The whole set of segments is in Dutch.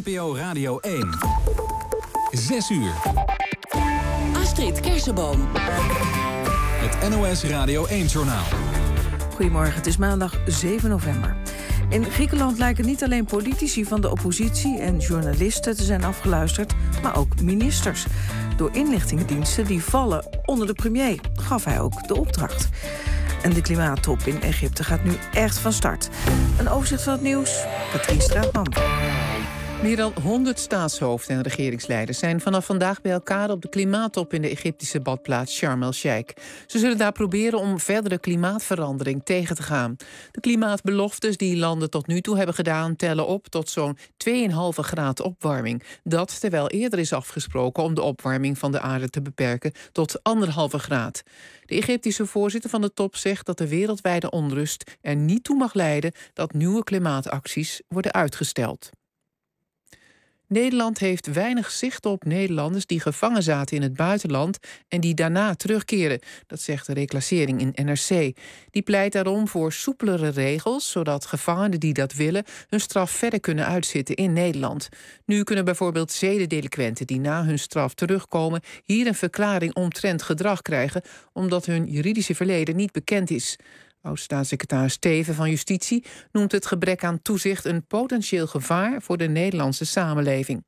NPO Radio 1. 6 uur. Astrid Kersenboom. Het NOS Radio 1-journaal. Goedemorgen, het is maandag 7 november. In Griekenland lijken niet alleen politici van de oppositie en journalisten te zijn afgeluisterd, maar ook ministers. Door inlichtingendiensten die vallen onder de premier, gaf hij ook de opdracht. En de klimaattop in Egypte gaat nu echt van start. Een overzicht van het nieuws, Katrien Straatman. Meer dan 100 staatshoofden en regeringsleiders zijn vanaf vandaag bij elkaar op de klimaattop in de Egyptische badplaats Sharm el-Sheikh. Ze zullen daar proberen om verdere klimaatverandering tegen te gaan. De klimaatbeloftes die landen tot nu toe hebben gedaan tellen op tot zo'n 2,5 graad opwarming. Dat terwijl eerder is afgesproken om de opwarming van de aarde te beperken tot 1,5 graad. De Egyptische voorzitter van de top zegt dat de wereldwijde onrust er niet toe mag leiden dat nieuwe klimaatacties worden uitgesteld. Nederland heeft weinig zicht op Nederlanders die gevangen zaten in het buitenland en die daarna terugkeren. Dat zegt de reclassering in NRC. Die pleit daarom voor soepelere regels, zodat gevangenen die dat willen hun straf verder kunnen uitzitten in Nederland. Nu kunnen bijvoorbeeld zedendelinquenten die na hun straf terugkomen hier een verklaring omtrent gedrag krijgen, omdat hun juridische verleden niet bekend is. Oud-staatssecretaris Steven van Justitie noemt het gebrek aan toezicht een potentieel gevaar voor de Nederlandse samenleving.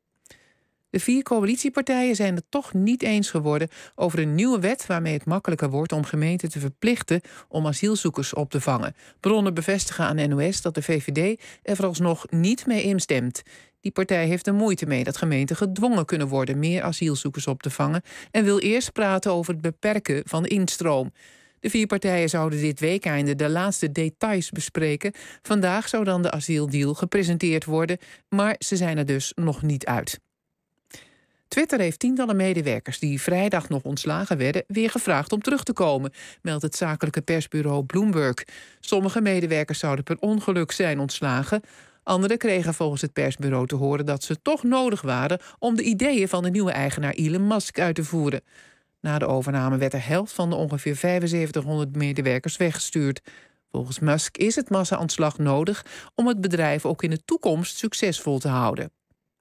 De 4 coalitiepartijen zijn het toch niet eens geworden over een nieuwe wet waarmee het makkelijker wordt om gemeenten te verplichten om asielzoekers op te vangen. Bronnen bevestigen aan NOS dat de VVD er vooralsnog niet mee instemt. Die partij heeft er moeite mee dat gemeenten gedwongen kunnen worden meer asielzoekers op te vangen en wil eerst praten over het beperken van de instroom. De 4 partijen zouden dit weekeinde de laatste details bespreken. Vandaag zou dan de asieldeal gepresenteerd worden, maar ze zijn er dus nog niet uit. Twitter heeft tientallen medewerkers die vrijdag nog ontslagen werden weer gevraagd om terug te komen, meldt het zakelijke persbureau Bloomberg. Sommige medewerkers zouden per ongeluk zijn ontslagen. Anderen kregen volgens het persbureau te horen dat ze toch nodig waren om de ideeën van de nieuwe eigenaar Elon Musk uit te voeren. Na de overname werd de helft van de ongeveer 7500 medewerkers weggestuurd. Volgens Musk is het massa-ontslag nodig om het bedrijf ook in de toekomst succesvol te houden.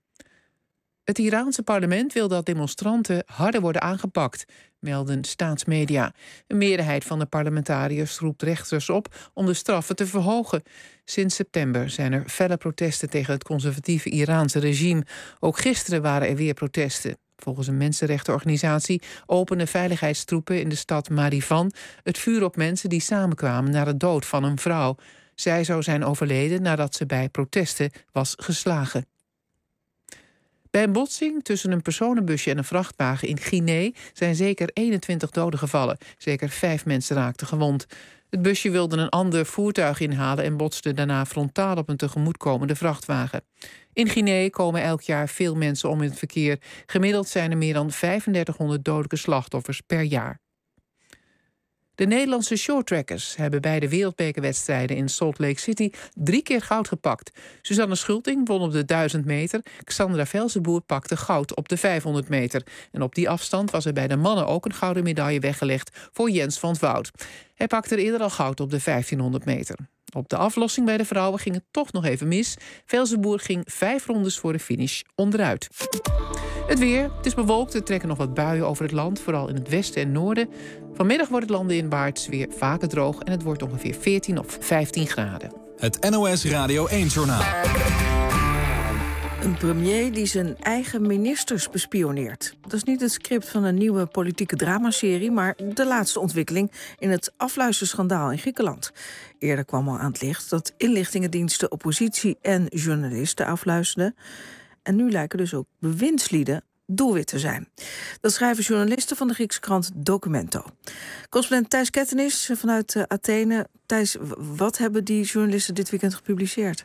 Het Iraanse parlement wil dat demonstranten harder worden aangepakt, melden staatsmedia. Een meerderheid van de parlementariërs roept rechters op om de straffen te verhogen. Sinds september zijn er felle protesten tegen het conservatieve Iraanse regime. Ook gisteren waren er weer protesten. Volgens een mensenrechtenorganisatie openen veiligheidstroepen in de stad Marivan het vuur op mensen die samenkwamen na de dood van een vrouw. Zij zou zijn overleden nadat ze bij protesten was geslagen. Bij een botsing tussen een personenbusje en een vrachtwagen in Guinea zijn zeker 21 doden gevallen. Zeker 5 mensen raakten gewond. Het busje wilde een ander voertuig inhalen en botste daarna frontaal op een tegemoetkomende vrachtwagen. In Guinea komen elk jaar veel mensen om in het verkeer. Gemiddeld zijn er meer dan 3500 dodelijke slachtoffers per jaar. De Nederlandse shorttrackers hebben bij de wereldbekerwedstrijden in Salt Lake City 3 keer goud gepakt. Suzanne Schulting won op de 1000 meter. Xandra Velzenboer pakte goud op de 500 meter. En op die afstand was er bij de mannen ook een gouden medaille weggelegd voor Jens van 't Woud. Hij pakte er eerder al goud op de 1500 meter. Op de aflossing bij de vrouwen ging het toch nog even mis. Velzenboer ging 5 rondes voor de finish onderuit. Het weer. Het is bewolkt. Er trekken nog wat buien over het land, vooral in het westen en noorden. Vanmiddag wordt het landinwaarts weer vaker droog en het wordt ongeveer 14 of 15 graden. Het NOS Radio 1-journaal. Een premier die zijn eigen ministers bespioneert. Dat is niet het script van een nieuwe politieke dramaserie, maar de laatste ontwikkeling in het afluisterschandaal in Griekenland. Eerder kwam al aan het licht dat inlichtingendiensten oppositie en journalisten afluisterden. En nu lijken dus ook bewindslieden doelwit te zijn. Dat schrijven journalisten van de Griekse krant Documento. Correspondent Thijs Kettenis vanuit Athene. Thijs, wat hebben die journalisten dit weekend gepubliceerd?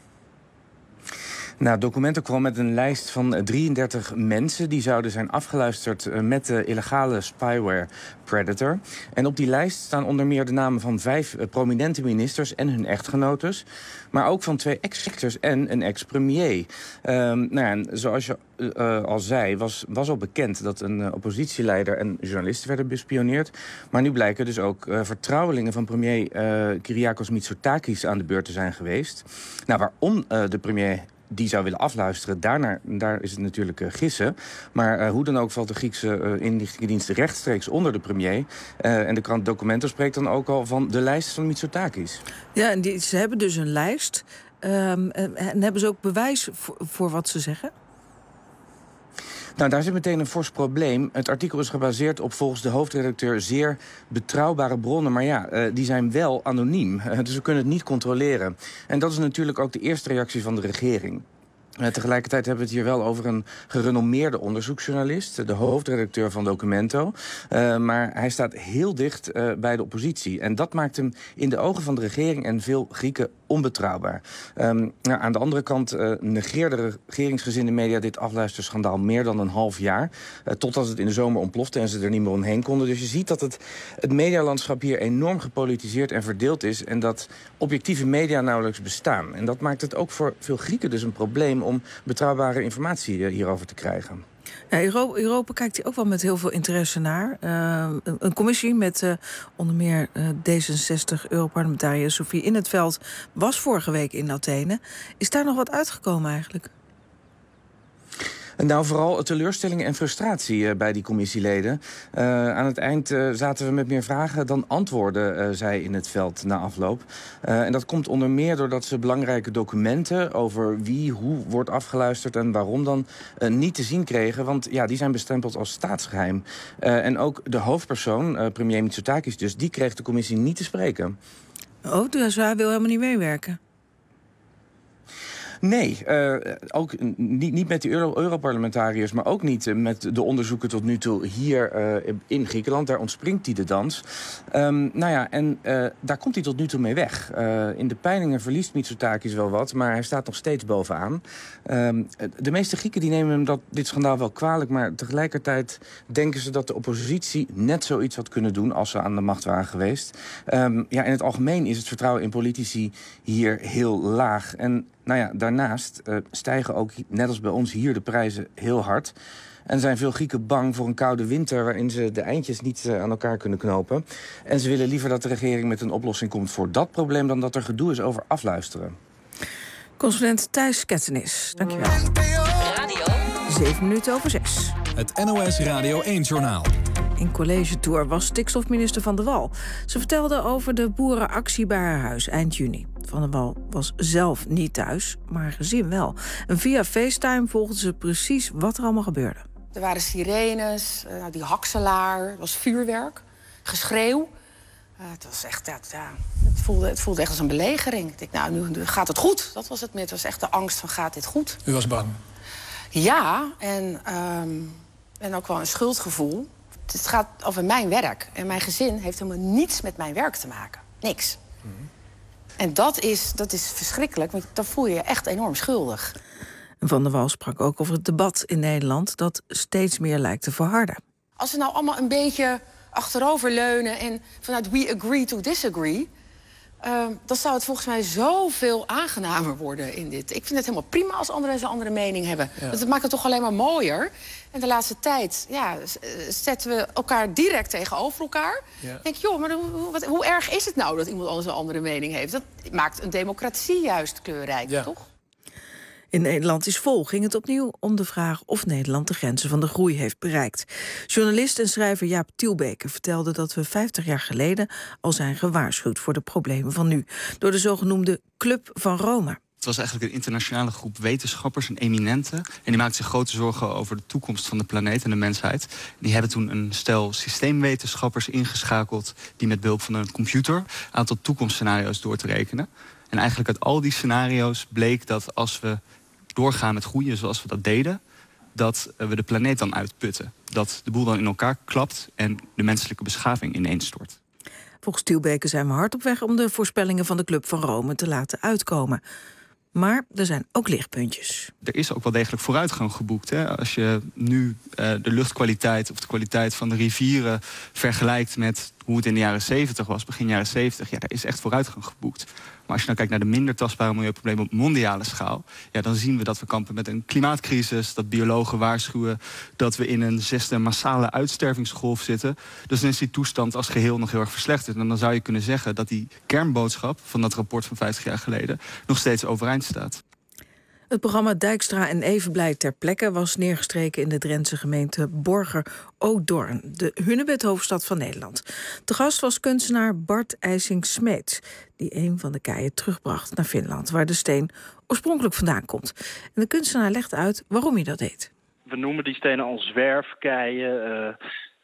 Nou, Documento kwam met een lijst van 33 mensen die zouden zijn afgeluisterd met de illegale spyware Predator. En op die lijst staan onder meer de namen van 5 prominente ministers en hun echtgenotes. Maar ook van 2 ex-sectors en een ex-premier. En zoals je al zei, was al bekend dat een oppositieleider en journalisten werden bespioneerd. Maar nu blijken dus ook vertrouwelingen van premier Kyriakos Mitsotakis aan de beurt te zijn geweest. Nou, waarom de premier die zou willen afluisteren, daar is het natuurlijk gissen. Maar hoe dan ook valt de Griekse inlichtingendienst rechtstreeks onder de premier. En de krant Documento spreekt dan ook al van de lijst van Mitsotakis. Ja, en ze hebben dus een lijst. En hebben ze ook bewijs voor wat ze zeggen? Nou, daar zit meteen een fors probleem. Het artikel is gebaseerd op volgens de hoofdredacteur zeer betrouwbare bronnen. Maar ja, die zijn wel anoniem. Dus we kunnen het niet controleren. En dat is natuurlijk ook de eerste reactie van de regering. Tegelijkertijd hebben we het hier wel over een gerenommeerde onderzoeksjournalist, de hoofdredacteur van Documento. Maar hij staat heel dicht bij de oppositie. En dat maakt hem in de ogen van de regering en veel Grieken onbetrouwbaar. Aan de andere kant negeerden regeringsgezinde media dit afluisterschandaal meer dan een half jaar. Totdat het in de zomer ontplofte en ze er niet meer omheen konden. Dus je ziet dat het medialandschap hier enorm gepolitiseerd en verdeeld is. En dat objectieve media nauwelijks bestaan. En dat maakt het ook voor veel Grieken dus een probleem om betrouwbare informatie hierover te krijgen. Ja, Europa kijkt hier ook wel met heel veel interesse naar. Een commissie met onder meer D66-Europarlementariër Sofie In 't Veld was vorige week in Athene. Is daar nog wat uitgekomen eigenlijk? Nou, vooral teleurstellingen en frustratie bij die commissieleden. Aan het eind zaten we met meer vragen dan antwoorden, zei In 't Veld na afloop. En dat komt onder meer doordat ze belangrijke documenten over wie, hoe wordt afgeluisterd en waarom dan niet te zien kregen. Want ja, die zijn bestempeld als staatsgeheim. En ook de hoofdpersoon, premier Mitsotakis dus, die kreeg de commissie niet te spreken. Oh, dus hij wil helemaal niet meewerken? Nee, ook niet met de Europarlementariërs, maar ook niet met de onderzoeken tot nu toe hier in Griekenland. Daar ontspringt hij de dans. Daar komt hij tot nu toe mee weg. In de peilingen verliest Mitsotakis wel wat, maar hij staat nog steeds bovenaan. De meeste Grieken die nemen hem dit schandaal wel kwalijk, maar tegelijkertijd denken ze dat de oppositie net zoiets had kunnen doen als ze aan de macht waren geweest. In het algemeen is het vertrouwen in politici hier heel laag. En daarnaast stijgen ook, net als bij ons hier, de prijzen heel hard. En zijn veel Grieken bang voor een koude winter waarin ze de eindjes niet aan elkaar kunnen knopen. En ze willen liever dat de regering met een oplossing komt voor dat probleem dan dat er gedoe is over afluisteren. Consulent Thijs Kettenis, dankjewel. Radio 7:07. Het NOS Radio 1-journaal. In College Tour was stikstofminister Van der Wal. Ze vertelde over de boerenactie bij haar huis eind juni. Van der Wal was zelf niet thuis, maar haar gezin wel. En via FaceTime volgde ze precies wat er allemaal gebeurde. Er waren sirenes, die hakselaar, er was vuurwerk, geschreeuw. Het was echt, het voelde echt als een belegering. Ik dacht, nu gaat het goed. Dat was het meer. Het was echt de angst van, gaat dit goed? U was bang? Ja, en ook wel een schuldgevoel. Het gaat over mijn werk. En mijn gezin heeft helemaal niets met mijn werk te maken. Niks. Mm-hmm. En dat is verschrikkelijk, want dan voel je je echt enorm schuldig. Van der Wal sprak ook over het debat in Nederland dat steeds meer lijkt te verharden. Als we nou allemaal een beetje achteroverleunen en vanuit we agree to disagree, dan zou het volgens mij zoveel aangenamer worden in dit. Ik vind het helemaal prima als anderen een andere mening hebben. Ja. Dat maakt het toch alleen maar mooier. En de laatste tijd zetten we elkaar direct tegenover elkaar. Ja. Dan denk ik, joh, maar hoe erg is het nou dat iemand anders een andere mening heeft? Dat maakt een democratie juist kleurrijk, toch? In Nederland is vol ging het opnieuw om de vraag of Nederland de grenzen van de groei heeft bereikt. Journalist en schrijver Jaap Tielbeke vertelde dat we 50 jaar geleden al zijn gewaarschuwd voor de problemen van nu. Door de zogenoemde Club van Rome. Het was eigenlijk een internationale groep wetenschappers en eminenten. En die maakten zich grote zorgen over de toekomst van de planeet en de mensheid. En die hebben toen een stel systeemwetenschappers ingeschakeld die met behulp van een computer een aantal toekomstscenario's door te rekenen. En eigenlijk uit al die scenario's bleek dat als we doorgaan met groeien zoals we dat deden, dat we de planeet dan uitputten. Dat de boel dan in elkaar klapt en de menselijke beschaving ineenstort. Volgens Tielbeke zijn we hard op weg om de voorspellingen van de Club van Rome te laten uitkomen. Maar er zijn ook lichtpuntjes. Er is ook wel degelijk vooruitgang geboekt. Hè? Als je nu de luchtkwaliteit of de kwaliteit van de rivieren vergelijkt met hoe het in de jaren 70 was, begin jaren 70, daar is echt vooruitgang geboekt. Maar als je nou kijkt naar de minder tastbare milieuproblemen op mondiale schaal, dan zien we dat we kampen met een klimaatcrisis, dat biologen waarschuwen dat we in een 6e massale uitstervingsgolf zitten. Dus dan is die toestand als geheel nog heel erg verslechterd. En dan zou je kunnen zeggen dat die kernboodschap van dat rapport van 50 jaar geleden nog steeds overeind staat. Het programma Dijkstra en Evenblij ter plekke was neergestreken in de Drentse gemeente Borger-Oudorn, de hunebedhoofdstad van Nederland. Te gast was kunstenaar Bart IJsing-Smeets, die een van de keien terugbracht naar Finland, waar de steen oorspronkelijk vandaan komt. En de kunstenaar legt uit waarom hij dat deed. We noemen die stenen al zwerfkeien.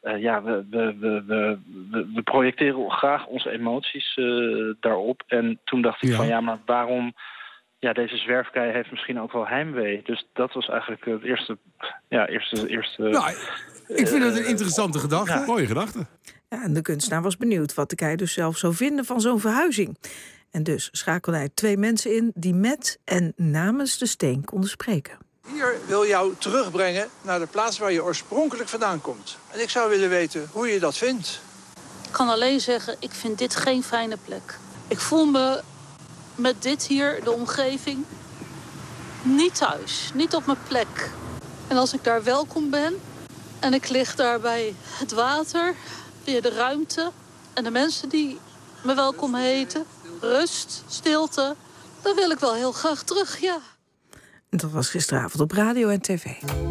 We projecteren graag onze emoties daarop. En toen dacht ik maar waarom... Ja, deze zwerfkei heeft misschien ook wel heimwee. Dus dat was eigenlijk het eerste... Nou, ik vind het een interessante gedachte. Ja. Mooie gedachte. Ja, en de kunstenaar was benieuwd wat de kei dus zelf zou vinden van zo'n verhuizing. En dus schakelde hij 2 mensen in die met en namens de steen konden spreken. Hier wil jou terugbrengen naar de plaats waar je oorspronkelijk vandaan komt. En ik zou willen weten hoe je dat vindt. Ik kan alleen zeggen, ik vind dit geen fijne plek. Ik voel me met dit hier, de omgeving, niet thuis. Niet op mijn plek. En als ik daar welkom ben en ik lig daar bij het water, weer de ruimte en de mensen die me welkom heten, rust, stilte, dan wil ik wel heel graag terug, ja. Dat was gisteravond op radio en tv.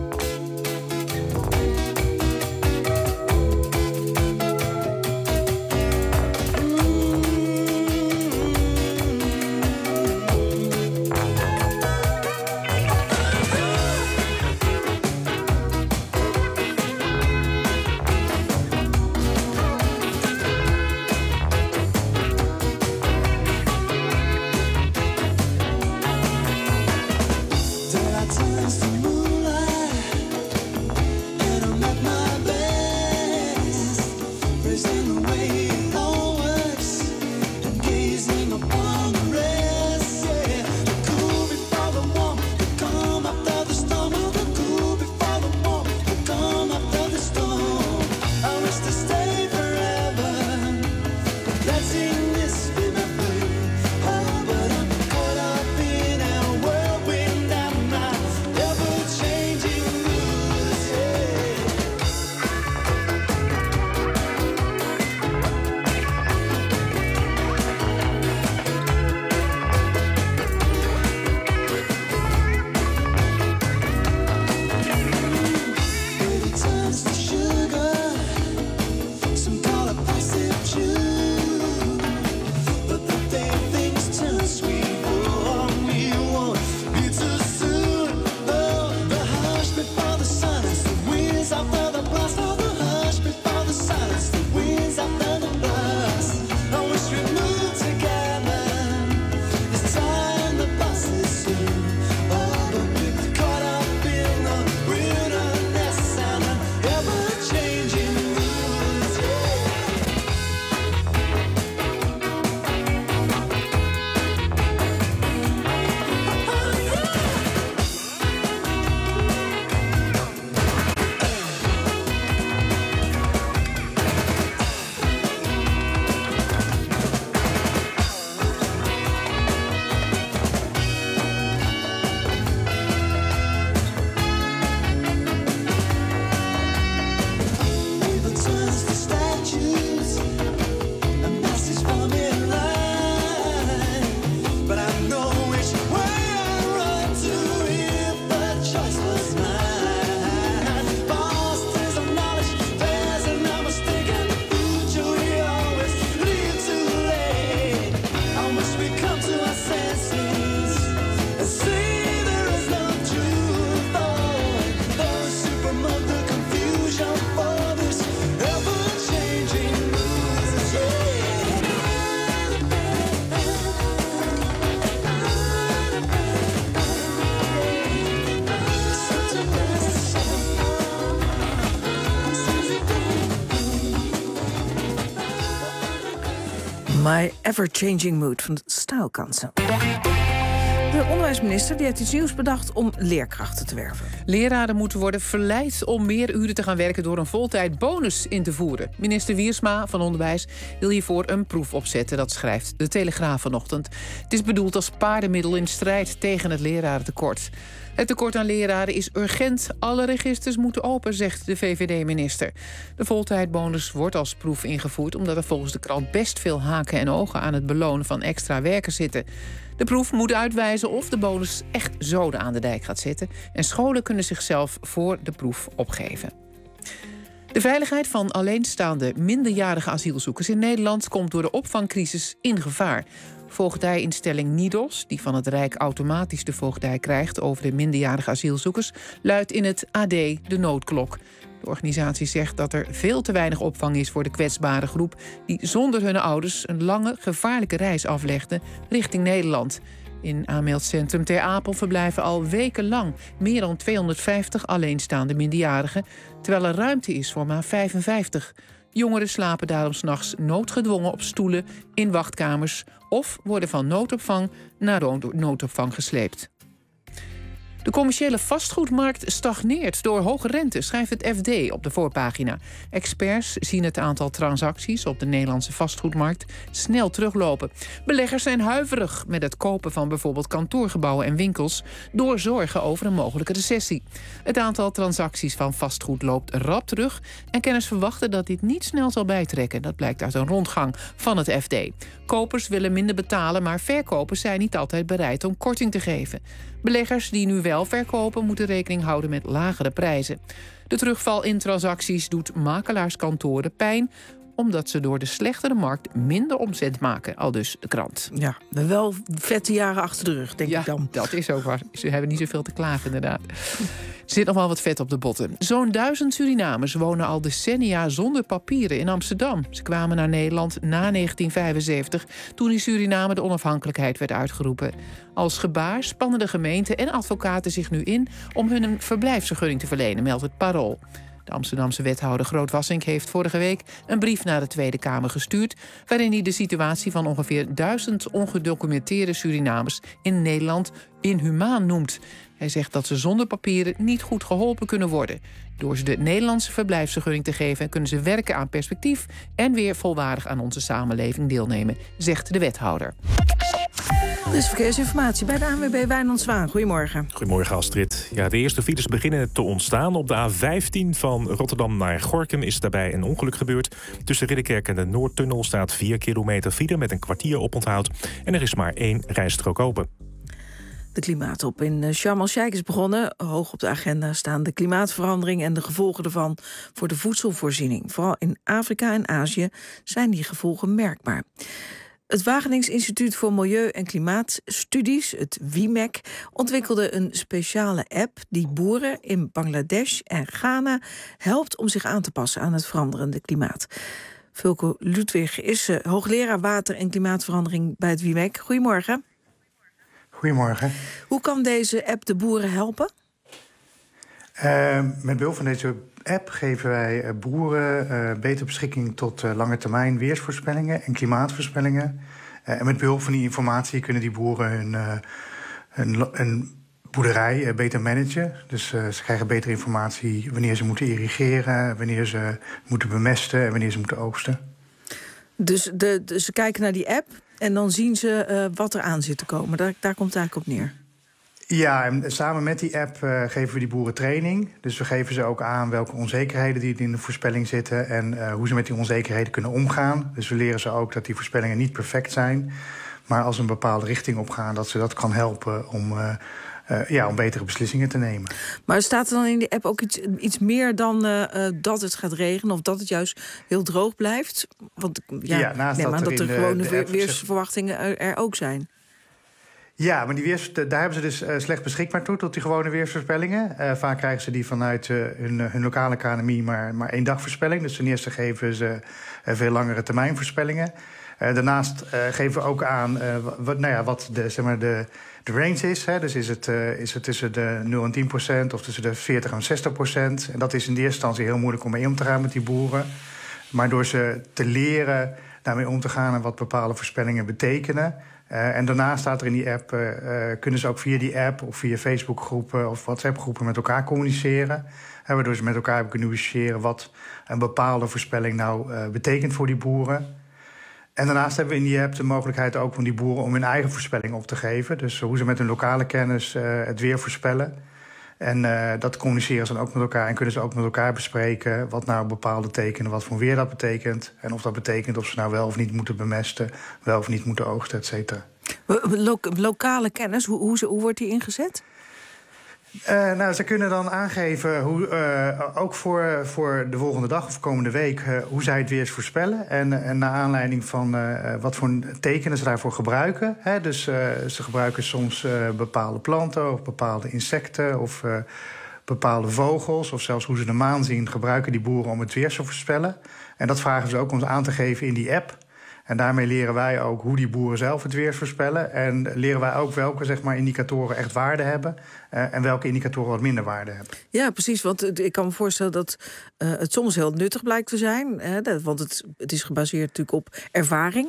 My Ever-Changing Mood van het Stijlkansen. De onderwijsminister die heeft iets nieuws bedacht om leerkrachten te werven. Leraren moeten worden verleid om meer uren te gaan werken door een voltijdbonus in te voeren. Minister Wiersma van Onderwijs wil hiervoor een proef opzetten, dat schrijft de Telegraaf vanochtend. Het is bedoeld als paardenmiddel in strijd tegen het lerarentekort. Het tekort aan leraren is urgent. Alle registers moeten open, zegt de VVD-minister. De voltijdbonus wordt als proef ingevoerd omdat er volgens de krant best veel haken en ogen aan het belonen van extra werkers zitten. De proef moet uitwijzen of de bonus echt zoden aan de dijk gaat zetten. En scholen kunnen zichzelf voor de proef opgeven. De veiligheid van alleenstaande minderjarige asielzoekers in Nederland komt door de opvangcrisis in gevaar. Voogdijinstelling Nidos, die van het Rijk automatisch de voogdij krijgt over de minderjarige asielzoekers, luidt in het AD de noodklok. De organisatie zegt dat er veel te weinig opvang is voor de kwetsbare groep die zonder hun ouders een lange, gevaarlijke reis aflegde richting Nederland. In aanmeldcentrum Ter Apel verblijven al wekenlang meer dan 250 alleenstaande minderjarigen, terwijl er ruimte is voor maar 55. Jongeren slapen daarom 's nachts noodgedwongen op stoelen in wachtkamers of worden van noodopvang naar noodopvang gesleept. De commerciële vastgoedmarkt stagneert door hoge rente, schrijft het FD op de voorpagina. Experts zien het aantal transacties op de Nederlandse vastgoedmarkt snel teruglopen. Beleggers zijn huiverig met het kopen van bijvoorbeeld kantoorgebouwen en winkels door zorgen over een mogelijke recessie. Het aantal transacties van vastgoed loopt rap terug en kenners verwachten dat dit niet snel zal bijtrekken. Dat blijkt uit een rondgang van het FD. Kopers willen minder betalen, maar verkopers zijn niet altijd bereid om korting te geven. Beleggers die nu wel verkopen moeten rekening houden met lagere prijzen. De terugval in transacties doet makelaarskantoren pijn, omdat ze door de slechtere markt minder omzet maken, aldus de krant. Ja, wel vette jaren achter de rug, denk ik dan. Dat is ook waar. Ze hebben niet zoveel te klagen, inderdaad. Er zit nog wel wat vet op de botten. Zo'n 1000 Surinamers wonen al decennia zonder papieren in Amsterdam. Ze kwamen naar Nederland na 1975, toen in Suriname de onafhankelijkheid werd uitgeroepen. Als gebaar spannen de gemeente en advocaten zich nu in om hun een verblijfsvergunning te verlenen, meldt het Parool. De Amsterdamse wethouder Groot Wassink heeft vorige week een brief naar de Tweede Kamer gestuurd, waarin hij de situatie van ongeveer 1000 ongedocumenteerde Surinamers in Nederland inhumaan noemt. Hij zegt dat ze zonder papieren niet goed geholpen kunnen worden. Door ze de Nederlandse verblijfsvergunning te geven kunnen ze werken aan perspectief en weer volwaardig aan onze samenleving deelnemen, zegt de wethouder. Dus verkeersinformatie bij de ANWB Wijnand Zwaan. Goedemorgen. Goedemorgen, Astrid. Ja, de eerste files beginnen te ontstaan. Op de A15 van Rotterdam naar Gorinchem is daarbij een ongeluk gebeurd. Tussen Ridderkerk en de Noordtunnel staat 4 kilometer file met een kwartier oponthoud. En er is maar 1 rijstrook open. De klimaatop in Sharm el-Sheikh is begonnen. Hoog op de agenda staan de klimaatverandering en de gevolgen ervan voor de voedselvoorziening. Vooral in Afrika en Azië zijn die gevolgen merkbaar. Het Wageningen Instituut voor Milieu- en Klimaatstudies, het WIMEC, ontwikkelde een speciale app die boeren in Bangladesh en Ghana helpt om zich aan te passen aan het veranderende klimaat. Vulko Ludwig is hoogleraar water- en klimaatverandering bij het WIMEC. Goedemorgen. Goedemorgen. Hoe kan deze app de boeren helpen? Met behulp van deze app geven wij boeren betere beschikking tot lange termijn weersvoorspellingen en klimaatvoorspellingen. En met behulp van die informatie kunnen die boeren hun boerderij beter managen. Dus ze krijgen betere informatie wanneer ze moeten irrigeren, wanneer ze moeten bemesten en wanneer ze moeten oogsten. Dus ze kijken naar die app en dan zien ze wat er aan zit te komen. Daar komt het eigenlijk op neer. Ja, en samen met die app geven we die boeren training. Dus we geven ze ook aan welke onzekerheden die in de voorspelling zitten en hoe ze met die onzekerheden kunnen omgaan. Dus we leren ze ook dat die voorspellingen niet perfect zijn, maar als een bepaalde richting opgaan, dat ze dat kan helpen om betere beslissingen te nemen. Maar staat er dan in die app ook iets meer dan dat het gaat regenen of dat het juist heel droog blijft? Want naast dat er gewone weersverwachtingen er ook zijn. Ja, maar daar hebben ze dus slecht beschikbaar toe, tot die gewone weersvoorspellingen. Vaak krijgen ze die vanuit hun lokale KNMI maar 1 dag voorspelling. Dus ten eerste geven ze veel langere termijn voorspellingen. Daarnaast geven we ook aan wat de range is. Hè. Dus is het tussen de 0 en 10% of tussen de 40 en 60%. En dat is in de eerste instantie heel moeilijk om mee om te gaan met die boeren. Maar door ze te leren daarmee om te gaan en wat bepaalde voorspellingen betekenen. En daarna staat er in die app, kunnen ze ook via die app of via Facebookgroepen of WhatsApp-groepen met elkaar communiceren. Waardoor ze met elkaar kunnen communiceren wat een bepaalde voorspelling nou betekent voor die boeren. En daarnaast hebben we in die app de mogelijkheid ook van die boeren om hun eigen voorspelling op te geven. Dus hoe ze met hun lokale kennis het weer voorspellen. En dat communiceren ze dan ook met elkaar en kunnen ze ook met elkaar bespreken wat nou bepaalde tekenen, wat voor weer dat betekent. En of dat betekent of ze nou wel of niet moeten bemesten, wel of niet moeten oogsten, et cetera. Lokale kennis, hoe wordt die ingezet? Ze kunnen dan aangeven, ook voor de volgende dag of komende week, hoe zij het weer voorspellen. En naar aanleiding van wat voor tekenen ze daarvoor gebruiken. Dus ze gebruiken soms bepaalde planten of bepaalde insecten of bepaalde vogels. Of zelfs hoe ze de maan zien, gebruiken die boeren om het weer te voorspellen. En dat vragen ze ook ons aan te geven in die app. En daarmee leren wij ook hoe die boeren zelf het weer voorspellen. En leren wij ook welke indicatoren echt waarde hebben. En welke indicatoren wat minder waarde hebben. Ja, precies. Want ik kan me voorstellen dat het soms heel nuttig blijkt te zijn. Want het is gebaseerd natuurlijk op ervaring.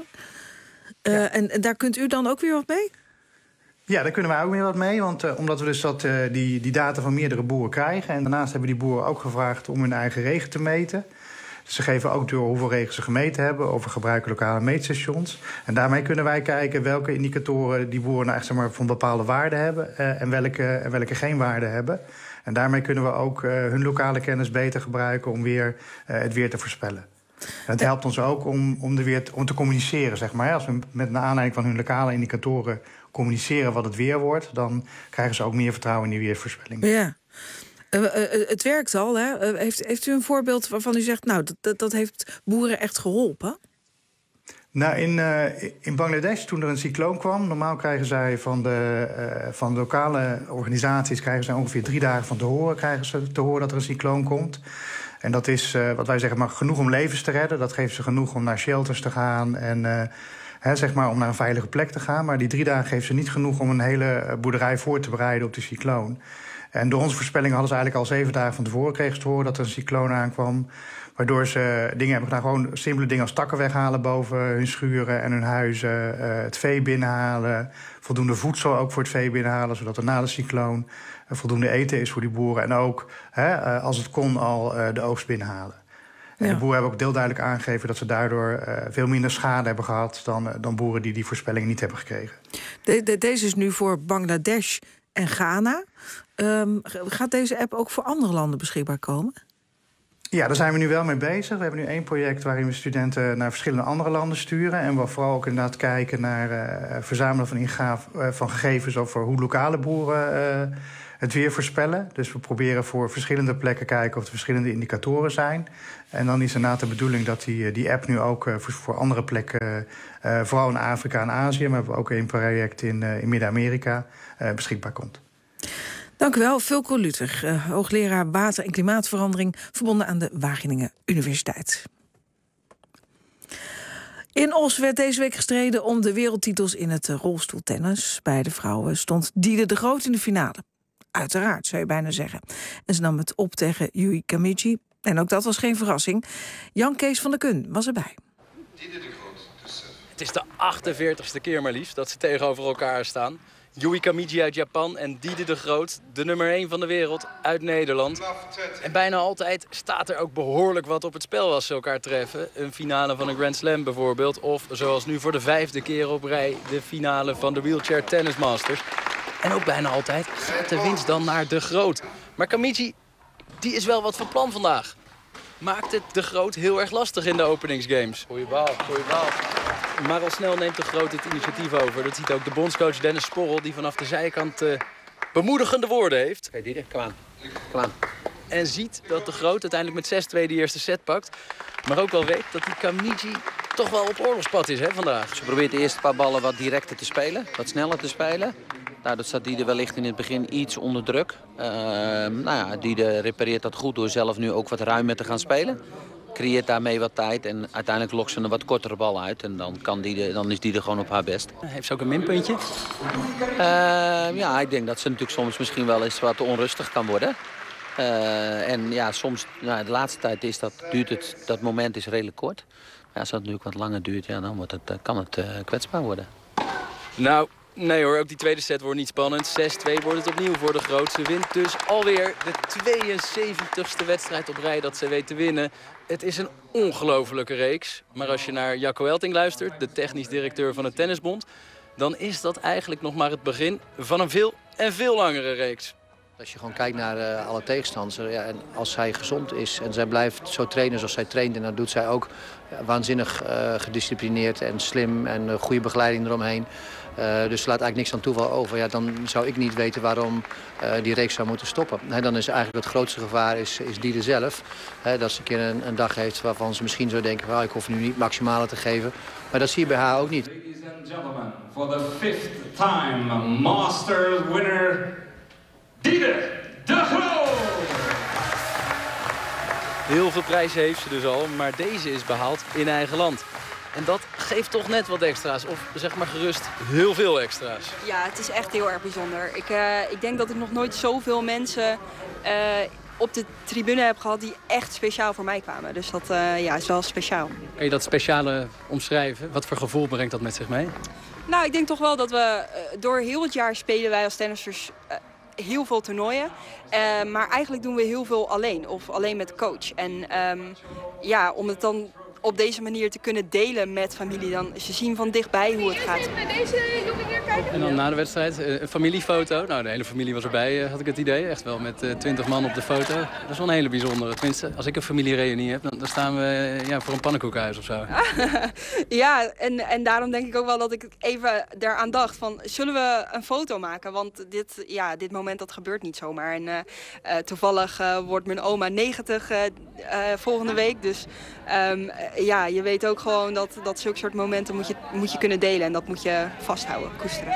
En daar kunt u dan ook weer wat mee? Ja, daar kunnen wij ook weer wat mee. Want omdat we dus die data van meerdere boeren krijgen. En daarnaast hebben die boeren ook gevraagd om hun eigen regen te meten. Ze geven ook door hoeveel regen ze gemeten hebben. Of we gebruiken lokale meetstations. En daarmee kunnen wij kijken welke indicatoren die boeren nou echt van bepaalde waarden hebben. En welke geen waarde hebben. En daarmee kunnen we ook hun lokale kennis beter gebruiken om weer het weer te voorspellen. En het helpt ons ook om te communiceren, zeg maar. Als we met naar aanleiding van hun lokale indicatoren communiceren wat het weer wordt, dan krijgen ze ook meer vertrouwen in die weersvoorspelling. Ja. Het werkt al, hè? Heeft u een voorbeeld waarvan u zegt, nou, dat heeft boeren echt geholpen? Nou, in Bangladesh, toen er een cycloon kwam, normaal krijgen zij van de lokale organisaties krijgen zij ongeveer 3 dagen van te horen dat er een cycloon komt. En dat is, wat wij zeggen, maar genoeg om levens te redden. Dat geeft ze genoeg om naar shelters te gaan en om naar een veilige plek te gaan. Maar die 3 dagen geeft ze niet genoeg om een hele boerderij voor te bereiden op de cycloon. En door onze voorspellingen hadden ze eigenlijk al 7 dagen van tevoren kregen ze te horen dat er een cycloon aankwam. Waardoor ze dingen hebben gedaan, gewoon simpele dingen als takken weghalen boven hun schuren en hun huizen. Het vee binnenhalen, voldoende voedsel ook voor het vee binnenhalen, zodat er na de cycloon voldoende eten is voor die boeren. En ook, als het kon, al de oogst binnenhalen. En de boeren hebben ook heel duidelijk aangegeven dat ze daardoor veel minder schade hebben gehad dan boeren die voorspelling niet hebben gekregen. Deze is nu voor Bangladesh en Ghana. Gaat deze app ook voor andere landen beschikbaar komen? Ja, daar zijn we nu wel mee bezig. We hebben nu 1 project waarin we studenten naar verschillende andere landen sturen. En we vooral ook inderdaad kijken naar verzamelen van gegevens over hoe lokale boeren het weer voorspellen. Dus we proberen voor verschillende plekken kijken of er verschillende indicatoren zijn. En dan is inderdaad de bedoeling dat die app nu ook voor andere plekken, vooral in Afrika en Azië, maar we hebben ook 1 project in Midden-Amerika, beschikbaar komt. Dank u wel, Fulco Luther, hoogleraar water- en klimaatverandering, verbonden aan de Wageningen Universiteit. In Os werd deze week gestreden om de wereldtitels in het rolstoeltennis. Bij de vrouwen stond Diede de Groot in de finale. Uiteraard, zou je bijna zeggen. En ze nam het op tegen Yui Kamiji. En ook dat was geen verrassing. Jan Kees van der Kun was erbij. Diede de Groot. Het is de 48e keer maar liefst dat ze tegenover elkaar staan. Yui Kamiji uit Japan en Diede de Groot, de nummer 1 van de wereld, uit Nederland. En bijna altijd staat er ook behoorlijk wat op het spel als ze elkaar treffen. Een finale van een Grand Slam bijvoorbeeld. Of zoals nu voor de 5e keer op rij de finale van de Wheelchair Tennis Masters. En ook bijna altijd gaat de winst dan naar de Groot. Maar Kamiji, die is wel wat van plan vandaag. Maakt het de Groot heel erg lastig in de openingsgames. Goeie bal, goeie bal. Maar al snel neemt de Groot het initiatief over. Dat ziet ook de bondscoach Dennis Sporrel, die vanaf de zijkant bemoedigende woorden heeft. Oké, Diede, kom aan. Kom aan. En ziet dat de Groot uiteindelijk met 6-2 de eerste set pakt. Maar ook wel weet dat die Kamiji toch wel op oorlogspad is vandaag. Ze probeert de eerste paar ballen wat directer te spelen, wat sneller te spelen. Daardoor staat Diede wellicht in het begin iets onder druk. Diede repareert dat goed door zelf nu ook wat ruimer te gaan spelen. Creëert daarmee wat tijd en uiteindelijk lokt ze een wat kortere bal uit. En dan is Diede gewoon op haar best. Heeft ze ook een minpuntje? Ik denk dat ze natuurlijk soms misschien wel eens wat onrustig kan worden. Soms, de laatste tijd dat moment is redelijk kort. Maar als dat natuurlijk wat langer duurt, dan kan het kwetsbaar worden. Nou, Nee hoor, ook die tweede set wordt niet spannend. 6-2 wordt het opnieuw voor de grootste. Wint dus alweer de 72e wedstrijd op rij dat ze weet te winnen. Het is een ongelofelijke reeks. Maar als je naar Jacco Elting luistert, de technisch directeur van de Tennisbond, dan is dat eigenlijk nog maar het begin van een veel en veel langere reeks. Als je gewoon kijkt naar alle tegenstanders, en als zij gezond is en zij blijft zo trainen zoals zij traint, en dat doet zij ook waanzinnig gedisciplineerd en slim en goede begeleiding eromheen. Dus ze laat eigenlijk niks aan toeval over. Ja, dan zou ik niet weten waarom die reeks zou moeten stoppen. Dan is eigenlijk het grootste gevaar is Diede zelf. Dat ze een keer een dag heeft waarvan ze misschien zou denken, ik hoef nu niet maximale te geven. Maar dat zie je bij haar ook niet. Ladies and gentlemen, for the 5th time, Masters winner Diede de Groot. Heel veel prijzen heeft ze dus al, maar deze is behaald in eigen land. En dat geeft toch net wat extra's, of zeg maar gerust heel veel extra's. Ja, het is echt heel erg bijzonder. Ik denk dat ik nog nooit zoveel mensen op de tribune heb gehad die echt speciaal voor mij kwamen. Dus dat is wel speciaal. Kan je dat speciale omschrijven? Wat voor gevoel brengt dat met zich mee? Nou, ik denk toch wel dat we door heel het jaar spelen wij als tennissers heel veel toernooien. Maar eigenlijk doen we heel veel alleen, of alleen met de coach. En om het dan op deze manier te kunnen delen met familie, dan ze zien van dichtbij hoe het gaat. Met deze jongen hier kijken. En dan na de wedstrijd een familiefoto. Nou, de hele familie was erbij, had ik het idee. Echt wel met 20 man op de foto. Dat is wel een hele bijzondere. Tenminste, als ik een familiereunie heb, dan staan we voor een pannenkoekenhuis of zo. Ja, en daarom denk ik ook wel dat ik even daaraan dacht van, zullen we een foto maken? Want dit moment dat gebeurt niet zomaar. En toevallig wordt mijn oma 90 volgende week. Dus je weet ook gewoon dat zulke soort momenten moet je kunnen delen. En dat moet je vasthouden, koesteren.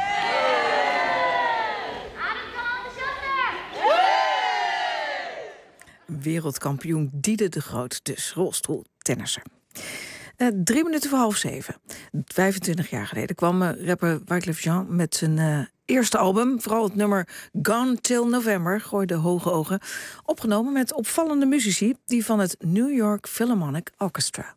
Wereldkampioen Diede de Groot, dus rolstoeltennisser. 7:03. 25 jaar geleden kwam rapper Wyclef Jean met zijn eerste album. Vooral het nummer Gone Till November gooide hoge ogen. Opgenomen met opvallende muzici, die van het New York Philharmonic Orchestra.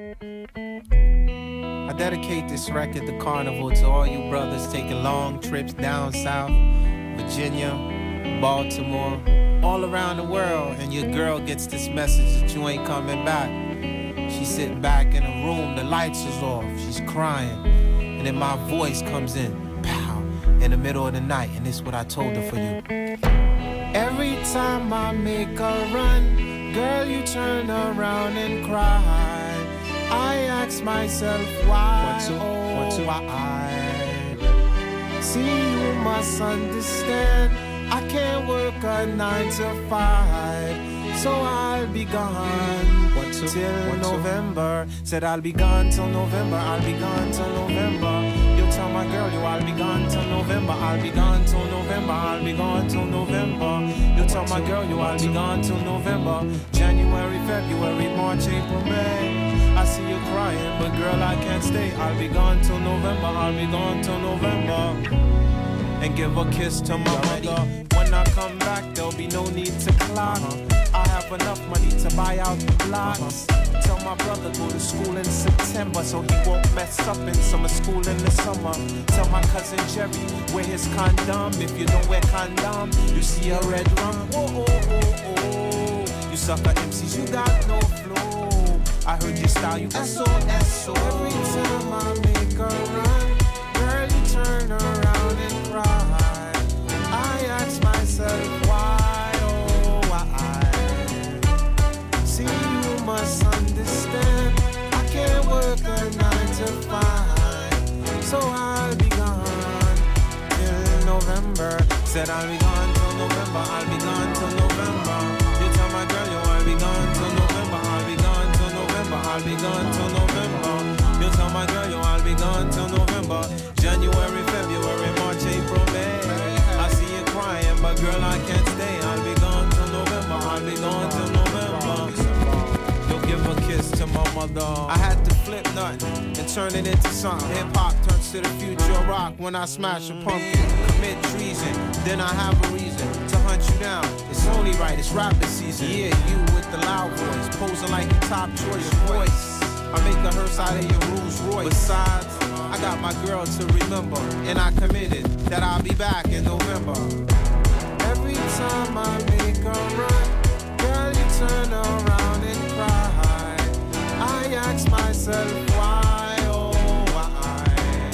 I dedicate this record, The Carnival, to all you brothers taking long trips down south, Virginia, Baltimore, all around the world, and your girl gets this message that you ain't coming back. She's sitting back in a room, the lights is off, she's crying, and then my voice comes in, pow, in the middle of the night, and this is what I told her for you. Every time I make a run, girl, you turn around and cry. I ask myself why, why? See, you must understand, I can't work a 9 to 5, so I'll be gone till November. Said I'll be gone till November, I'll be gone till November. You tell my girl I'll be gone till November, I'll be gone till November, I'll be gone till November. You tell my girl I'll be gone till November. January, February, March, April, May. I see you crying, but girl, I can't stay. I'll be gone till November, I'll be gone till November. And give a kiss to my mother. When I come back, there'll be no need to clock. I have enough money to buy out the blocks. Tell my brother go to school in September, so he won't mess up in summer school in the summer. Tell my cousin Jerry, wear his condom. If you don't wear condom, you see a red rum. Oh, oh, oh, oh. You sucker MCs, you got no flow. I heard your style, you SOS. So every time I make a run, girl, you turn around and cry. I ask myself why, oh why? See, you must understand, I can't work a 9 to 5, so I'll be gone till November. Said I'll be gone till November, I'll be gone till November. You tell my girl I'll be gone till November, I'll be gone till November, I'll be gone till November. You tell my girl I'll be gone till November. January, February, March, April, May. I see you crying, but girl I can't stay. I'll be gone till November, I'll be gone till November. You'll give a kiss to my mother. I had to flip nothing and turn it into something. Hip hop turns to the future of rock when I smash a pumpkin. Commit treason, then I have a reason to hunt you down. It's only right, it's rapping season. Yeah, you with the loud voice, posing like your top choice voice. I make a hearse out of your Rolls Royce. Besides, I got my girl to remember. And I committed that I'll be back in November. Every time I make a run, girl, you turn around and cry. I ask myself why, oh why?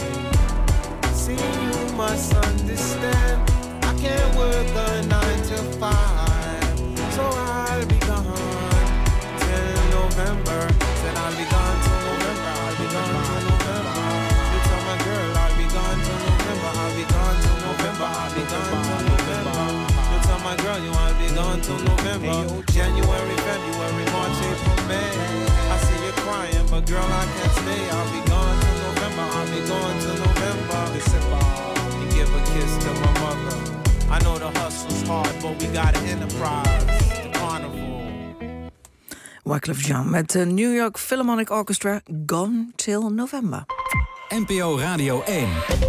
See, you must understand, I can't work a 9 to 5, so I'll be gone till November. Said I'll be gone till November, I'll be gone till November. You tell my girl I'll be gone till November, I'll be gone till November, I'll be gone till November. You tell my girl you I'll be gone till November. January, February, March, April, May. I see you crying, but girl I can't stay. I'll be gone till November, I'll be gone till November. December, and give a kiss to my mother. I know the hustle's hard, but we got an enterprise, the carnival. Wyclef Jean met de New York Philharmonic Orchestra, Gone Till November. NPO Radio 1.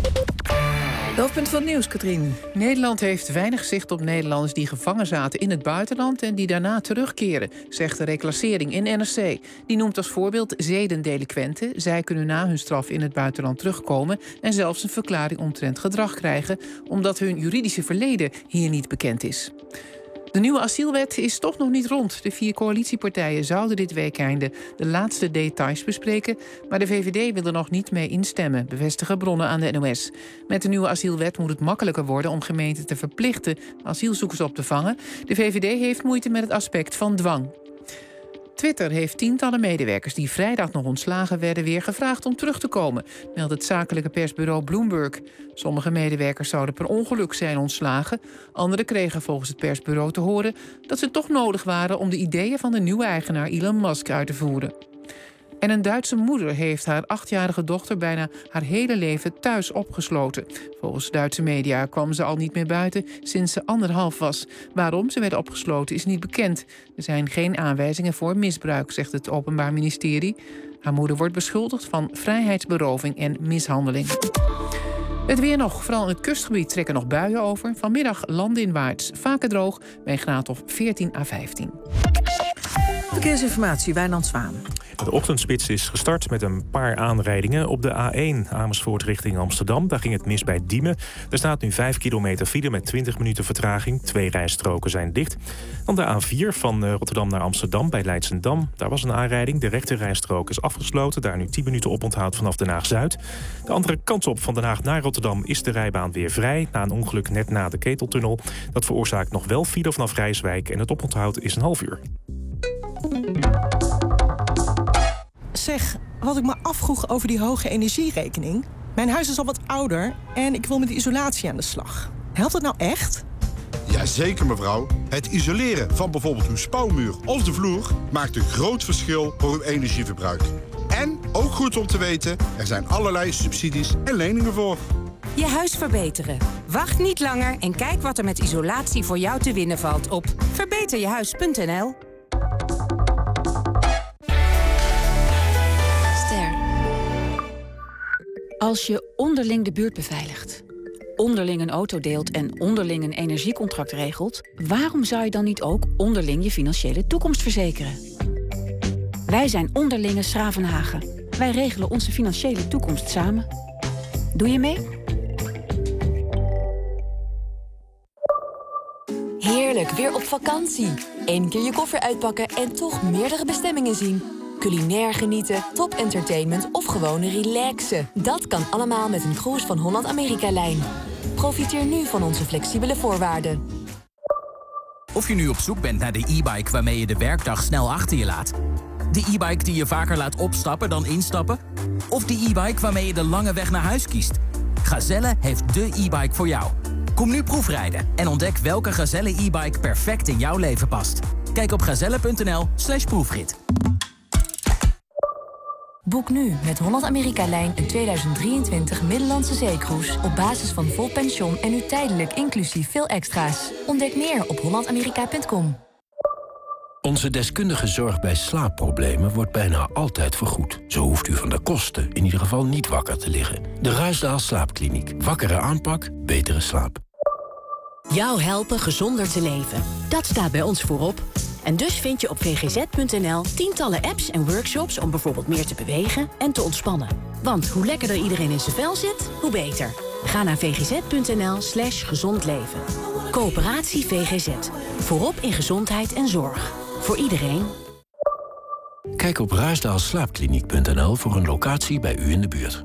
De hoofdpunt van het nieuws, Katrien. Nederland heeft weinig zicht op Nederlanders die gevangen zaten in het buitenland en die daarna terugkeren, zegt de reclassering in NRC. Die noemt als voorbeeld zedendelinquenten. Zij kunnen na hun straf in het buitenland terugkomen en zelfs een verklaring omtrent gedrag krijgen, omdat hun juridische verleden hier niet bekend is. De nieuwe asielwet is toch nog niet rond. De 4 coalitiepartijen zouden dit weekeinde de laatste details bespreken, maar de VVD wil er nog niet mee instemmen, bevestigen bronnen aan de NOS. Met de nieuwe asielwet moet het makkelijker worden om gemeenten te verplichten asielzoekers op te vangen. De VVD heeft moeite met het aspect van dwang. Twitter heeft tientallen medewerkers die vrijdag nog ontslagen werden weer gevraagd om terug te komen, meldt het zakelijke persbureau Bloomberg. Sommige medewerkers zouden per ongeluk zijn ontslagen. Anderen kregen volgens het persbureau te horen dat ze toch nodig waren om de ideeën van de nieuwe eigenaar Elon Musk uit te voeren. En een Duitse moeder heeft haar 8-jarige dochter bijna haar hele leven thuis opgesloten. Volgens Duitse media kwam ze al niet meer buiten sinds ze 1,5 was. Waarom ze werd opgesloten is niet bekend. Er zijn geen aanwijzingen voor misbruik, zegt het Openbaar Ministerie. Haar moeder wordt beschuldigd van vrijheidsberoving en mishandeling. Het weer nog. Vooral in het kustgebied trekken nog buien over. Vanmiddag landinwaarts vaker droog bij een graad of 14 à 15. Verkeersinformatie, Wijnand Zwaan. De ochtendspits is gestart met een paar aanrijdingen. Op de A1 Amersfoort richting Amsterdam. Daar ging het mis bij Diemen. Er staat nu 5 kilometer file met 20 minuten vertraging. 2 rijstroken zijn dicht. Dan de A4 van Rotterdam naar Amsterdam bij Leidschendam. Daar was een aanrijding. De rechterrijstrook is afgesloten. Daar nu 10 minuten oponthoud vanaf Den Haag-Zuid. De andere kant op van Den Haag naar Rotterdam is de rijbaan weer vrij. Na een ongeluk net na de Keteltunnel. Dat veroorzaakt nog wel file vanaf Rijswijk. En het oponthoud is een half uur. Zeg, wat ik me afvroeg over die hoge energierekening. Mijn huis is al wat ouder en ik wil met de isolatie aan de slag. Helpt dat nou echt? Jazeker, mevrouw. Het isoleren van bijvoorbeeld uw spouwmuur of de vloer maakt een groot verschil voor uw energieverbruik. En, ook goed om te weten, er zijn allerlei subsidies en leningen voor. Je huis verbeteren. Wacht niet langer en kijk wat er met isolatie voor jou te winnen valt op verbeterjehuis.nl. Als je onderling de buurt beveiligt, onderling een auto deelt en onderling een energiecontract regelt, waarom zou je dan niet ook onderling je financiële toekomst verzekeren? Wij zijn Onderlinge 's Gravenhage. Wij regelen onze financiële toekomst samen. Doe je mee? Heerlijk, weer op vakantie. 1 keer je koffer uitpakken en toch meerdere bestemmingen zien. Culinair genieten, top entertainment of gewoon relaxen. Dat kan allemaal met een cruise van Holland-Amerika-lijn. Profiteer nu van onze flexibele voorwaarden. Of je nu op zoek bent naar de e-bike waarmee je de werkdag snel achter je laat. De e-bike die je vaker laat opstappen dan instappen. Of de e-bike waarmee je de lange weg naar huis kiest. Gazelle heeft de e-bike voor jou. Kom nu proefrijden en ontdek welke Gazelle e-bike perfect in jouw leven past. Kijk op gazelle.nl/proefrit. Boek nu met Holland-Amerika-lijn een 2023 Middellandse zeecruise op basis van vol pension en nu tijdelijk inclusief veel extra's. Ontdek meer op hollandamerika.com. Onze deskundige zorg bij slaapproblemen wordt bijna altijd vergoed. Zo hoeft u van de kosten in ieder geval niet wakker te liggen. De Ruisdael Slaapkliniek. Wakkere aanpak, betere slaap. Jou helpen gezonder te leven. Dat staat bij ons voorop. En dus vind je op vgz.nl tientallen apps en workshops om bijvoorbeeld meer te bewegen en te ontspannen. Want hoe lekkerder iedereen in zijn vel zit, hoe beter. Ga naar vgz.nl/gezond leven. Coöperatie VGZ. Voorop in gezondheid en zorg. Voor iedereen. Kijk op ruisdaalslaapkliniek.nl voor een locatie bij u in de buurt.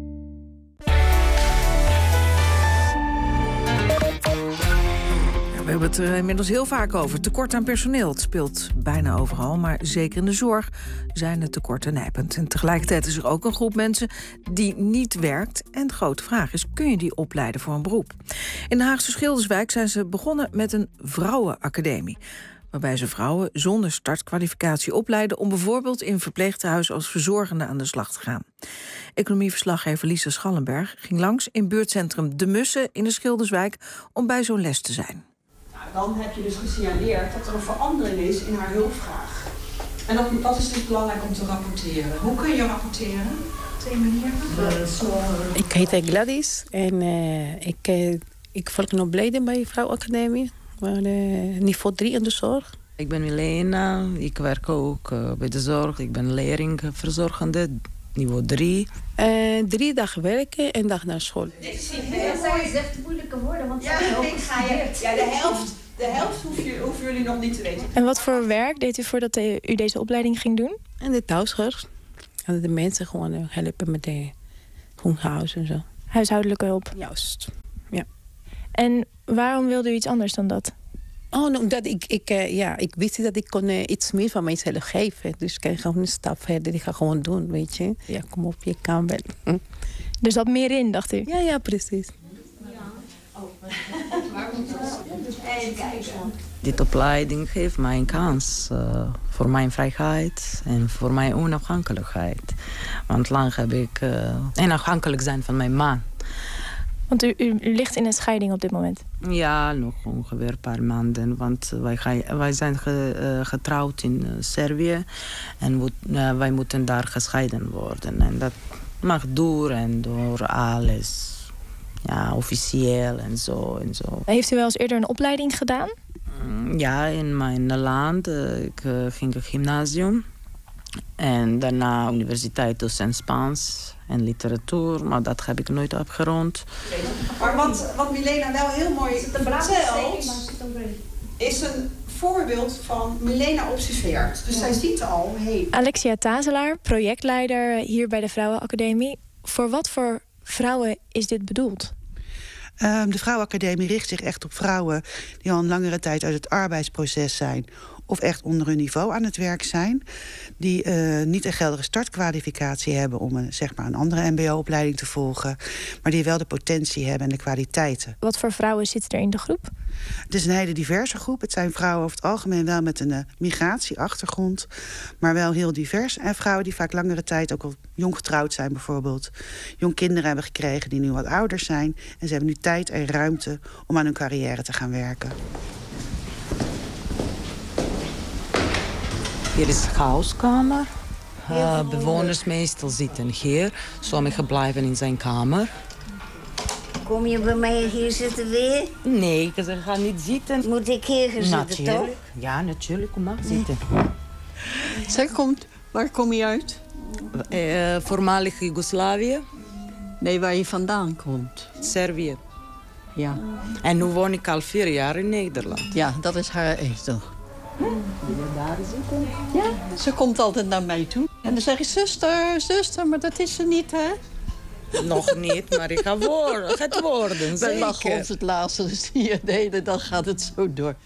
We hebben het er inmiddels heel vaak over. Tekort aan personeel. Het speelt bijna overal, maar zeker in de zorg zijn de tekorten nijpend. En tegelijkertijd is er ook een groep mensen die niet werkt. En de grote vraag is, kun je die opleiden voor een beroep? In de Haagse Schilderswijk zijn ze begonnen met een vrouwenacademie, waarbij ze vrouwen zonder startkwalificatie opleiden om bijvoorbeeld in verpleegtehuizen als verzorgende aan de slag te gaan. Economieverslaggever Lisa Schallenberg ging langs in buurtcentrum De Mussen in de Schilderswijk om bij zo'n les te zijn. Dan heb je dus gesignaleerd dat er een verandering is in haar hulpvraag. En dat is dus belangrijk om te rapporteren. Hoe kun je rapporteren? 2 manieren. Ik heet Gladys en ik volg een opleiding bij Vrouwenacademie. Niveau 3 in de zorg. Ik ben Milena, ik werk ook bij de zorg. Ik ben leerlingverzorgende, niveau 3. 3 dagen werken en 1 dag naar school. Dit is heel mooi. Zegt moeilijke woorden, want de helft hoeven jullie nog niet te weten. En wat voor werk deed u voordat u deze opleiding ging doen? En de thuiszorg. En de mensen gewoon helpen met de groenhuis en zo. Huishoudelijke hulp? Juist, ja. En waarom wilde u iets anders dan dat? Omdat ik wist dat ik kon iets meer van mijzelf geven. Dus ik kan gewoon een stap verder. Ik ga gewoon doen, weet je. Ja, kom op, je kan wel. Er zat meer in, dacht u? Ja, precies. Dit opleiding geeft mij een kans voor mijn vrijheid en voor mijn onafhankelijkheid. Want lang heb ik onafhankelijk zijn van mijn man. Want u ligt in een scheiding op dit moment? Ja, nog ongeveer een paar maanden. Want wij zijn getrouwd in Servië. En wij moeten daar gescheiden worden. En dat mag door alles. Ja, officieel en zo. Heeft u wel eens eerder een opleiding gedaan? Ja, in mijn land. Ik ging het gymnasium. En daarna universiteit docent Spaans en literatuur. Maar dat heb ik nooit afgerond. Maar wat Milena wel heel mooi vertelt, is een voorbeeld van Milena observeert. Dus zij ziet al, Alexia Tazelaar, projectleider hier bij de Vrouwenacademie. Voor wat voor vrouwen is dit bedoeld? De Vrouwenacademie richt zich echt op vrouwen die al een langere tijd uit het arbeidsproces zijn of echt onder hun niveau aan het werk zijn, die niet een geldige startkwalificatie hebben om een andere mbo-opleiding te volgen, maar die wel de potentie hebben en de kwaliteiten. Wat voor vrouwen zitten er in de groep? Het is een hele diverse groep. Het zijn vrouwen over het algemeen wel met een migratieachtergrond, maar wel heel divers. En vrouwen die vaak langere tijd ook al jong getrouwd zijn bijvoorbeeld. Jong kinderen hebben gekregen die nu wat ouder zijn. En ze hebben nu tijd en ruimte om aan hun carrière te gaan werken. Hier is de huiskamer. Bewoners meestal zitten hier. Sommigen blijven in zijn kamer. Kom je bij mij hier zitten weer? Nee, ze gaan niet zitten. Moet ik hier gaan zitten, toch? Ja, natuurlijk. Kom maar zitten. Zeg, waar kom je uit? Voormalig Joegoslavië. Nee, waar je vandaan komt. Servië. Ja. En nu woon ik al 4 jaar in Nederland. Ja, dat is haar toch? Wil je daar zitten? Ja, ze komt altijd naar mij toe. En dan zeg ik, zuster, maar dat is ze niet, hè? Nog niet, maar ik ga het worden. Wij lachen ons het laatste, dus hier de hele dag gaat het zo door.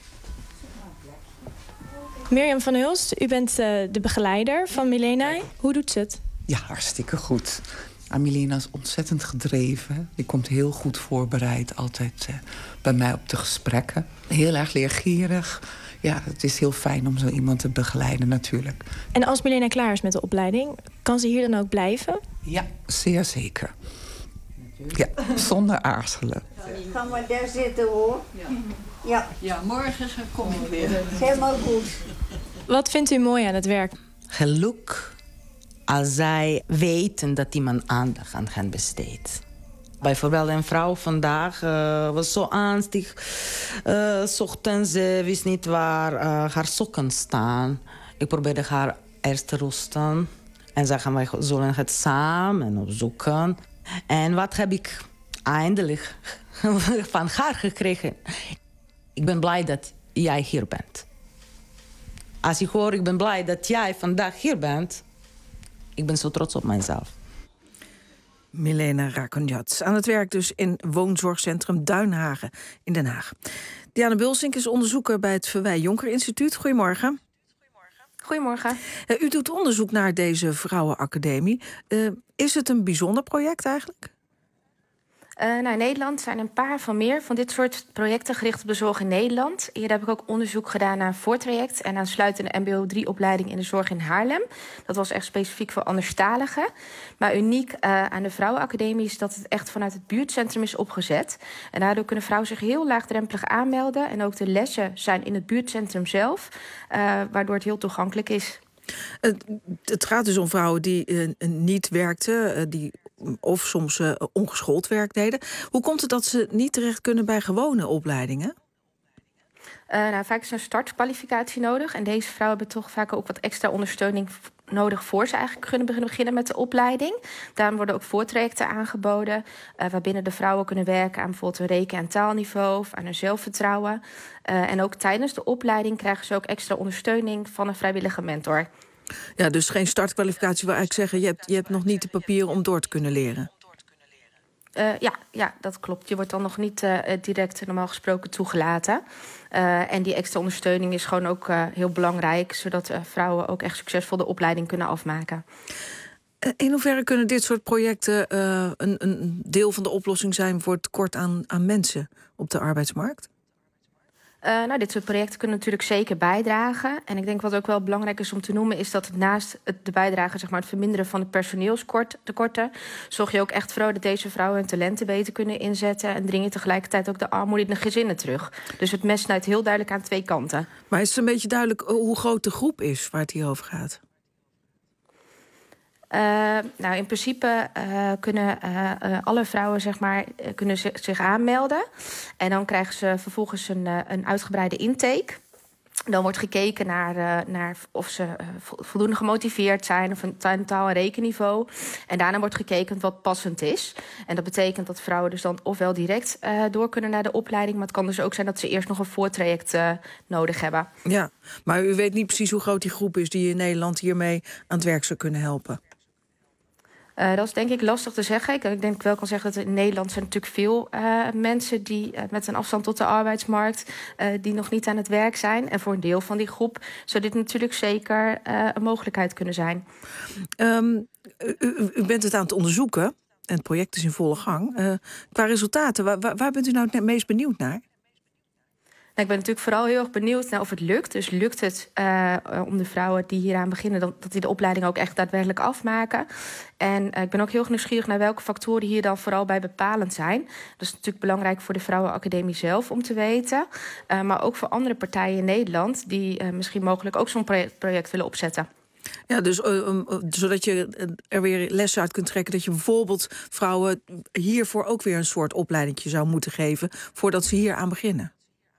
Mirjam van Hulst, u bent de begeleider van Milena. Hoe doet ze het? Ja, hartstikke goed. Milena is ontzettend gedreven. Die komt heel goed voorbereid altijd bij mij op de gesprekken. Heel erg leergierig. Ja, het is heel fijn om zo iemand te begeleiden natuurlijk. En als Milena klaar is met de opleiding, kan ze hier dan ook blijven? Ja, zeer zeker. Ja, zonder aarzelen. Ga maar daar zitten, hoor. Ja, morgen kom ik weer. Helemaal goed. Wat vindt u mooi aan het werk? Geluk als zij weten dat iemand aandacht aan hen besteedt. Bijvoorbeeld een vrouw vandaag was zo angstig. 's Ochtends wist niet waar haar sokken staan. Ik probeerde haar eerst te rusten. En zeggen wij zullen het samen opzoeken. En wat heb ik eindelijk van haar gekregen? Ik ben blij dat jij hier bent. Als ik hoor, ik ben blij dat jij vandaag hier bent. Ik ben zo trots op mijzelf. Milena Rakonjats. Aan het werk dus in woonzorgcentrum Duinhagen in Den Haag. Diana Bulsink is onderzoeker bij het Verwij Jonker Instituut. Goedemorgen. Goedemorgen. U doet onderzoek naar deze Vrouwenacademie. Is het een bijzonder project eigenlijk? In Nederland zijn een paar meer van dit soort projecten gericht op de zorg in Nederland. Hier heb ik ook onderzoek gedaan naar een voortraject en aansluitende MBO-3-opleiding in de zorg in Haarlem. Dat was echt specifiek voor anderstaligen. Maar uniek aan de Vrouwenacademie is dat het echt vanuit het buurtcentrum is opgezet. En daardoor kunnen vrouwen zich heel laagdrempelig aanmelden. En ook de lessen zijn in het buurtcentrum zelf, waardoor het heel toegankelijk is. Het gaat dus om vrouwen die niet werkten, die of soms ongeschoold werk deden. Hoe komt het dat ze niet terecht kunnen bij gewone opleidingen? Vaak is een startkwalificatie nodig. En deze vrouwen hebben toch vaak ook wat extra ondersteuning nodig voor ze eigenlijk kunnen beginnen met de opleiding. Daarom worden ook voortrajecten aangeboden, waarbinnen de vrouwen kunnen werken aan bijvoorbeeld een reken- en taalniveau of aan hun zelfvertrouwen. En ook tijdens de opleiding krijgen ze ook extra ondersteuning van een vrijwillige mentor. Ja, dus geen startkwalificatie wil eigenlijk zeggen, je hebt nog niet de papieren om door te kunnen leren. Ja, dat klopt. Je wordt dan nog niet direct normaal gesproken toegelaten. En die extra ondersteuning is gewoon ook heel belangrijk, zodat vrouwen ook echt succesvol de opleiding kunnen afmaken. In hoeverre kunnen dit soort projecten een deel van de oplossing zijn voor het tekort aan mensen op de arbeidsmarkt? Dit soort projecten kunnen natuurlijk zeker bijdragen. En ik denk wat ook wel belangrijk is om te noemen, is dat het naast de bijdrage, zeg maar, het verminderen van de personeelstekorten, zorg je ook echt voor dat deze vrouwen hun talenten beter kunnen inzetten en dring je tegelijkertijd ook de armoede in de gezinnen terug. Dus het mes snijdt heel duidelijk aan twee kanten. Maar is het een beetje duidelijk hoe groot de groep is waar het hier over gaat? In principe kunnen alle vrouwen, zeg maar, kunnen zich aanmelden. En dan krijgen ze vervolgens een uitgebreide intake. Dan wordt gekeken naar of ze voldoende gemotiveerd zijn, of een taal- en rekenniveau. En daarna wordt gekeken wat passend is. En dat betekent dat vrouwen dus dan ofwel direct door kunnen naar de opleiding, maar het kan dus ook zijn dat ze eerst nog een voortraject nodig hebben. Ja, maar u weet niet precies hoe groot die groep is die in Nederland hiermee aan het werk zou kunnen helpen. Dat is denk ik lastig te zeggen. Ik denk ik wel kan zeggen dat in Nederland zijn natuurlijk veel mensen die met een afstand tot de arbeidsmarkt die nog niet aan het werk zijn. En voor een deel van die groep zou dit natuurlijk zeker een mogelijkheid kunnen zijn. U bent het aan het onderzoeken en het project is in volle gang. Qua resultaten, waar bent u nou het meest benieuwd naar? Ik ben natuurlijk vooral heel erg benieuwd naar of het lukt. Dus lukt het om de vrouwen die hieraan beginnen, dat die de opleiding ook echt daadwerkelijk afmaken. En ik ben ook heel nieuwsgierig naar welke factoren hier dan vooral bij bepalend zijn. Dat is natuurlijk belangrijk voor de Vrouwenacademie zelf om te weten. Maar ook voor andere partijen in Nederland die misschien mogelijk ook zo'n project willen opzetten. Ja, dus zodat je er weer lessen uit kunt trekken, dat je bijvoorbeeld vrouwen hiervoor ook weer een soort opleidingje zou moeten geven voordat ze hier aan beginnen.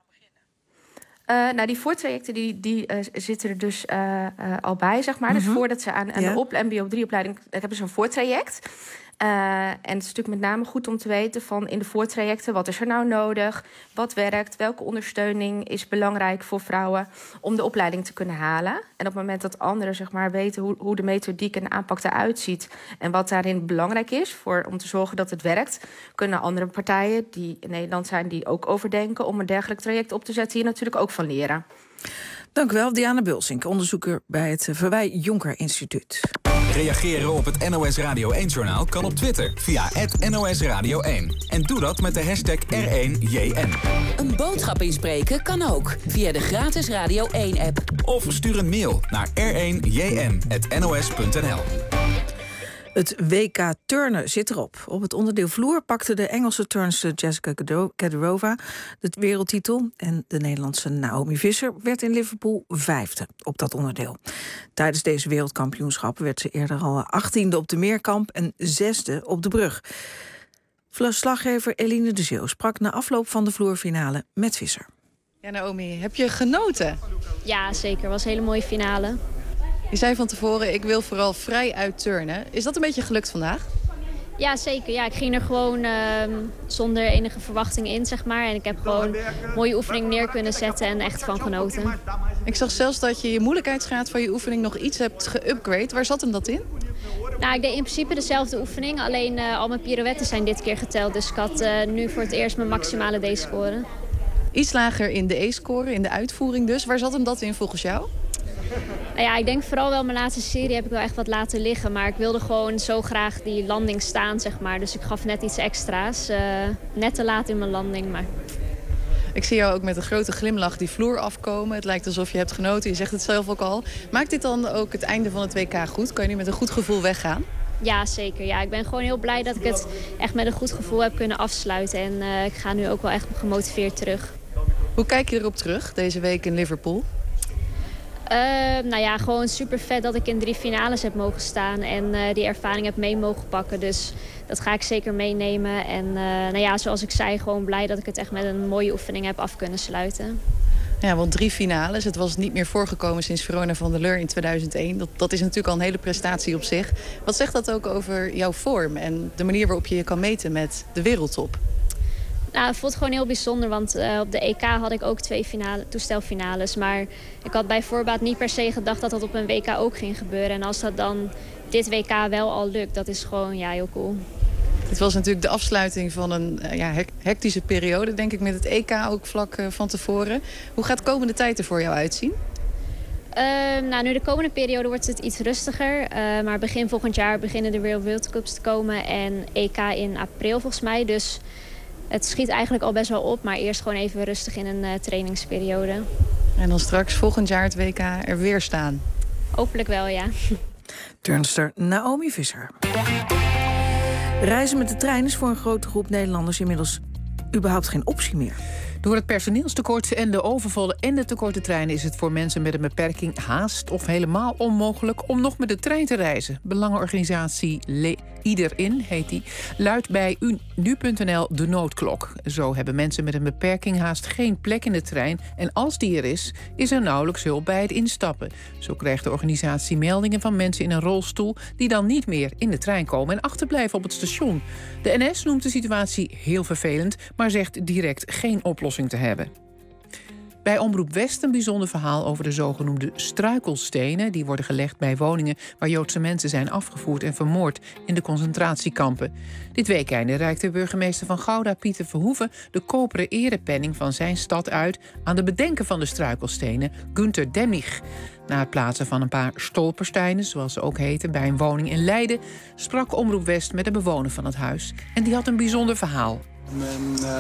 Die voortrajecten die zitten er dus al bij, zeg maar. Dus voordat ze aan de MBO-3-opleiding hebben ze een voortraject. En het is natuurlijk met name goed om te weten van in de voortrajecten, wat is er nou nodig, wat werkt, welke ondersteuning is belangrijk voor vrouwen om de opleiding te kunnen halen. En op het moment dat anderen, zeg maar, weten hoe de methodiek en de aanpak eruit ziet en wat daarin belangrijk is om te zorgen dat het werkt, kunnen andere partijen die in Nederland zijn die ook overdenken om een dergelijk traject op te zetten hier natuurlijk ook van leren. Dank u wel, Diana Bulsink, onderzoeker bij het Verwij Jonker Instituut. Reageren op het NOS Radio 1-journaal kan op Twitter via @NOS Radio 1. En doe dat met de hashtag R1JN. Een boodschap inspreken kan ook via de gratis Radio 1-app. Of stuur een mail naar r1jn@nos.nl. Het WK turnen zit erop. Op het onderdeel vloer pakte de Engelse turnster Jessica Kadyrova de wereldtitel. En de Nederlandse Naomi Visser werd in Liverpool 5e op dat onderdeel. Tijdens deze wereldkampioenschappen werd ze eerder al 18e op de meerkamp en 6e op de brug. Verslaggever Eline de Zeeuw sprak na afloop van de vloerfinale met Visser. Ja, Naomi, heb je genoten? Ja, zeker. Het was een hele mooie finale. Je zei van tevoren, ik wil vooral vrij uit turnen. Is dat een beetje gelukt vandaag? Ja, zeker. Ja, ik ging er gewoon zonder enige verwachting in, zeg maar. En ik heb gewoon een mooie oefening neer kunnen zetten en echt van genoten. Ik zag zelfs dat je moeilijkheidsgraad van je oefening nog iets hebt geüpgrade. Waar zat hem dat in? Nou, ik deed in principe dezelfde oefening. Alleen al mijn pirouetten zijn dit keer geteld. Dus ik had nu voor het eerst mijn maximale D-score. Iets lager in de E-score, in de uitvoering dus. Waar zat hem dat in volgens jou? Nou ja, ik denk vooral wel mijn laatste serie heb ik wel echt wat laten liggen. Maar ik wilde gewoon zo graag die landing staan, zeg maar. Dus ik gaf net iets extra's. Net te laat in mijn landing, maar... Ik zie jou ook met een grote glimlach die vloer afkomen. Het lijkt alsof je hebt genoten. Je zegt het zelf ook al. Maakt dit dan ook het einde van het WK goed? Kan je nu met een goed gevoel weggaan? Ja, zeker. Ja, ik ben gewoon heel blij dat ik het echt met een goed gevoel heb kunnen afsluiten. En ik ga nu ook wel echt gemotiveerd terug. Hoe kijk je erop terug, deze week in Liverpool? Nou ja, gewoon super vet dat ik in 3 finales heb mogen staan en die ervaring heb mee mogen pakken. Dus dat ga ik zeker meenemen. En nou ja, zoals ik zei, gewoon blij dat ik het echt met een mooie oefening heb af kunnen sluiten. Ja, want 3 finales. Het was niet meer voorgekomen sinds Verona van der Leur in 2001. Dat is natuurlijk al een hele prestatie op zich. Wat zegt dat ook over jouw vorm en de manier waarop je je kan meten met de wereldtop? Nou, het voelt gewoon heel bijzonder, want op de EK had ik ook 2 toestelfinales. Maar ik had bij voorbaat niet per se gedacht dat dat op een WK ook ging gebeuren. En als dat dan dit WK wel al lukt, dat is gewoon heel cool. Het was natuurlijk de afsluiting van een hectische periode, denk ik, met het EK ook vlak van tevoren. Hoe gaat de komende tijd er voor jou uitzien? Nou, nu de komende periode wordt het iets rustiger. Maar begin volgend jaar beginnen de World Cups te komen en EK in april volgens mij. Dus het schiet eigenlijk al best wel op, maar eerst gewoon even rustig in een trainingsperiode. En dan straks volgend jaar het WK er weer staan? Hopelijk wel, ja. Turnster Naomi Visser. Reizen met de trein is voor een grote groep Nederlanders inmiddels überhaupt geen optie meer. Door het personeelstekort en de overvolle en de tekorten treinen is het voor mensen met een beperking haast of helemaal onmogelijk om nog met de trein te reizen. Belangenorganisatie Iederin heet die, luidt bij nu.nl de noodklok. Zo hebben mensen met een beperking haast geen plek in de trein en als die er is er nauwelijks hulp bij het instappen. Zo krijgt de organisatie meldingen van mensen in een rolstoel die dan niet meer in de trein komen en achterblijven op het station. De NS noemt de situatie heel vervelend, maar zegt direct geen oplossing te hebben. Bij Omroep West een bijzonder verhaal over de zogenoemde struikelstenen. Die worden gelegd bij woningen waar Joodse mensen zijn afgevoerd en vermoord in de concentratiekampen. Dit weekende reikte burgemeester van Gouda, Pieter Verhoeven, de koperen erepenning van zijn stad uit aan de bedenker van de struikelstenen, Günter Demmich. Na het plaatsen van een paar stolpersteinen, zoals ze ook heten, bij een woning in Leiden, sprak Omroep West met de bewoner van het huis. En die had een bijzonder verhaal. Mijn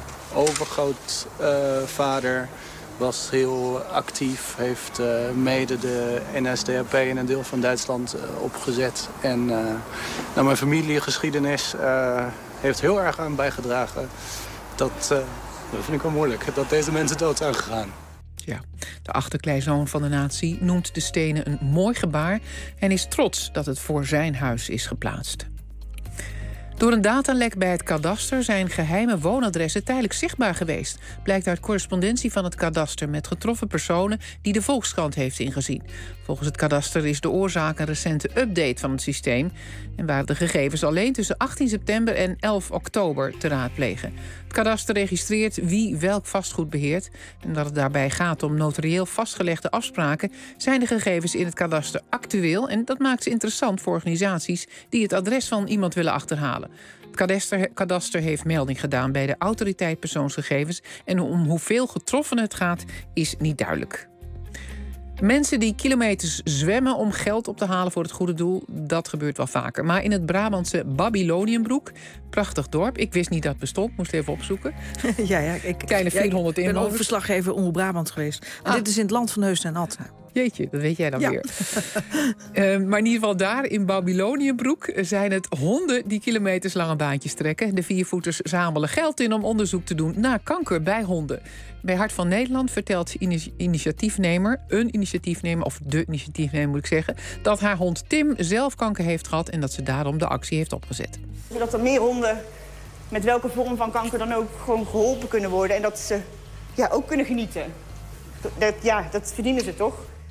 overgrootvader was heel actief, heeft mede de NSDAP in een deel van Duitsland opgezet. En mijn familiegeschiedenis heeft heel erg aan bijgedragen. Dat vind ik wel moeilijk, dat deze mensen dood zijn gegaan. Ja, de achterkleinzoon van de natie noemt de stenen een mooi gebaar en is trots dat het voor zijn huis is geplaatst. Door een datalek bij het kadaster zijn geheime woonadressen tijdelijk zichtbaar geweest. Blijkt uit correspondentie van het kadaster met getroffen personen die de Volkskrant heeft ingezien. Volgens het kadaster is de oorzaak een recente update van het systeem en waren de gegevens alleen tussen 18 september en 11 oktober te raadplegen. Het kadaster registreert wie welk vastgoed beheert en dat het daarbij gaat om notarieel vastgelegde afspraken zijn de gegevens in het kadaster actueel en dat maakt ze interessant voor organisaties die het adres van iemand willen achterhalen. Het kadaster heeft melding gedaan bij de autoriteit persoonsgegevens en om hoeveel getroffenen het gaat is niet duidelijk. Mensen die kilometers zwemmen om geld op te halen voor het goede doel, dat gebeurt wel vaker. Maar in het Brabantse Babyloniënbroek, prachtig dorp, ik wist niet dat het bestond, moest even opzoeken. Kleine 400 inwoners. Ik ben ook verslaggever Omroep Brabant geweest. Dit is in het land van Heusden en Atten. Jeetje, dat weet jij dan weer. Maar in ieder geval daar in Babyloniëbroek zijn het honden die kilometers lange baantjes trekken. De viervoeters zamelen geld in om onderzoek te doen naar kanker bij honden. Bij Hart van Nederland vertelt een initiatiefnemer, of de initiatiefnemer moet ik zeggen, dat haar hond Tim zelf kanker heeft gehad en dat ze daarom de actie heeft opgezet. Zodat er meer honden met welke vorm van kanker dan ook gewoon geholpen kunnen worden en dat ze ook kunnen genieten. Dat verdienen ze toch?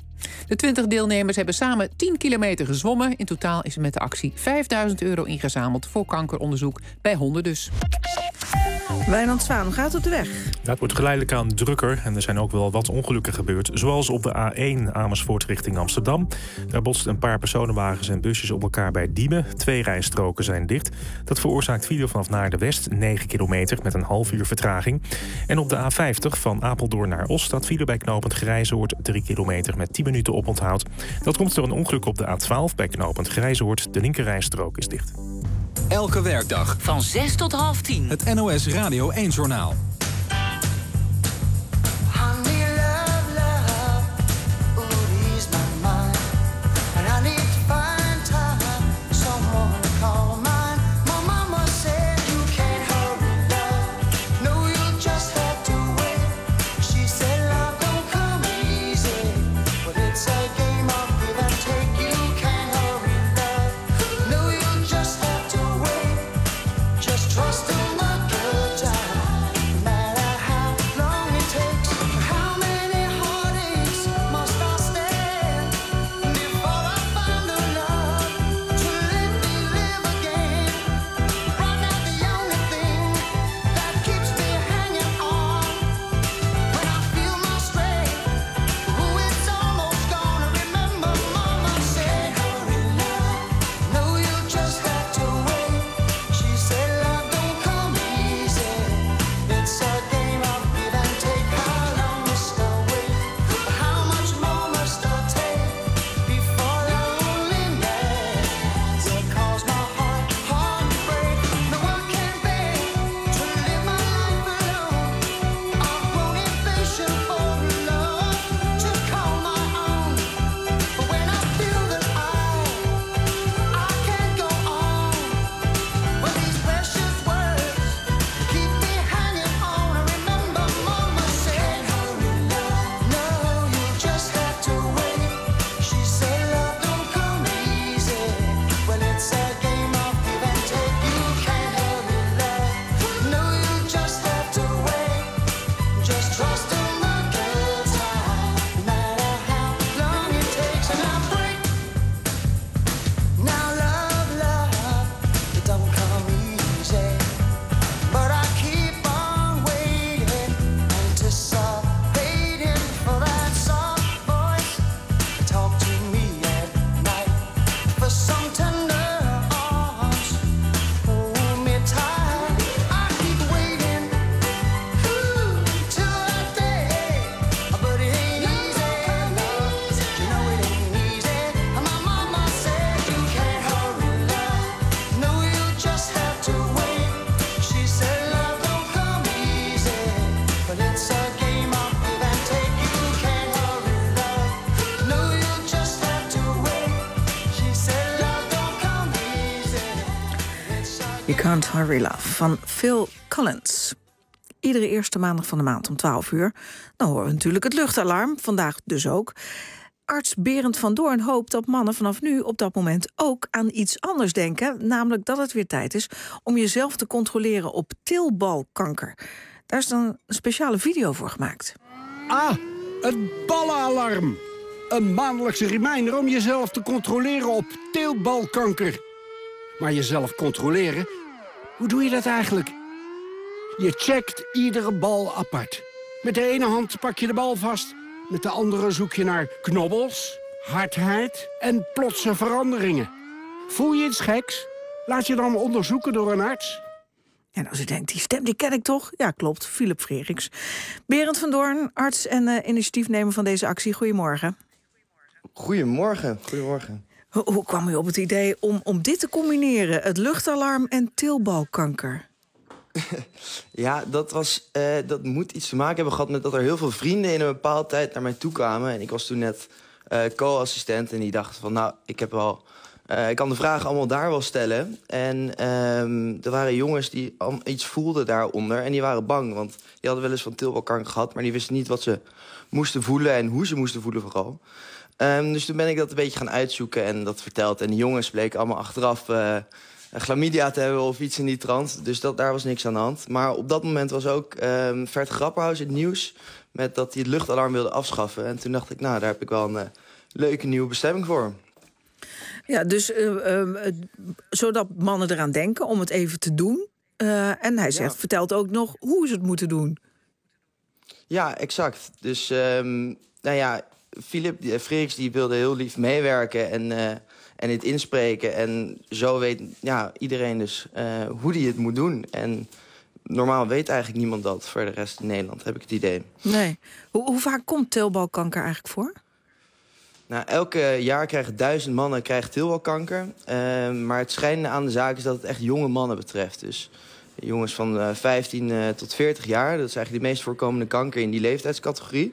De 20 deelnemers hebben samen 10 kilometer gezwommen. In totaal is er met de actie €5.000 ingezameld voor kankeronderzoek bij honden dus. Wijnand Zwaan, hoe gaat het op de weg? Ja, het wordt geleidelijk aan drukker en er zijn ook wel wat ongelukken gebeurd. Zoals op de A1 Amersfoort richting Amsterdam. Daar botsten een paar personenwagens en busjes op elkaar bij Diemen. 2 rijstroken zijn dicht. Dat veroorzaakt file vanaf naar de West, 9 kilometer met een half uur vertraging. En op de A50 van Apeldoorn naar Os staat file bij knooppunt Grijzoord 3 kilometer met 10 minuten oponthoud. Dat komt door een ongeluk op de A12 bij knooppunt Grijzoord. De linkerrijstrook is dicht. Elke werkdag van 6 tot half 10. Het NOS Radio 1-journaal. You Can't Hurry Love van Phil Collins. Iedere eerste maandag van de maand om 12 uur. Dan horen we natuurlijk het luchtalarm, vandaag dus ook. Arts Berend van Doorn hoopt dat mannen vanaf nu op dat moment ook aan iets anders denken. Namelijk dat het weer tijd is om jezelf te controleren op teelbalkanker. Daar is dan een speciale video voor gemaakt. Ah, het ballenalarm. Een maandelijkse reminder om jezelf te controleren op teelbalkanker. Maar jezelf controleren? Hoe doe je dat eigenlijk? Je checkt iedere bal apart. Met de ene hand pak je de bal vast. Met de andere zoek je naar knobbels, hardheid en plotse veranderingen. Voel je iets geks? Laat je dan onderzoeken door een arts. En als u denkt, die stem die ken ik toch? Ja, klopt, Philip Freriks. Berend van Doorn, arts en initiatiefnemer van deze actie. Goedemorgen. Goedemorgen. Hoe kwam u op het idee om dit te combineren? Het luchtalarm en teelbalkanker? Ja, dat moet iets te maken hebben gehad met dat er heel veel vrienden in een bepaalde tijd naar mij toe kwamen. En ik was toen net co-assistent en die dachten van, nou, ik kan de vragen allemaal daar wel stellen. En er waren jongens die iets voelden daaronder en die waren bang. Want die hadden wel eens van teelbalkanker gehad, maar die wisten niet wat ze moesten voelen en hoe ze moesten voelen vooral. Dus toen ben ik dat een beetje gaan uitzoeken en dat verteld. En die jongens bleken allemaal achteraf chlamydia te hebben of iets in die trant. Dus daar was niks aan de hand. Maar op dat moment was ook Vert Grapperhaus in het nieuws met dat hij het luchtalarm wilde afschaffen. En toen dacht ik, nou, daar heb ik wel een leuke nieuwe bestemming voor. Ja, dus zodat mannen eraan denken om het even te doen. En hij vertelt ook nog hoe ze het moeten doen. Ja, exact. Dus Philip Freeriks die wilde heel lief meewerken en het inspreken. En zo weet iedereen dus hoe die het moet doen. En normaal weet eigenlijk niemand dat voor de rest in Nederland, heb ik het idee. Nee. Hoe vaak komt teelbalkanker eigenlijk voor? Nou, elke jaar krijgen 1000 mannen teelbalkanker. Maar het schijnende aan de zaak is dat het echt jonge mannen betreft. Dus jongens van 15 tot 40 jaar. Dat is eigenlijk de meest voorkomende kanker in die leeftijdscategorie.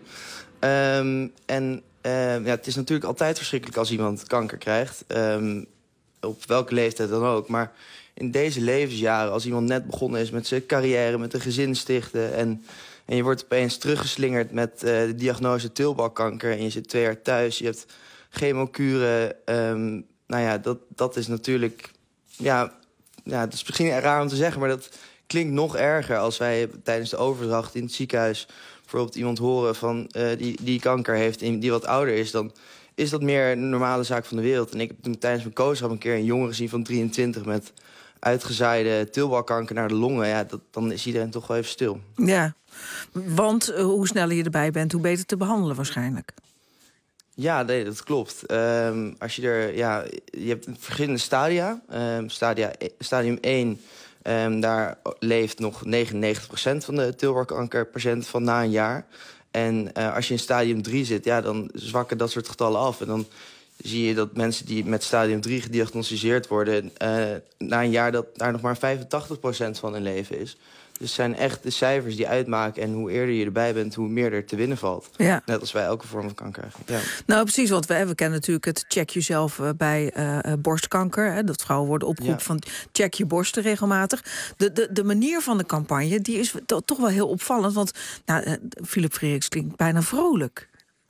Het is natuurlijk altijd verschrikkelijk als iemand kanker krijgt. Op welke leeftijd dan ook. Maar in deze levensjaren, als iemand net begonnen is met zijn carrière, met een gezin stichten en je wordt opeens teruggeslingerd met de diagnose teelbalkanker en je zit 2 jaar thuis, je hebt chemokuren. Dat is natuurlijk... het is misschien raar om te zeggen, maar dat klinkt nog erger als wij tijdens de overdracht in het ziekenhuis bijvoorbeeld iemand horen van die kanker heeft en die wat ouder is, dan is dat meer een normale zaak van de wereld. En ik heb toen tijdens mijn koosschap een keer een jongen gezien van 23 met uitgezaaide teelbalkanker naar de longen. Ja, dan is iedereen toch wel even stil. Ja, want hoe sneller je erbij bent, hoe beter te behandelen waarschijnlijk. Ja, nee, dat klopt. Als je hebt verschillende stadia. Stadium 1, daar leeft nog 99% van de teelbalkankerpatiënten van na een jaar. En als je in stadium 3 zit, dan zwakken dat soort getallen af. En dan zie je dat mensen die met stadium 3 gediagnosticeerd worden, na een jaar dat daar nog maar 85% van hun leven is. Dus het zijn echt de cijfers die uitmaken. En hoe eerder je erbij bent, hoe meer er te winnen valt. Ja. Net als bij elke vorm van kanker eigenlijk. Ja. Nou, precies, want we kennen natuurlijk het check jezelf bij borstkanker. Hè, dat vrouwen worden opgeroepen van check je borsten regelmatig. De manier van de campagne die is toch wel heel opvallend. Want Philip Freeriks klinkt bijna vrolijk.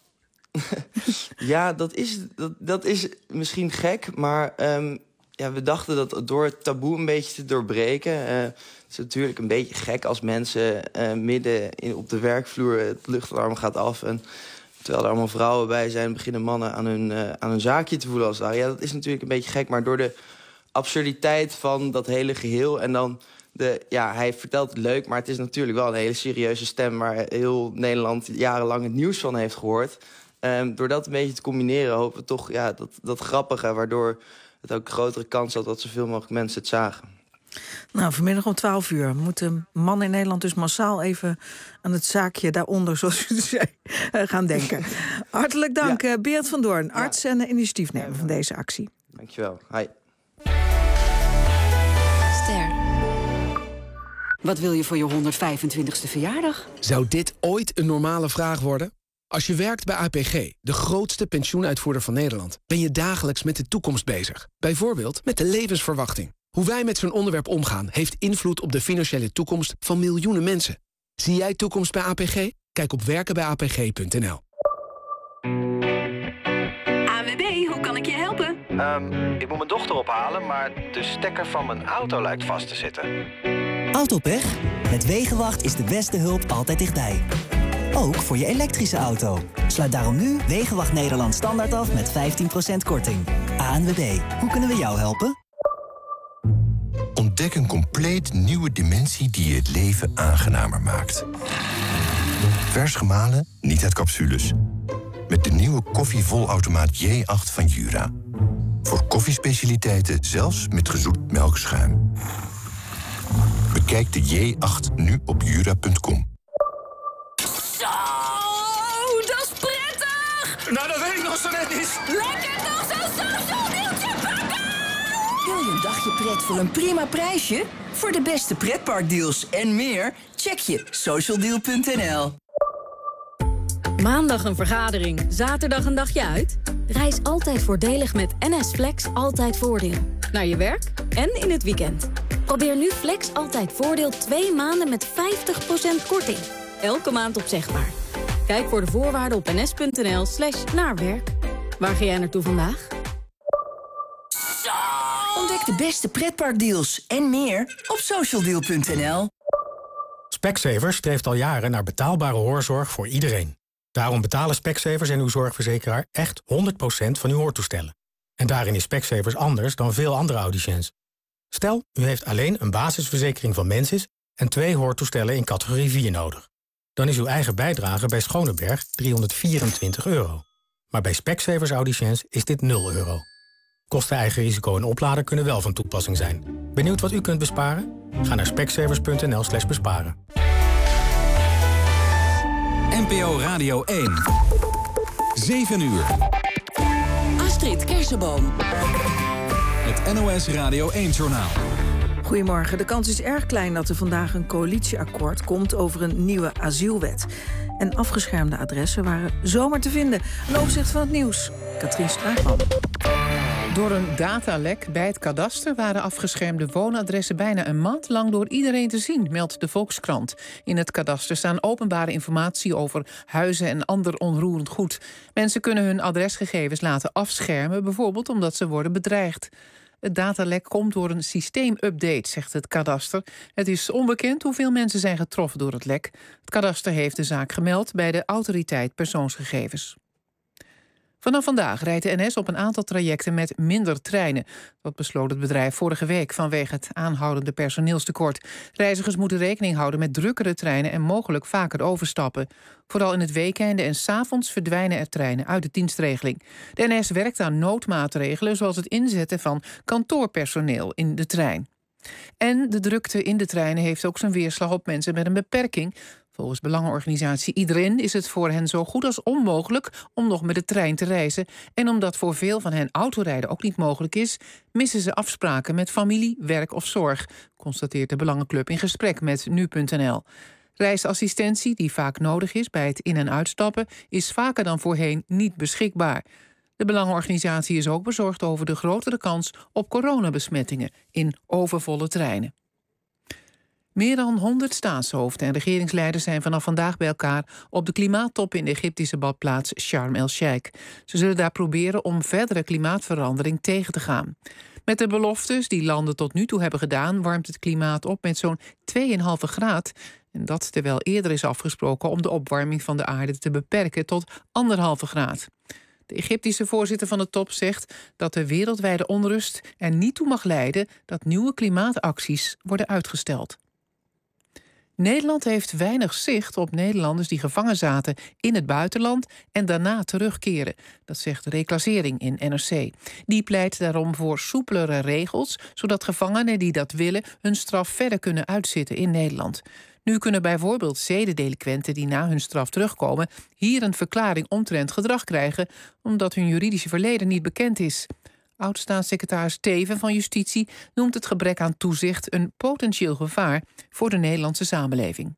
Ja, dat is misschien gek, maar we dachten dat door het taboe een beetje te doorbreken. Het is natuurlijk een beetje gek als mensen midden op de werkvloer het luchtalarm gaat af. En terwijl er allemaal vrouwen bij zijn, beginnen mannen aan hun zaakje te voelen. Ja, dat is natuurlijk een beetje gek, maar door de absurditeit van dat hele geheel en dan hij vertelt het leuk, maar het is natuurlijk wel een hele serieuze stem waar heel Nederland jarenlang het nieuws van heeft gehoord. Door dat een beetje te combineren hopen we toch dat grappige, waardoor het ook grotere kans had dat zoveel mogelijk mensen het zagen. Nou, vanmiddag om 12 uur moeten mannen in Nederland dus massaal even aan het zaakje daaronder, zoals u zei, gaan denken. Hartelijk dank, Beert van Doorn, arts en initiatiefnemer van deze actie. Dankjewel. Hi. Ster. Wat wil je voor je 125ste verjaardag? Zou dit ooit een normale vraag worden? Als je werkt bij APG, de grootste pensioenuitvoerder van Nederland, ben je dagelijks met de toekomst bezig. Bijvoorbeeld met de levensverwachting. Hoe wij met zo'n onderwerp omgaan heeft invloed op de financiële toekomst van miljoenen mensen. Zie jij toekomst bij APG? Kijk op werkenbijapg.nl. ANWB, hoe kan ik je helpen? Ik moet mijn dochter ophalen, maar de stekker van mijn auto lijkt vast te zitten. Autopech? Met Wegenwacht is de beste hulp altijd dichtbij. Ook voor je elektrische auto. Sluit daarom nu Wegenwacht Nederland standaard af met 15% korting. ANWB, hoe kunnen we jou helpen? Ontdek een compleet nieuwe dimensie die je het leven aangenamer maakt. Vers gemalen, niet uit capsules. Met de nieuwe koffievolautomaat J8 van Jura. Voor koffiespecialiteiten zelfs met gezoet melkschuim. Bekijk de J8 nu op jura.com. Zo, dat is prettig! Nou, dat weet ik nog zo net niet. Lekker toch zo'n social deeltje pakken! Wil je een dagje pret voor een prima prijsje? Voor de beste pretparkdeals en meer, check je socialdeal.nl. Maandag een vergadering, zaterdag een dagje uit? Reis altijd voordelig met NS Flex Altijd Voordeel. Naar je werk en in het weekend. Probeer nu Flex Altijd Voordeel 2 maanden met 50% korting. Elke maand opzegbaar. Kijk voor de voorwaarden op ns.nl/naarwerk. Waar ga jij naartoe vandaag? Ontdek de beste pretparkdeals en meer op socialdeal.nl. Specsavers streeft al jaren naar betaalbare hoorzorg voor iedereen. Daarom betalen Specsavers en uw zorgverzekeraar echt 100% van uw hoortoestellen. En daarin is Specsavers anders dan veel andere audiciëns. Stel, u heeft alleen een basisverzekering van Mensis en 2 hoortoestellen in categorie 4 nodig. Dan is uw eigen bijdrage bij Schoneberg €324. Maar bij Specsavers audiciëns is dit €0. Kosten, eigen risico en oplader kunnen wel van toepassing zijn. Benieuwd wat u kunt besparen? Ga naar specsavers.nl/besparen. NPO Radio 1. 7 uur. Astrid Kersenboom. Het NOS Radio 1-journaal. Goedemorgen. De kans is erg klein dat er vandaag een coalitieakkoord komt over een nieuwe asielwet. En afgeschermde adressen waren zomaar te vinden. Een overzicht van het nieuws. Katrien Straatman. Door een datalek bij het kadaster waren afgeschermde woonadressen bijna een maand lang door iedereen te zien, meldt de Volkskrant. In het kadaster staan openbare informatie over huizen en ander onroerend goed. Mensen kunnen hun adresgegevens laten afschermen, bijvoorbeeld omdat ze worden bedreigd. Het datalek komt door een systeemupdate, zegt het kadaster. Het is onbekend hoeveel mensen zijn getroffen door het lek. Het kadaster heeft de zaak gemeld bij de Autoriteit Persoonsgegevens. Vanaf vandaag rijdt de NS op een aantal trajecten met minder treinen. Dat besloot het bedrijf vorige week vanwege het aanhoudende personeelstekort. Reizigers moeten rekening houden met drukkere treinen en mogelijk vaker overstappen. Vooral in het weekende en 's avonds verdwijnen er treinen uit de dienstregeling. De NS werkt aan noodmaatregelen zoals het inzetten van kantoorpersoneel in de trein. En de drukte in de treinen heeft ook zijn weerslag op mensen met een beperking. Volgens belangenorganisatie Iedereen is het voor hen zo goed als onmogelijk om nog met de trein te reizen. En omdat voor veel van hen autorijden ook niet mogelijk is, missen ze afspraken met familie, werk of zorg, constateert de Belangenclub in gesprek met nu.nl. Reisassistentie, die vaak nodig is bij het in- en uitstappen, is vaker dan voorheen niet beschikbaar. De Belangenorganisatie is ook bezorgd over de grotere kans op coronabesmettingen in overvolle treinen. Meer dan 100 staatshoofden en regeringsleiders zijn vanaf vandaag bij elkaar op de klimaattop in de Egyptische badplaats Sharm el-Sheikh. Ze zullen daar proberen om verdere klimaatverandering tegen te gaan. Met de beloftes die landen tot nu toe hebben gedaan, warmt het klimaat op met zo'n 2,5 graad. En dat terwijl eerder is afgesproken om de opwarming van de aarde te beperken tot 1,5 graad. De Egyptische voorzitter van de top zegt dat de wereldwijde onrust er niet toe mag leiden dat nieuwe klimaatacties worden uitgesteld. Nederland heeft weinig zicht op Nederlanders die gevangen zaten in het buitenland en daarna terugkeren. Dat zegt de reclassering in NRC. Die pleit daarom voor soepelere regels, zodat gevangenen die dat willen hun straf verder kunnen uitzitten in Nederland. Nu kunnen bijvoorbeeld zedendelinquenten die na hun straf terugkomen hier een verklaring omtrent gedrag krijgen, omdat hun juridische verleden niet bekend is. Oud-staatssecretaris Teven van Justitie noemt het gebrek aan toezicht een potentieel gevaar voor de Nederlandse samenleving.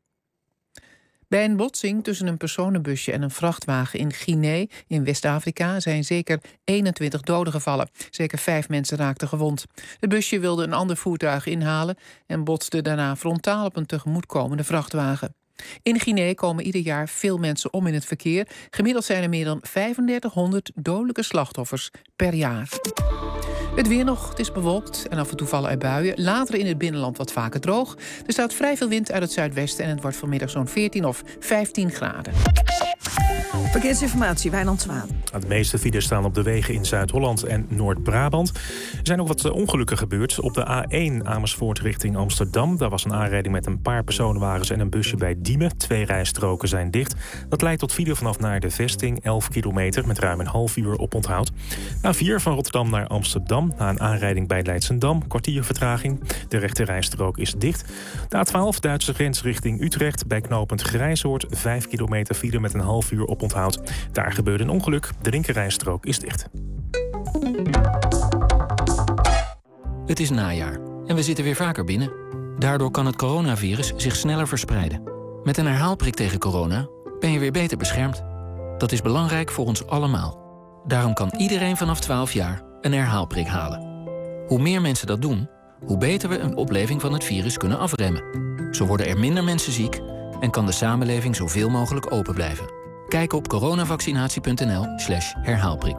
Bij een botsing tussen een personenbusje en een vrachtwagen in Guinea in West-Afrika zijn zeker 21 doden gevallen. Zeker 5 mensen raakten gewond. Het busje wilde een ander voertuig inhalen en botste daarna frontaal op een tegemoetkomende vrachtwagen. In Guinea komen ieder jaar veel mensen om in het verkeer. Gemiddeld zijn er meer dan 3500 dodelijke slachtoffers per jaar. Het weer nog, het is bewolkt en af en toe vallen er buien. Later in het binnenland wat vaker droog. Er staat vrij veel wind uit het zuidwesten en het wordt vanmiddag zo'n 14 of 15 graden. Verkeersinformatie, Wijnand Zwaan. De meeste files staan op de wegen in Zuid-Holland en Noord-Brabant. Er zijn ook wat ongelukken gebeurd. Op de A1 Amersfoort richting Amsterdam. Daar was een aanrijding met een paar personenwagens en een busje bij Diemen. 2 rijstroken zijn dicht. Dat leidt tot file vanaf naar de vesting. 11 kilometer met ruim een half uur oponthoud. A4 van Rotterdam naar Amsterdam. Na een aanrijding bij Leidsendam. Kwartier vertraging. De rechte rijstrook is dicht. De A12 Duitse grens richting Utrecht. Bij knooppunt Grijzoord. 5 kilometer file met een half uur oponthoud. Daar gebeurde een ongeluk. De linkerrijstrook is dicht. Het is najaar en we zitten weer vaker binnen. Daardoor kan het coronavirus zich sneller verspreiden. Met een herhaalprik tegen corona ben je weer beter beschermd. Dat is belangrijk voor ons allemaal. Daarom kan iedereen vanaf 12 jaar een herhaalprik halen. Hoe meer mensen dat doen, hoe beter we een opleving van het virus kunnen afremmen. Zo worden er minder mensen ziek en kan de samenleving zoveel mogelijk open blijven. Kijk op coronavaccinatie.nl/herhaalprik.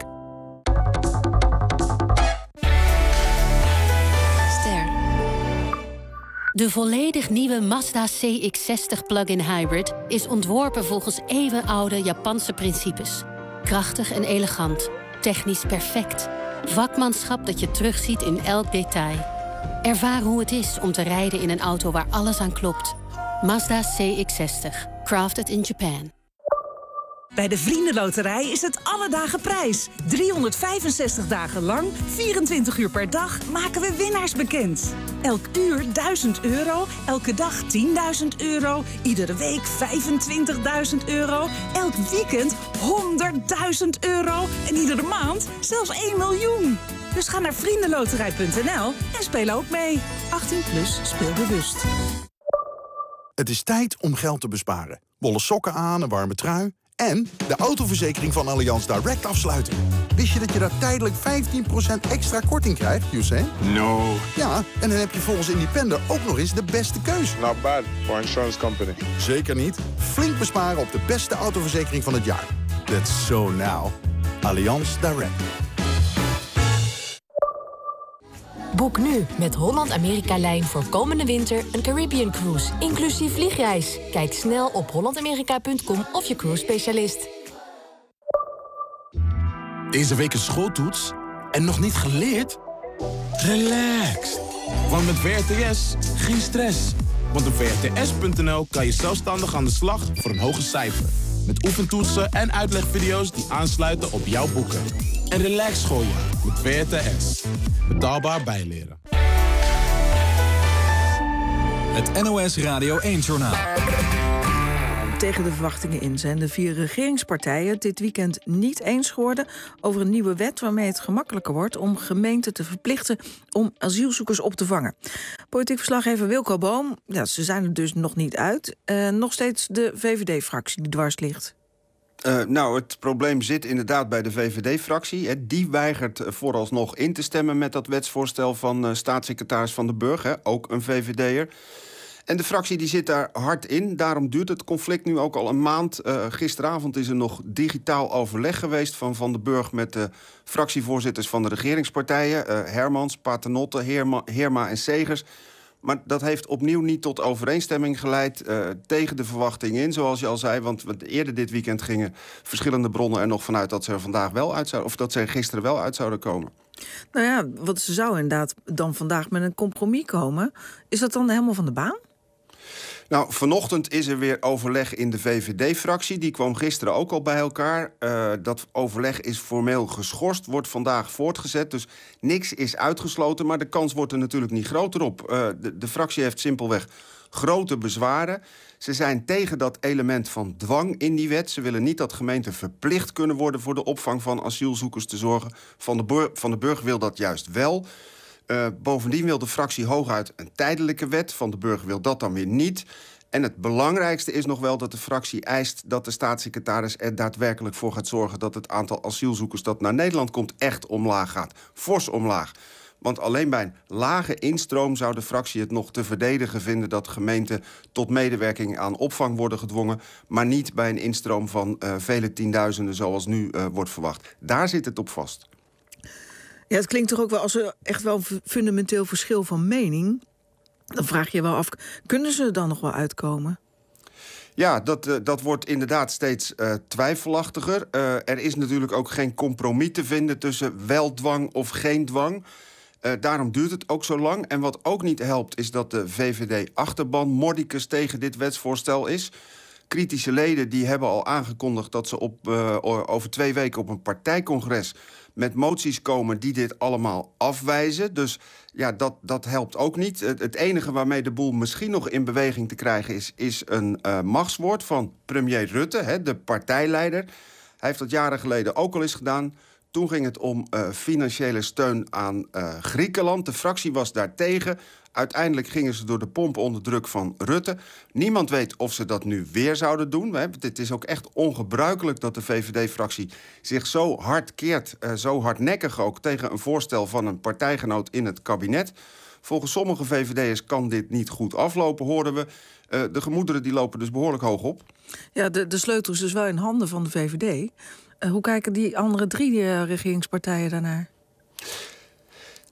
De volledig nieuwe Mazda CX-60 plug-in hybrid is ontworpen volgens eeuwenoude Japanse principes. Krachtig en elegant, technisch perfect. Vakmanschap dat je terugziet in elk detail. Ervaar hoe het is om te rijden in een auto waar alles aan klopt. Mazda CX-60. Crafted in Japan. Bij de Vriendenloterij is het alle dagen prijs. 365 dagen lang, 24 uur per dag, maken we winnaars bekend. Elk uur 1000 euro, elke dag 10.000 euro, iedere week 25.000 euro, elk weekend 100.000 euro en iedere maand zelfs 1 miljoen. Dus ga naar vriendenloterij.nl en speel ook mee. 18 plus, speel bewust. Het is tijd om geld te besparen. Wollen sokken aan, een warme trui en de autoverzekering van Allianz Direct afsluiten. Wist je dat je daar tijdelijk 15% extra korting krijgt, Hussein? No. Ja, en dan heb je volgens Independer ook nog eens de beste keus. Not bad for insurance company. Zeker niet. Flink besparen op de beste autoverzekering van het jaar. That's so now. Allianz Direct. Boek nu met Holland-Amerika-lijn voor komende winter een Caribbean Cruise, inclusief vliegreis. Kijk snel op hollandamerika.com of je cruise specialist. Deze week een schooltoets en nog niet geleerd? Relaxed. Want met VRTS geen stress. Want op vrts.nl kan je zelfstandig aan de slag voor een hoger cijfer. Met oefentoetsen en uitlegvideo's die aansluiten op jouw boeken. En relax schooljaar met VRTS. Betaalbaar bijleren. Het NOS Radio 1-journaal. Tegen de verwachtingen in zijn de 4 regeringspartijen het dit weekend niet eens geworden over een nieuwe wet waarmee het gemakkelijker wordt om gemeenten te verplichten om asielzoekers op te vangen. Politiek verslaggever Wilco Boom, ja, ze zijn er dus nog niet uit. Nog steeds de VVD-fractie die dwars ligt. Het probleem zit inderdaad bij de VVD-fractie. Die weigert vooralsnog in te stemmen met dat wetsvoorstel van staatssecretaris Van den Burg, ook een VVD'er. En de fractie die zit daar hard in. Daarom duurt het conflict nu ook al een maand. Gisteravond is er nog digitaal overleg geweest van den Burg met de fractievoorzitters van de regeringspartijen. Hermans, Paternotte, Heerma en Segers. Maar dat heeft opnieuw niet tot overeenstemming geleid tegen de verwachtingen in, zoals je al zei. Want eerder dit weekend gingen verschillende bronnen er nog vanuit dat ze er vandaag wel uit zouden, of dat ze er gisteren wel uit zouden komen. Nou ja, want ze zou inderdaad dan vandaag met een compromis komen. Is dat dan helemaal van de baan? Nou, vanochtend is er weer overleg in de VVD-fractie. Die kwam gisteren ook al bij elkaar. Dat overleg is formeel geschorst, wordt vandaag voortgezet. Dus niks is uitgesloten, maar de kans wordt er natuurlijk niet groter op. De fractie heeft simpelweg grote bezwaren. Ze zijn tegen dat element van dwang in die wet. Ze willen niet dat gemeenten verplicht kunnen worden voor de opvang van asielzoekers te zorgen. Van den Burg wil dat juist wel. Bovendien wil de fractie hooguit een tijdelijke wet. Van den Burg wil dat dan weer niet. En het belangrijkste is nog wel dat de fractie eist dat de staatssecretaris er daadwerkelijk voor gaat zorgen dat het aantal asielzoekers dat naar Nederland komt echt omlaag gaat. Fors omlaag. Want alleen bij een lage instroom zou de fractie het nog te verdedigen vinden dat gemeenten tot medewerking aan opvang worden gedwongen, maar niet bij een instroom van vele tienduizenden zoals nu wordt verwacht. Daar zit het op vast. Ja, het klinkt toch ook wel als er echt wel een fundamenteel verschil van mening. Dan vraag je je wel af, kunnen ze er dan nog wel uitkomen? Ja, dat wordt inderdaad steeds twijfelachtiger. Er is natuurlijk ook geen compromis te vinden tussen wel dwang of geen dwang. Daarom duurt het ook zo lang. En wat ook niet helpt is dat de VVD-achterban mordicus tegen dit wetsvoorstel is. Kritische leden die hebben al aangekondigd dat ze over 2 weken op een partijcongres met moties komen die dit allemaal afwijzen. Dus ja, dat helpt ook niet. Het enige waarmee de boel misschien nog in beweging te krijgen is een machtswoord van premier Rutte, de partijleider. Hij heeft dat jaren geleden ook al eens gedaan. Toen ging het om financiële steun aan Griekenland. De fractie was daartegen. Uiteindelijk gingen ze door de pomp onder druk van Rutte. Niemand weet of ze dat nu weer zouden doen. Het is ook echt ongebruikelijk dat de VVD-fractie zich zo hard keert, zo hardnekkig ook, tegen een voorstel van een partijgenoot in het kabinet. Volgens sommige VVD'ers kan dit niet goed aflopen, hoorden we. De gemoederen die lopen dus behoorlijk hoog op. Ja, de sleutel is dus wel in handen van de VVD. Hoe kijken die andere 3 regeringspartijen daarnaar?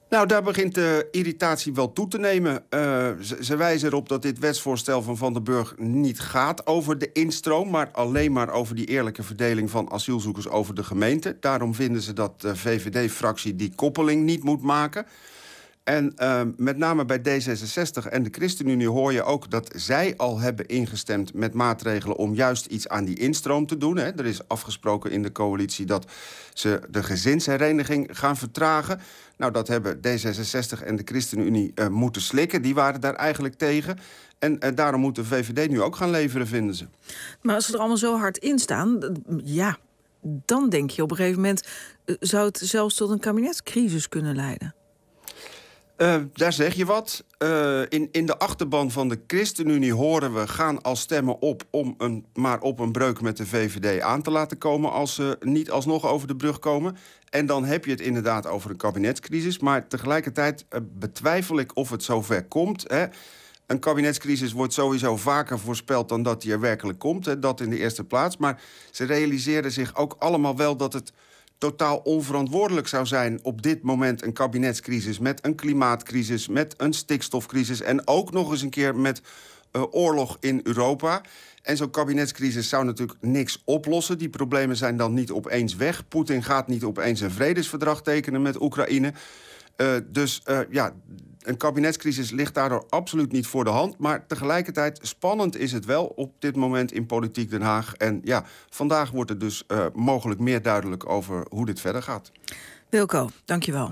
Nou, daar begint de irritatie wel toe te nemen. Ze wijzen erop dat dit wetsvoorstel van Van den Burg niet gaat over de instroom, maar alleen maar over die eerlijke verdeling van asielzoekers over de gemeente. Daarom vinden ze dat de VVD-fractie die koppeling niet moet maken. En met name bij D66 en de ChristenUnie hoor je ook dat zij al hebben ingestemd met maatregelen om juist iets aan die instroom te doen. Hè. Er is afgesproken in de coalitie dat ze de gezinshereniging gaan vertragen. Nou, dat hebben D66 en de ChristenUnie moeten slikken. Die waren daar eigenlijk tegen. En daarom moet de VVD nu ook gaan leveren, vinden ze. Maar als ze er allemaal zo hard in staan, ja, dan denk je op een gegeven moment, zou het zelfs tot een kabinetscrisis kunnen leiden? Daar zeg je wat. In de achterban van de ChristenUnie horen we gaan al stemmen op om maar op een breuk met de VVD aan te laten komen als ze niet alsnog over de brug komen. En dan heb je het inderdaad over een kabinetscrisis. Maar tegelijkertijd betwijfel ik of het zover komt. Hè. Een kabinetscrisis wordt sowieso vaker voorspeld dan dat die er werkelijk komt. Hè. Dat in de eerste plaats. Maar ze realiseren zich ook allemaal wel dat het totaal onverantwoordelijk zou zijn op dit moment een kabinetscrisis met een klimaatcrisis, met een stikstofcrisis en ook nog eens een keer met oorlog in Europa. En zo'n kabinetscrisis zou natuurlijk niks oplossen. Die problemen zijn dan niet opeens weg. Poetin gaat niet opeens een vredesverdrag tekenen met Oekraïne. Dus een kabinetscrisis ligt daardoor absoluut niet voor de hand. Maar tegelijkertijd spannend is het wel op dit moment in Politiek Den Haag. En ja, vandaag wordt er dus mogelijk meer duidelijk over hoe dit verder gaat. Wilco, dankjewel.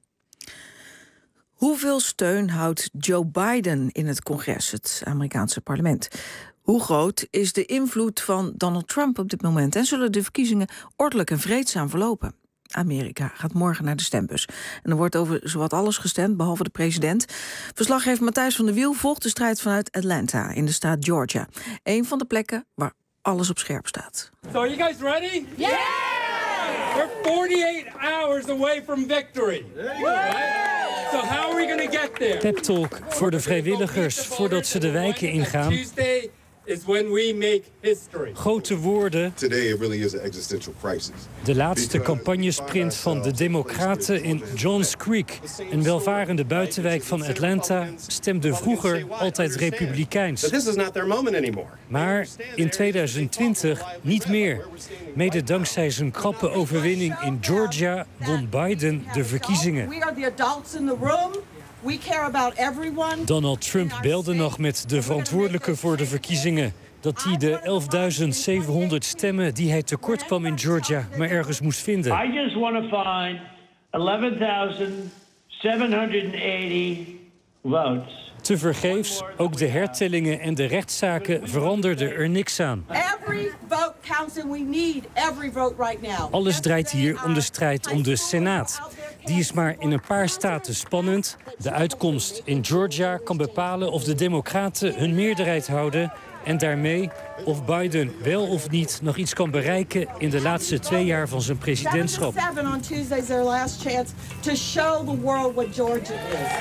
Hoeveel steun houdt Joe Biden in het congres, het Amerikaanse parlement? Hoe groot is de invloed van Donald Trump op dit moment? En zullen de verkiezingen ordelijk en vreedzaam verlopen? Amerika gaat morgen naar de stembus. En er wordt over zowat alles gestemd, behalve de president. Verslaggever Matthijs van der Wiel volgt de strijd vanuit Atlanta in de staat Georgia. Een van de plekken waar alles op scherp staat. So are you guys ready? Yeah! We're 48 hours away from victory. So how are we going to get there? Pep talk voor de vrijwilligers voordat ze de wijken ingaan. Tuesday is when we make history. Grote woorden. Today it really is an existential crisis. De laatste campagnesprint van de Democraten in Johns Creek, een welvarende buitenwijk van Atlanta, stemde vroeger altijd republikeins. But this is not their moment anymore. Maar in 2020 niet meer. Mede dankzij zijn krappe overwinning in Georgia won Biden de verkiezingen. We are the adults in the room. We care about everyone. Donald Trump belde nog met de verantwoordelijke voor de verkiezingen dat hij de 11.700 stemmen die hij tekort kwam in Georgia maar ergens moest vinden. I just want to find 11,780 votes. Tevergeefs, ook de hertellingen en de rechtszaken veranderden er niks aan. Every vote counts and we need every vote right now. Alles draait hier om de strijd om de Senaat. Die is maar in een paar staten spannend. De uitkomst in Georgia kan bepalen of de Democraten hun meerderheid houden en daarmee of Biden wel of niet nog iets kan bereiken in de laatste 2 jaar van zijn presidentschap. On Tuesday is their last chance to show the world what Georgia is.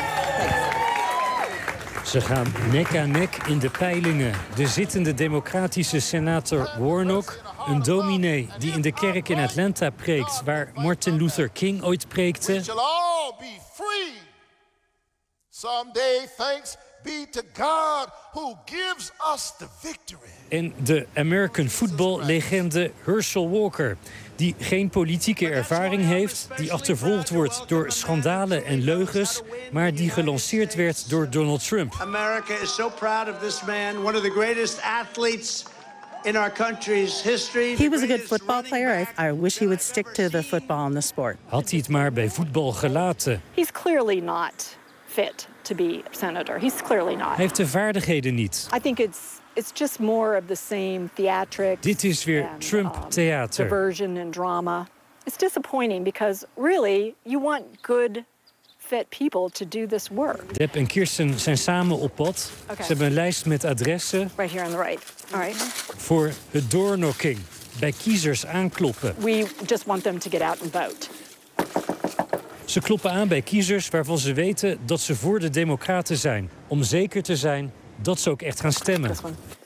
Ze gaan nek aan nek in de peilingen. De zittende democratische senator Warnock, een dominee die in de kerk in Atlanta preekt, waar Martin Luther King ooit preekte. We shall all be free. Someday thanks be to God who gives us the victory. En de American football-legende Herschel Walker, die geen politieke ervaring heeft, die achtervolgd wordt door schandalen en leugens, maar die gelanceerd werd door Donald Trump. America is so proud of this man, one of the greatest athletes in our country's history. He was a good football player. I wish he would stick to the football and the sport. Had hij het maar bij voetbal gelaten. He's clearly not fit to be a senator. He's clearly not. Hij heeft de vaardigheden niet. I think it's just more of the same theatrics. Dit is weer Trump-theater. Diversion and drama. It's disappointing because really you want good, fit people to do this work. Deb en Kirsten zijn samen op pad. Okay. Ze hebben een lijst met adressen. Right here on the right. All right. Voor het doorknocking. Bij kiezers aankloppen. We just want them to get out and vote. Ze kloppen aan bij kiezers waarvan ze weten dat ze voor de Democraten zijn. Om zeker te zijn dat ze ook echt gaan stemmen.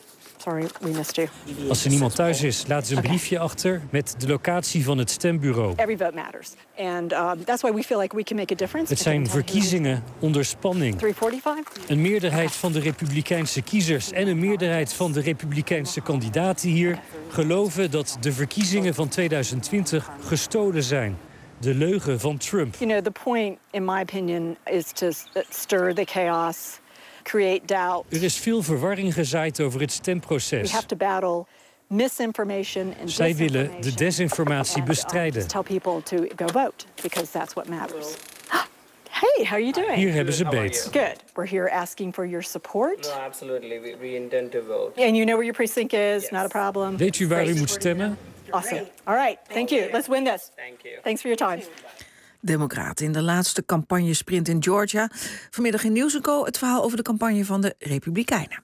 Sorry, we missed you. Als er niemand thuis is, laat ze een briefje achter met de locatie van het stembureau. Every vote matters. And that's why we feel like we can make a difference. Het zijn verkiezingen onder spanning. 345? Een meerderheid van de Republikeinse kiezers en een meerderheid van de Republikeinse kandidaten hier geloven dat de verkiezingen van 2020 gestolen zijn. De leugen van Trump. You know, the point, in my opinion, is to stir the chaos, create doubt. Er is veel verwarring gezaaid over het stemproces. We have to battle misinformation and Zij willen de desinformatie bestrijden. Tell people to go vote because that's what matters. Hey, how are you doing? Hier hebben ze beet. Good. We're here asking for your support. No, absolutely. We intend to vote. And you know where your precinct is, not a problem. Weet u waar u moet stemmen? Awesome. All right, thank you. Let's win this. Thank you. Thanks for your time. Democraten in de laatste campagnesprint in Georgia. Vanmiddag in Nieuws & Co. het verhaal over de campagne van de Republikeinen.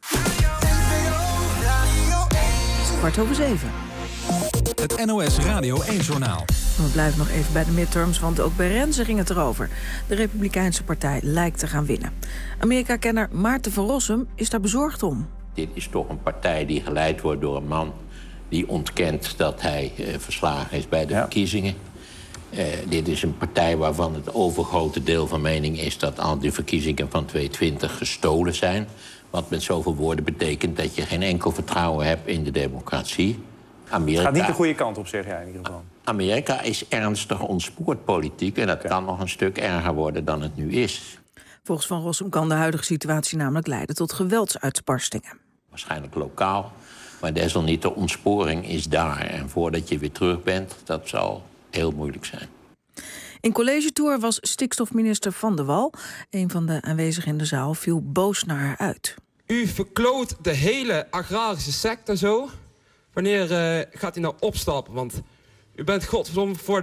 7:15. Het NOS Radio 1-journaal. We blijven nog even bij de midterms, want ook bij Renze ging het erover. De Republikeinse partij lijkt te gaan winnen. Amerika-kenner Maarten van Rossum is daar bezorgd om. Dit is toch een partij die geleid wordt door een man die ontkent dat hij verslagen is bij de verkiezingen. Dit is een partij waarvan het overgrote deel van mening is dat al die verkiezingen van 2020 gestolen zijn. Wat met zoveel woorden betekent dat je geen enkel vertrouwen hebt in de democratie. Het gaat niet de goede kant op, zeg jij in ieder geval. Amerika is ernstig ontspoord politiek en dat kan nog een stuk erger worden dan het nu is. Volgens Van Rossum kan de huidige situatie namelijk leiden tot geweldsuitbarstingen. Waarschijnlijk lokaal, maar desalniettemin de ontsporing is daar. En voordat je weer terug bent, dat zal heel moeilijk zijn. In College Tour was stikstofminister Van der Wal. Een van de aanwezigen in de zaal viel boos naar haar uit. U verkloot de hele agrarische sector zo. Wanneer gaat u nou opstappen? Want u bent godverdomme voor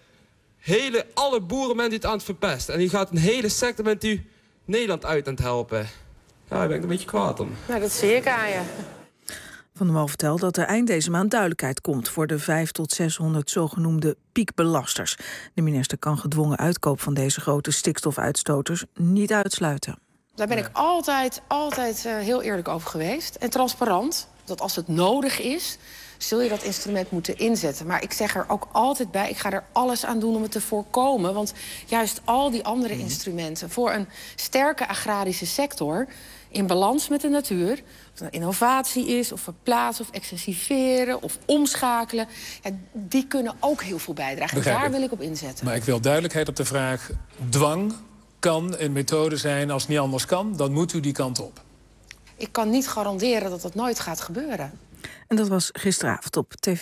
alle boeren bent u het aan het verpesten. En u gaat een hele sector bent u Nederland uit aan het helpen. Ja, daar ben ik een beetje kwaad om. Nou, dat zie ik aan je. Van der Wal vertelt dat er eind deze maand duidelijkheid komt voor de 500 tot 600 zogenoemde piekbelasters. De minister kan gedwongen uitkoop van deze grote stikstofuitstoters niet uitsluiten. Daar ben ik altijd heel eerlijk over geweest. En transparant, dat als het nodig is, zul je dat instrument moeten inzetten. Maar ik zeg er ook altijd bij, ik ga er alles aan doen om het te voorkomen. Want juist al die andere instrumenten voor een sterke agrarische sector in balans met de natuur, of het nou innovatie is, of verplaatsen, of excessiveren, of omschakelen, ja, die kunnen ook heel veel bijdragen. Daar wil ik op inzetten. Maar ik wil duidelijkheid op de vraag: dwang kan een methode zijn. Als het niet anders kan, dan moet u die kant op. Ik kan niet garanderen dat dat nooit gaat gebeuren. En dat was gisteravond op tv.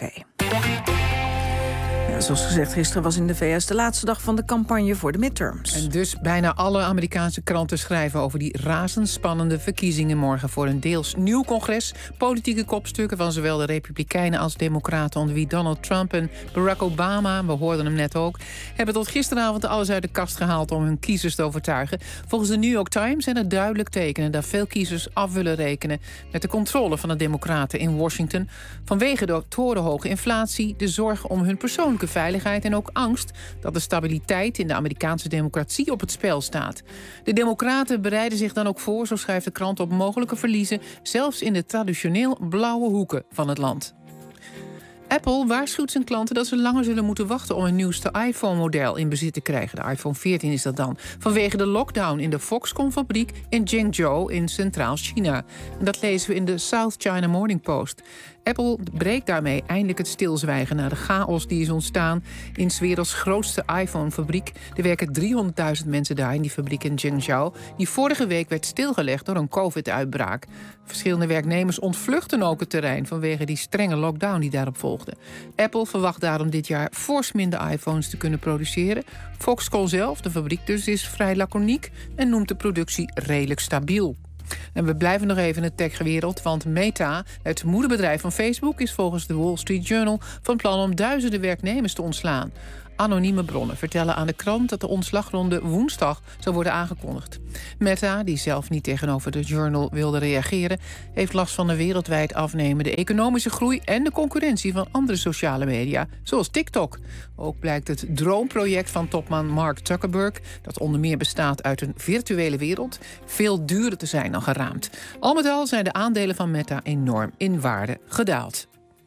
Ja, zoals gezegd, gisteren was in de VS de laatste dag van de campagne voor de midterms. En dus bijna alle Amerikaanse kranten schrijven over die razendspannende verkiezingen morgen voor een deels nieuw congres. Politieke kopstukken van zowel de Republikeinen als Democraten, onder wie Donald Trump en Barack Obama, we hoorden hem net ook, hebben tot gisteravond alles uit de kast gehaald om hun kiezers te overtuigen. Volgens de New York Times zijn er duidelijk tekenen dat veel kiezers af willen rekenen met de controle van de Democraten in Washington vanwege de torenhoge inflatie, de zorg om hun persoonlijke veiligheid en ook angst dat de stabiliteit in de Amerikaanse democratie op het spel staat. De Democraten bereiden zich dan ook voor, zo schrijft de krant, op mogelijke verliezen, zelfs in de traditioneel blauwe hoeken van het land. Apple waarschuwt zijn klanten dat ze langer zullen moeten wachten om een nieuwste iPhone-model in bezit te krijgen. De iPhone 14 is dat dan. Vanwege de lockdown in de Foxconn-fabriek in Zhengzhou in Centraal China. En dat lezen we in de South China Morning Post. Apple breekt daarmee eindelijk het stilzwijgen na de chaos die is ontstaan in 's werelds grootste iPhone-fabriek. Er werken 300.000 mensen daar in die fabriek in Zhengzhou, die vorige week werd stilgelegd door een COVID-uitbraak. Verschillende werknemers ontvluchten ook het terrein vanwege die strenge lockdown die daarop volgde. Apple verwacht daarom dit jaar fors minder iPhones te kunnen produceren. Foxconn zelf, de fabriek dus, is vrij laconiek en noemt de productie redelijk stabiel. En we blijven nog even in de techwereld, want Meta, het moederbedrijf van Facebook, is volgens de Wall Street Journal van plan om duizenden werknemers te ontslaan. Anonieme bronnen vertellen aan de krant dat de ontslagronde woensdag zou worden aangekondigd. Meta, die zelf niet tegenover de Journal wilde reageren, heeft last van de wereldwijd afnemende economische groei en de concurrentie van andere sociale media, zoals TikTok. Ook blijkt het droomproject van topman Mark Zuckerberg, dat onder meer bestaat uit een virtuele wereld, veel duurder te zijn dan geraamd. Al met al zijn de aandelen van Meta enorm in waarde gedaald.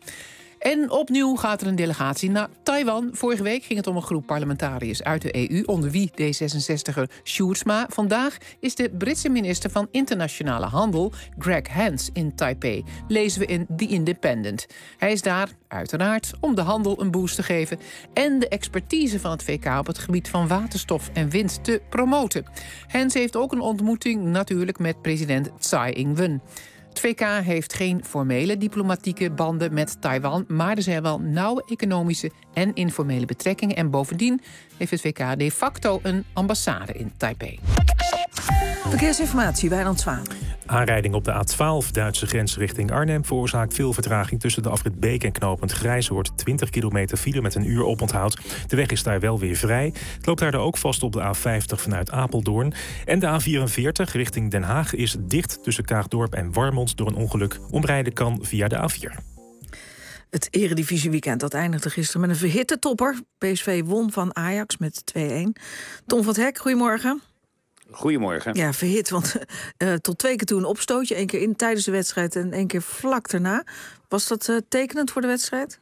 En opnieuw gaat er een delegatie naar Taiwan. Vorige week ging het om een groep parlementariërs uit de EU, onder wie D66er Sjoerdsma. Vandaag is de Britse minister van Internationale Handel, Greg Hans, in Taipei, lezen we in The Independent. Hij is daar, uiteraard, om de handel een boost te geven en de expertise van het VK op het gebied van waterstof en wind te promoten. Hans heeft ook een ontmoeting natuurlijk met president Tsai Ing-wen. Het VK heeft geen formele diplomatieke banden met Taiwan, maar er zijn wel nauwe economische en informele betrekkingen. En bovendien heeft het VK de facto een ambassade in Taipei. Verkeersinformatie, Wijnand Zwaan. Aanrijding op de A12, Duitse grens richting Arnhem, veroorzaakt veel vertraging tussen de afrit Beek en knooppunt Grijzoord. 20 kilometer file met een uur oponthoud. De weg is daar wel weer vrij. Het loopt daardoor ook vast op de A50 vanuit Apeldoorn. En de A44 richting Den Haag is dicht tussen Kaagdorp en Warmond door een ongeluk. Omrijden kan via de A4. Het eredivisieweekend dat eindigde gisteren met een verhitte topper. PSV won van Ajax met 2-1. Tom van 't Hek, goedemorgen. Goedemorgen. Ja, verhit, want tot 2 keer toe een opstootje. 1 keer in tijdens de wedstrijd en 1 keer vlak daarna. Was dat tekenend voor de wedstrijd?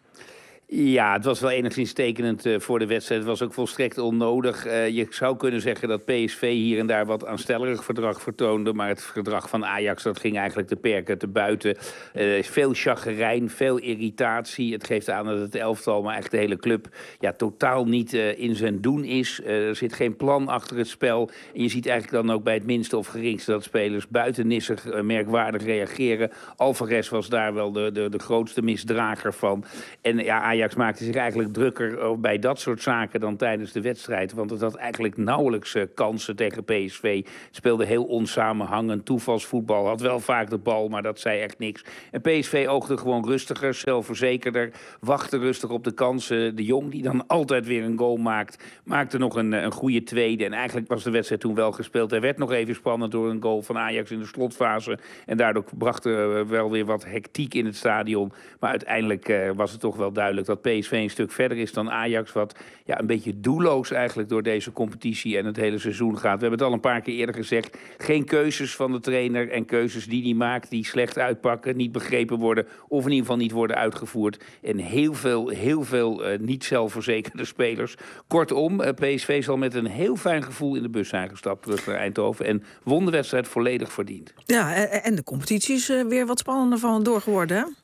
Ja, het was wel enigszins tekenend voor de wedstrijd. Het was ook volstrekt onnodig. Je zou kunnen zeggen dat PSV hier en daar wat aanstellerig gedrag vertoonde. Maar het gedrag van Ajax, dat ging eigenlijk de perken te buiten. Veel chagrijn, veel irritatie. Het geeft aan dat het elftal, maar eigenlijk de hele club, totaal niet in zijn doen is. Er zit geen plan achter het spel. En je ziet eigenlijk dan ook bij het minste of geringste dat spelers buitennissig merkwaardig reageren. Alvarez was daar wel de grootste misdrager van. En Ajax maakte zich eigenlijk drukker bij dat soort zaken dan tijdens de wedstrijd. Want het had eigenlijk nauwelijks kansen tegen PSV. Het speelde heel onsamenhangend, toevalsvoetbal. Had wel vaak de bal, maar dat zei echt niks. En PSV oogde gewoon rustiger, zelfverzekerder. Wachtte rustig op de kansen. De Jong, die dan altijd weer een goal maakte nog een goede tweede. En eigenlijk was de wedstrijd toen wel gespeeld. Hij werd nog even spannend door een goal van Ajax in de slotfase. En daardoor bracht er wel weer wat hectiek in het stadion. Maar uiteindelijk was het toch wel duidelijk dat PSV een stuk verder is dan Ajax, wat een beetje doelloos eigenlijk door deze competitie en het hele seizoen gaat. We hebben het al een paar keer eerder gezegd. Geen keuzes van de trainer en keuzes die hij maakt die slecht uitpakken, niet begrepen worden of in ieder geval niet worden uitgevoerd. En heel veel niet zelfverzekerde spelers. Kortom, PSV zal met een heel fijn gevoel in de bus zijn gestapt terug naar Eindhoven en won de wedstrijd volledig verdiend. Ja, en de competitie is weer wat spannender van door geworden, hè?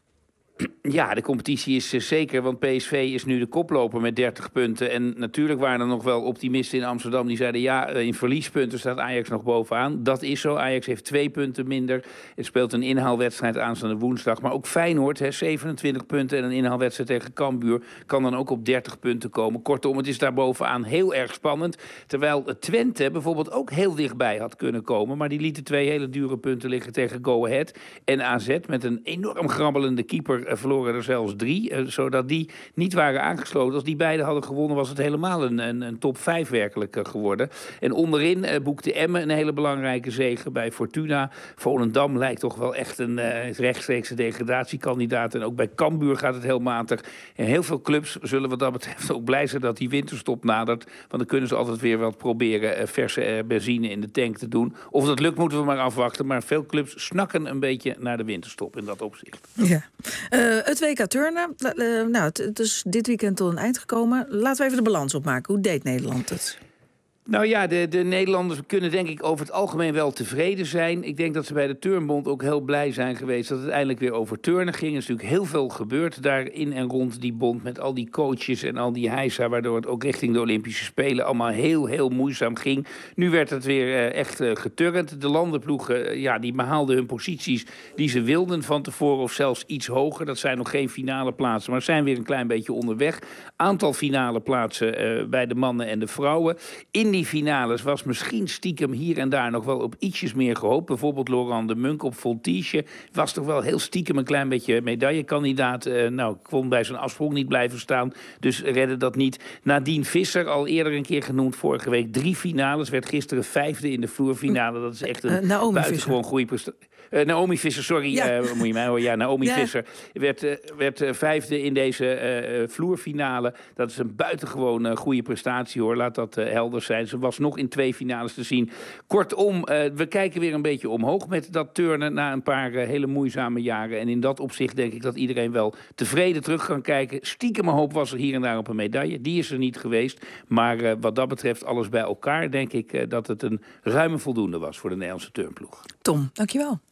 Ja, de competitie is zeker, want PSV is nu de koploper met 30 punten. En natuurlijk waren er nog wel optimisten in Amsterdam die zeiden in verliespunten staat Ajax nog bovenaan. Dat is zo. Ajax heeft 2 punten minder. Het speelt een inhaalwedstrijd aanstaande woensdag. Maar ook Feyenoord, 27 punten en een inhaalwedstrijd tegen Cambuur kan dan ook op 30 punten komen. Kortom, het is daar bovenaan heel erg spannend. Terwijl Twente bijvoorbeeld ook heel dichtbij had kunnen komen. Maar die lieten 2 hele dure punten liggen tegen Go Ahead en AZ met een enorm grabbelende keeper. Verloren er zelfs 3, zodat die niet waren aangesloten. Als die beiden hadden gewonnen was het helemaal een top 5 werkelijk geworden. En onderin boekte Emmen een hele belangrijke zege bij Fortuna. Volendam lijkt toch wel echt een rechtstreekse degradatiekandidaat. En ook bij Cambuur gaat het heel matig. En heel veel clubs zullen wat dat betreft ook blij zijn dat die winterstop nadert. Want dan kunnen ze altijd weer wat proberen verse benzine in de tank te doen. Of dat lukt moeten we maar afwachten. Maar veel clubs snakken een beetje naar de winterstop in dat opzicht. Ja. Het WK turnen, het is dit weekend tot een eind gekomen. Laten we even de balans opmaken. Hoe deed Nederland het? Nou ja, de Nederlanders kunnen denk ik over het algemeen wel tevreden zijn. Ik denk dat ze bij de Turnbond ook heel blij zijn geweest dat het eindelijk weer over turnen ging. Er is natuurlijk heel veel gebeurd daar in en rond die bond met al die coaches en al die heisa, waardoor het ook richting de Olympische Spelen allemaal heel moeizaam ging. Nu werd het weer echt geturnd. De landenploegen, die behaalden hun posities die ze wilden van tevoren of zelfs iets hoger. Dat zijn nog geen finale plaatsen, maar zijn weer een klein beetje onderweg. Aantal finale plaatsen bij de mannen en de vrouwen. India 3 finales was misschien stiekem hier en daar nog wel op ietsjes meer gehoopt. Bijvoorbeeld Laurent de Munk op Voltige was toch wel heel stiekem een klein beetje medaillekandidaat. Kon bij zijn afsprong niet blijven staan, dus redde dat niet. Nadine Visser, al eerder een keer genoemd, vorige week 3 finales, werd gisteren 5e in de vloerfinale. Dat is echt een buitengewoon goede prestatie. Naomi Visser, sorry, ja. Moet je mij horen. Ja, Naomi Visser werd 5e in deze vloerfinale. Dat is een buitengewoon goede prestatie, hoor. Laat dat helder zijn. Ze was nog in 2 finales te zien. Kortom, we kijken weer een beetje omhoog met dat turnen na een paar hele moeizame jaren. En in dat opzicht denk ik dat iedereen wel tevreden terug kan kijken. Stiekem hoop was er hier en daar op een medaille. Die is er niet geweest. Maar wat dat betreft, alles bij elkaar, denk ik dat het een ruime voldoende was voor de Nederlandse turnploeg. Tom, dankjewel.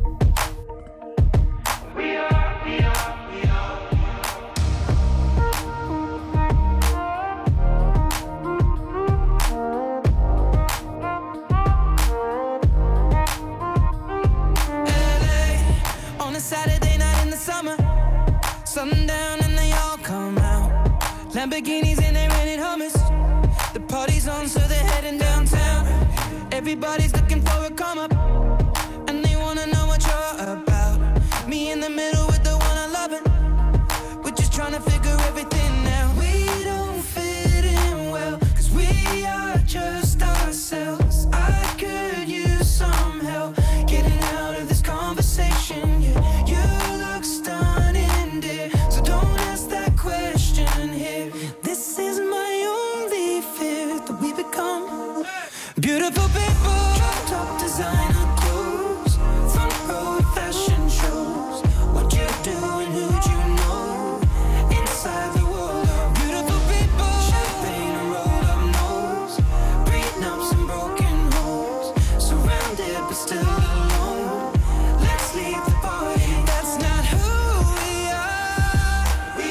Saturday night in the summer, sundown and they all come out. Lamborghinis and they rented Hummers. The party's on, so they're heading downtown. Everybody's looking for a come up, and they wanna know what you're about. Me in the middle with the one I love it. We're just trying to figure everything out. We don't fit in well, 'cause we are just ourselves. I could use some help getting out of this conversation. You look stunning, dear, so don't ask that question here. This is my only fear, that we become beautiful people. Top designer clothes, front row fashion shows. What you do and who'd you know? Inside the world of beautiful people. Champagne and rolled up nose, prenups and broken homes. Surrounded but still alone. Let's leave the party. That's not who we are. We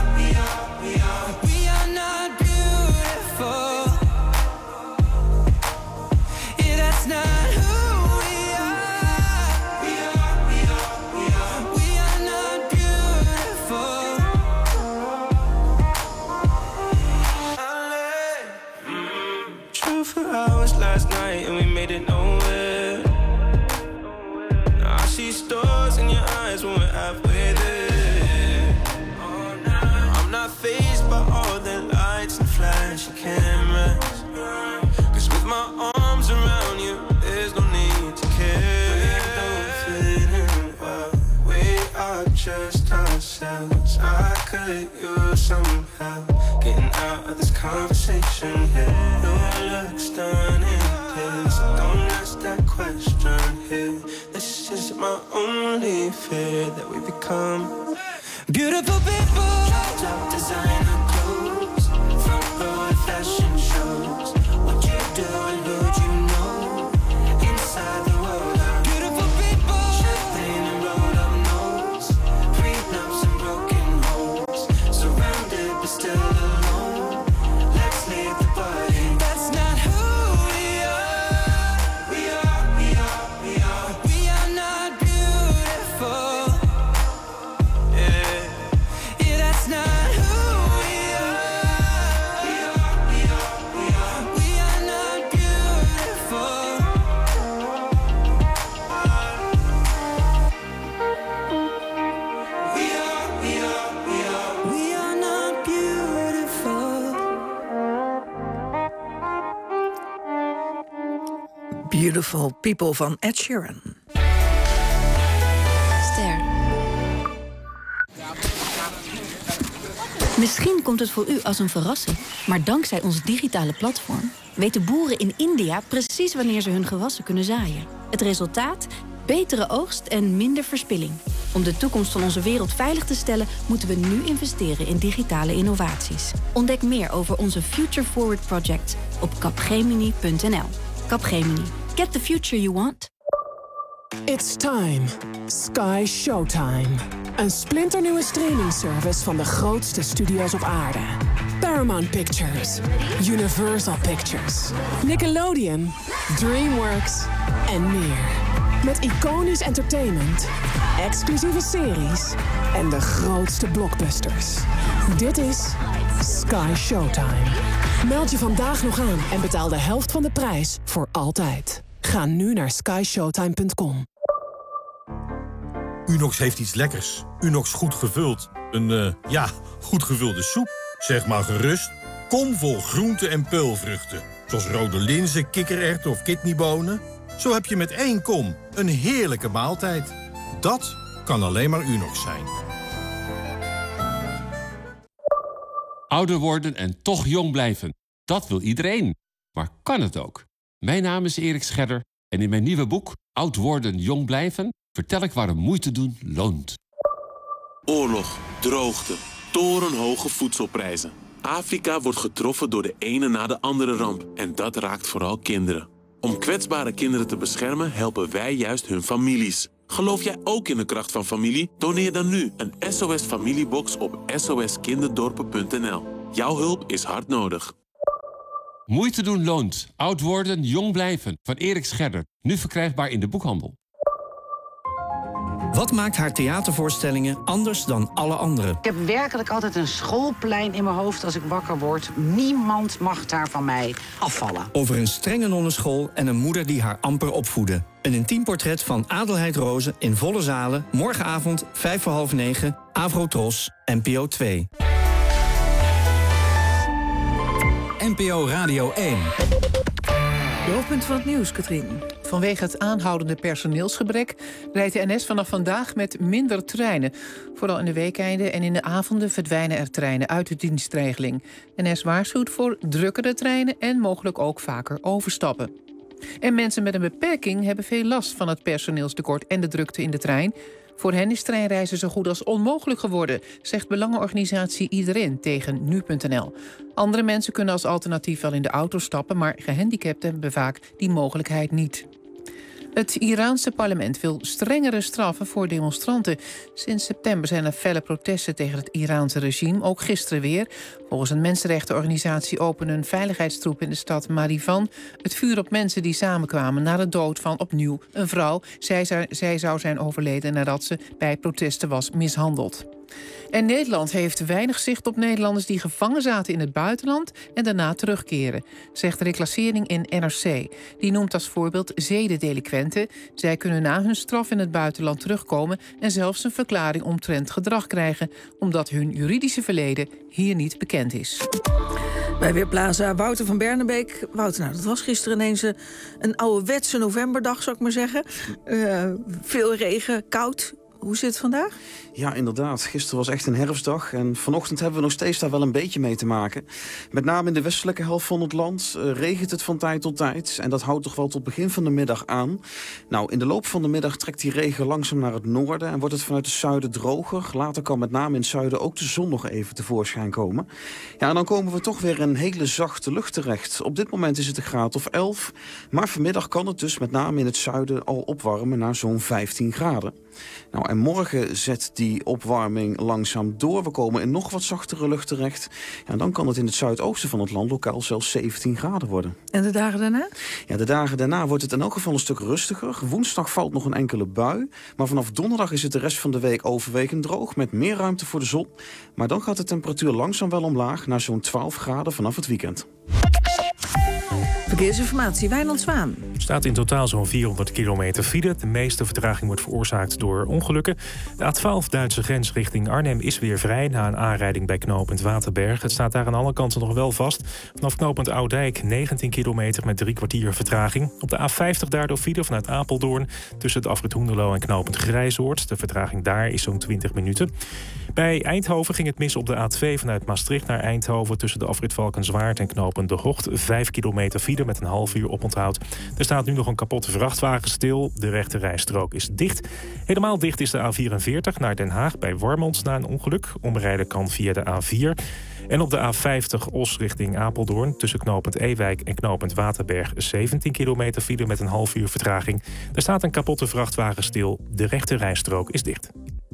are not beautiful. Yeah, that's not who we are. We are not beautiful. True for hours last night and we made it nowhere. Now I see stars in your eyes when we're halfway there. I'm not fazed by all the lights and flashing cameras, 'cause with my arms around you, there's no need to care. We don't fit in well, we are just ourselves. I could use some help getting out of this conversation here. You look stunning, dear, so don't ask that question here. This is my only fear, that we become beautiful people. Top designer clothes, front row fashion shows. What you do and who'd you know? Inside the world of beautiful people. Champagne and rolled up nose, prenups and broken homes. Surrounded but still alone. Let's leave the party. That's not who we are. We are not beautiful. Yeah, that's not who we are. We are not beautiful. We are not beautiful. Beautiful People van Ed Sheeran. Ster. Misschien komt het voor u als een verrassing, maar dankzij ons digitale platform weten boeren in India precies wanneer ze hun gewassen kunnen zaaien. Het resultaat? Betere oogst en minder verspilling. Om de toekomst van onze wereld veilig te stellen, moeten we nu investeren in digitale innovaties. Ontdek meer over onze Future Forward Project op capgemini.nl. Capgemini. Get the future you want. It's time. Sky Showtime. Een splinternieuwe streamingservice van de grootste studio's op aarde. Paramount Pictures, Universal Pictures, Nickelodeon, DreamWorks en meer. Met iconisch entertainment, exclusieve series en de grootste blockbusters. Dit is Sky Showtime. Meld je vandaag nog aan en betaal de helft van de prijs voor altijd. Ga nu naar skyshowtime.com. Unox heeft iets lekkers. Unox goed gevuld. Een goed gevulde soep. Zeg maar gerust. Kom vol groenten en peulvruchten. Zoals rode linzen, kikkererwten of kidneybonen. Zo heb je met 1 kom een heerlijke maaltijd. Dat kan alleen maar Unox zijn. Ouder worden en toch jong blijven. Dat wil iedereen. Maar kan het ook? Mijn naam is Erik Scherder en in mijn nieuwe boek Oud worden, jong blijven vertel ik waarom moeite doen loont. Oorlog, droogte, torenhoge voedselprijzen. Afrika wordt getroffen door de ene na de andere ramp. En dat raakt vooral kinderen. Om kwetsbare kinderen te beschermen helpen wij juist hun families. Geloof jij ook in de kracht van familie? Doneer dan nu een SOS Familiebox op soskinderdorpen.nl. Jouw hulp is hard nodig. Moeite doen loont. Oud worden, jong blijven. Van Erik Scherder. Nu verkrijgbaar in de boekhandel. Wat maakt haar theatervoorstellingen anders dan alle anderen? Ik heb werkelijk altijd een schoolplein in mijn hoofd als ik wakker word. Niemand mag daar van mij afvallen. Over een strenge nonnenschool en een moeder die haar amper opvoedde. Een intiem portret van Adelheid Rozen in volle zalen. Morgenavond 8:55, Avrotros, NPO 2. NPO Radio 1. De hoofdpunt van het nieuws, Katrien. Vanwege het aanhoudende personeelsgebrek rijdt de NS vanaf vandaag met minder treinen. Vooral in de weekeinden en in de avonden verdwijnen er treinen uit de dienstregeling. NS waarschuwt voor drukkere treinen en mogelijk ook vaker overstappen. En mensen met een beperking hebben veel last van het personeelstekort en de drukte in de trein. Voor hen is treinreizen zo goed als onmogelijk geworden, zegt belangenorganisatie Iedereen tegen nu.nl. Andere mensen kunnen als alternatief wel in de auto stappen, maar gehandicapten hebben vaak die mogelijkheid niet. Het Iraanse parlement wil strengere straffen voor demonstranten. Sinds september zijn er felle protesten tegen het Iraanse regime, ook gisteren weer. Volgens een mensenrechtenorganisatie openen een veiligheidstroep in de stad Marivan het vuur op mensen die samenkwamen na de dood van opnieuw een vrouw. Zij zou zijn overleden nadat ze bij protesten was mishandeld. En Nederland heeft weinig zicht op Nederlanders die gevangen zaten in het buitenland en daarna terugkeren, zegt de reclassering in NRC. Die noemt als voorbeeld zedendelinquenten. Zij kunnen na hun straf in het buitenland terugkomen en zelfs een verklaring omtrent gedrag krijgen, omdat hun juridische verleden hier niet bekend is. Bij Weerplaza Wouter van Bernenbeek. Wouter, dat was gisteren ineens een ouderwetse novemberdag, zou ik maar zeggen. Veel regen, koud. Hoe zit het vandaag? Ja, inderdaad. Gisteren was echt een herfstdag. En vanochtend hebben we nog steeds daar wel een beetje mee te maken. Met name in de westelijke helft van het land regent het van tijd tot tijd. En dat houdt toch wel tot begin van de middag aan. Nou, in de loop van de middag trekt die regen langzaam naar het noorden. En wordt het vanuit het zuiden droger. Later kan met name in het zuiden ook de zon nog even tevoorschijn komen. Ja, en dan komen we toch weer in een hele zachte lucht terecht. Op dit moment is het een graad of 11. Maar vanmiddag kan het dus met name in het zuiden al opwarmen naar zo'n 15 graden. Nou, en morgen zet die opwarming langzaam door. We komen in nog wat zachtere lucht terecht. Ja, en dan kan het in het zuidoosten van het land lokaal zelfs 17 graden worden. En de dagen daarna? Ja, de dagen daarna wordt het in elk geval een stuk rustiger. Woensdag valt nog een enkele bui. Maar vanaf donderdag is het de rest van de week overwegend droog, met meer ruimte voor de zon. Maar dan gaat de temperatuur langzaam wel omlaag naar zo'n 12 graden vanaf het weekend. Verkeersinformatie, Wijnand Zwaan. Er staat in totaal zo'n 400 kilometer file. De meeste vertraging wordt veroorzaakt door ongelukken. De A12 Duitse grens richting Arnhem is weer vrij na een aanrijding bij knooppunt Waterberg. Het staat daar aan alle kanten nog wel vast. Vanaf knooppunt Oudijk 19 kilometer met 3 kwartier vertraging. Op de A50 daardoor file vanuit Apeldoorn tussen het afrit Hoenderloo en knooppunt Grijzoord. De vertraging daar is zo'n 20 minuten. Bij Eindhoven ging het mis op de A2 vanuit Maastricht naar Eindhoven tussen de afrit Valkenswaard en knooppunt De Hocht. 5 kilometer file met een half uur oponthoud. Er staat nu nog een kapotte vrachtwagen stil. De rechte rijstrook is dicht. Helemaal dicht is de A44 naar Den Haag bij Warmond na een ongeluk. Omrijden kan via de A4. En op de A50 Os richting Apeldoorn tussen knooppunt Ewijk en knooppunt Waterberg 17 kilometer file met een half uur vertraging. Er staat een kapotte vrachtwagen stil. De rechte rijstrook is dicht.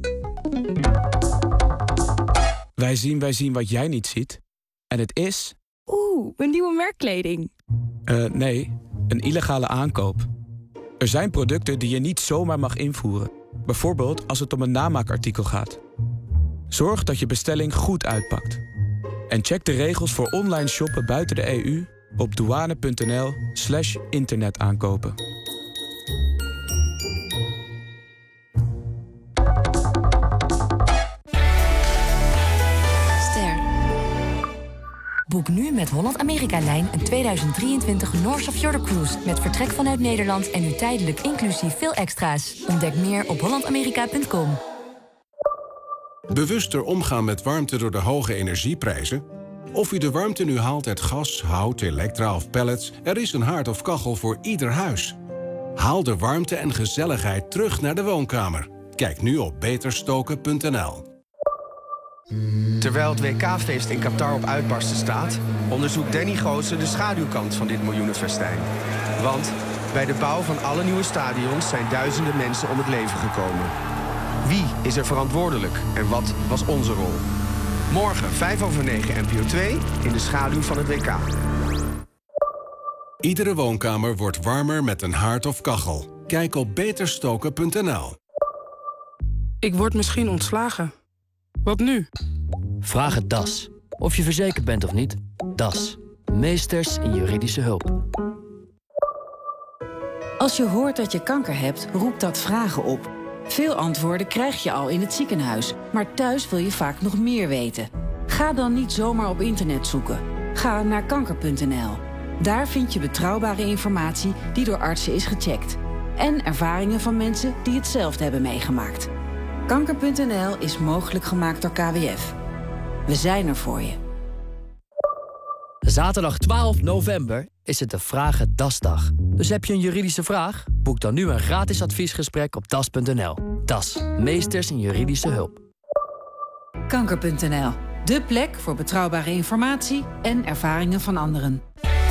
Wij zien wat jij niet ziet. En het is... een nieuwe merkkleding. Nee, een illegale aankoop. Er zijn producten die je niet zomaar mag invoeren. Bijvoorbeeld als het om een namaakartikel gaat. Zorg dat je bestelling goed uitpakt. En check de regels voor online shoppen buiten de EU op douane.nl/internetaankopen. Boek nu met Holland-Amerika-lijn een 2023 North of Jordan Cruise... met vertrek vanuit Nederland en nu tijdelijk inclusief veel extra's. Ontdek meer op hollandamerika.com. Bewuster omgaan met warmte door de hoge energieprijzen? Of u de warmte nu haalt uit gas, hout, elektra of pellets... er is een haard of kachel voor ieder huis. Haal de warmte en gezelligheid terug naar de woonkamer. Kijk nu op beterstoken.nl. Terwijl het WK-feest in Qatar op uitbarsten staat... onderzoekt Danny Goosen de schaduwkant van dit miljoenenfestijn. Want bij de bouw van alle nieuwe stadions zijn duizenden mensen om het leven gekomen. Wie is er verantwoordelijk en wat was onze rol? Morgen 9:05 NPO 2 in de schaduw van het WK. Iedere woonkamer wordt warmer met een haard of kachel. Kijk op beterstoken.nl. Ik word misschien ontslagen. Wat nu? Vraag het DAS. Of je verzekerd bent of niet. DAS. Meesters in juridische hulp. Als je hoort dat je kanker hebt, roept dat vragen op. Veel antwoorden krijg je al in het ziekenhuis. Maar thuis wil je vaak nog meer weten. Ga dan niet zomaar op internet zoeken. Ga naar kanker.nl. Daar vind je betrouwbare informatie die door artsen is gecheckt. En ervaringen van mensen die hetzelfde hebben meegemaakt. Kanker.nl is mogelijk gemaakt door KWF. We zijn er voor je. Zaterdag 12 november is het de Vragen DAS-dag. Dus heb je een juridische vraag? Boek dan nu een gratis adviesgesprek op das.nl. DAS. Meesters in juridische hulp. Kanker.nl. De plek voor betrouwbare informatie en ervaringen van anderen.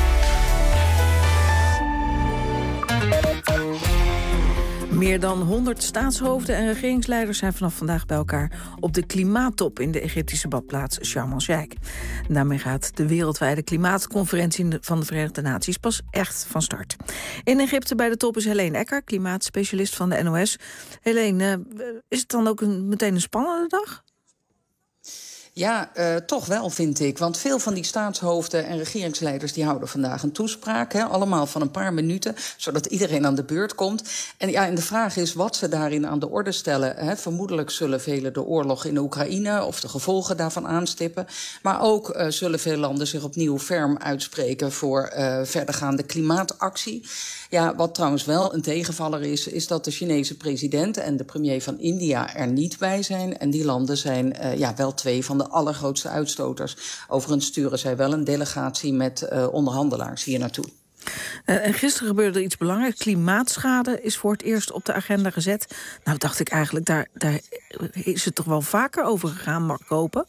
Meer dan 100 staatshoofden en regeringsleiders zijn vanaf vandaag bij elkaar op de klimaattop in de Egyptische badplaats Sharm el-Sheikh. Daarmee gaat de wereldwijde klimaatconferentie van de Verenigde Naties pas echt van start. In Egypte bij de top is Helene Ecker, klimaatspecialist van de NOS. Helene, is het dan ook meteen een spannende dag? Ja, toch wel, vind ik. Want veel van die staatshoofden en regeringsleiders die houden vandaag een toespraak. Allemaal van een paar minuten, zodat iedereen aan de beurt komt. En de vraag is wat ze daarin aan de orde stellen. Vermoedelijk zullen velen de oorlog in Oekraïne of de gevolgen daarvan aanstippen. Maar ook zullen veel landen zich opnieuw ferm uitspreken voor verdergaande klimaatactie. Ja, wat trouwens wel een tegenvaller is dat de Chinese president en de premier van India er niet bij zijn. En die landen zijn wel twee van de allergrootste uitstoters. Overigens sturen zij wel een delegatie met onderhandelaars hier naartoe. En gisteren gebeurde er iets belangrijks. Klimaatschade is voor het eerst op de agenda gezet. Nou, dacht ik eigenlijk, daar is het toch wel vaker over gegaan, Mark Kopen?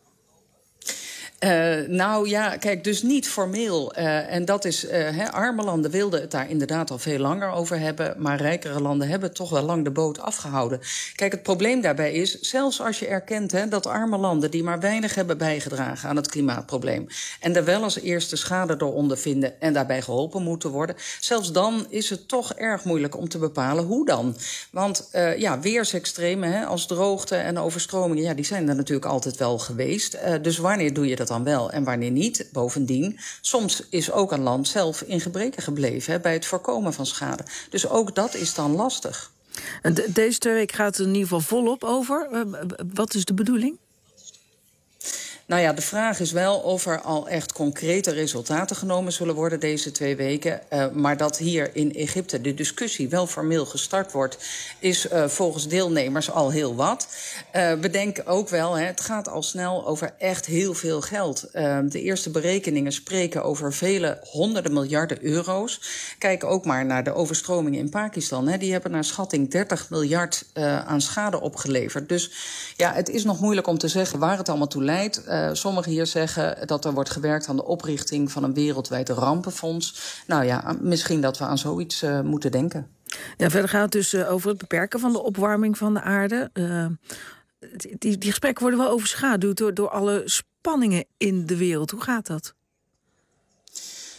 Kijk, dus niet formeel. En dat is, arme landen wilden het daar inderdaad al veel langer over hebben. Maar rijkere landen hebben toch wel lang de boot afgehouden. Kijk, het probleem daarbij is, zelfs als je erkent dat arme landen die maar weinig hebben bijgedragen aan het klimaatprobleem en er wel als eerste schade door ondervinden en daarbij geholpen moeten worden, zelfs dan is het toch erg moeilijk om te bepalen hoe dan. Want weersextremen als droogte en overstromingen, die zijn er natuurlijk altijd wel geweest. Dus wanneer doe je dat dan wel en wanneer niet? Bovendien, soms is ook een land zelf in gebreken gebleven bij het voorkomen van schade. Dus ook dat is dan lastig. En deze 2 weken gaat het in ieder geval volop over. Wat is de bedoeling? Nou ja, de vraag is wel of er al echt concrete resultaten genomen zullen worden deze 2 weken. Maar dat hier in Egypte de discussie wel formeel gestart wordt, is volgens deelnemers al heel wat. Bedenk ook wel, het gaat al snel over echt heel veel geld. De eerste berekeningen spreken over vele honderden miljarden euro's. Kijk ook maar naar de overstromingen in Pakistan. Die hebben naar schatting 30 miljard aan schade opgeleverd. Dus ja, het is nog moeilijk om te zeggen waar het allemaal toe leidt. Sommigen hier zeggen dat er wordt gewerkt aan de oprichting van een wereldwijd rampenfonds. Nou ja, misschien dat we aan zoiets moeten denken. Ja, verder gaat het dus over het beperken van de opwarming van de aarde. Die gesprekken worden wel overschaduwd door alle spanningen in de wereld. Hoe gaat dat?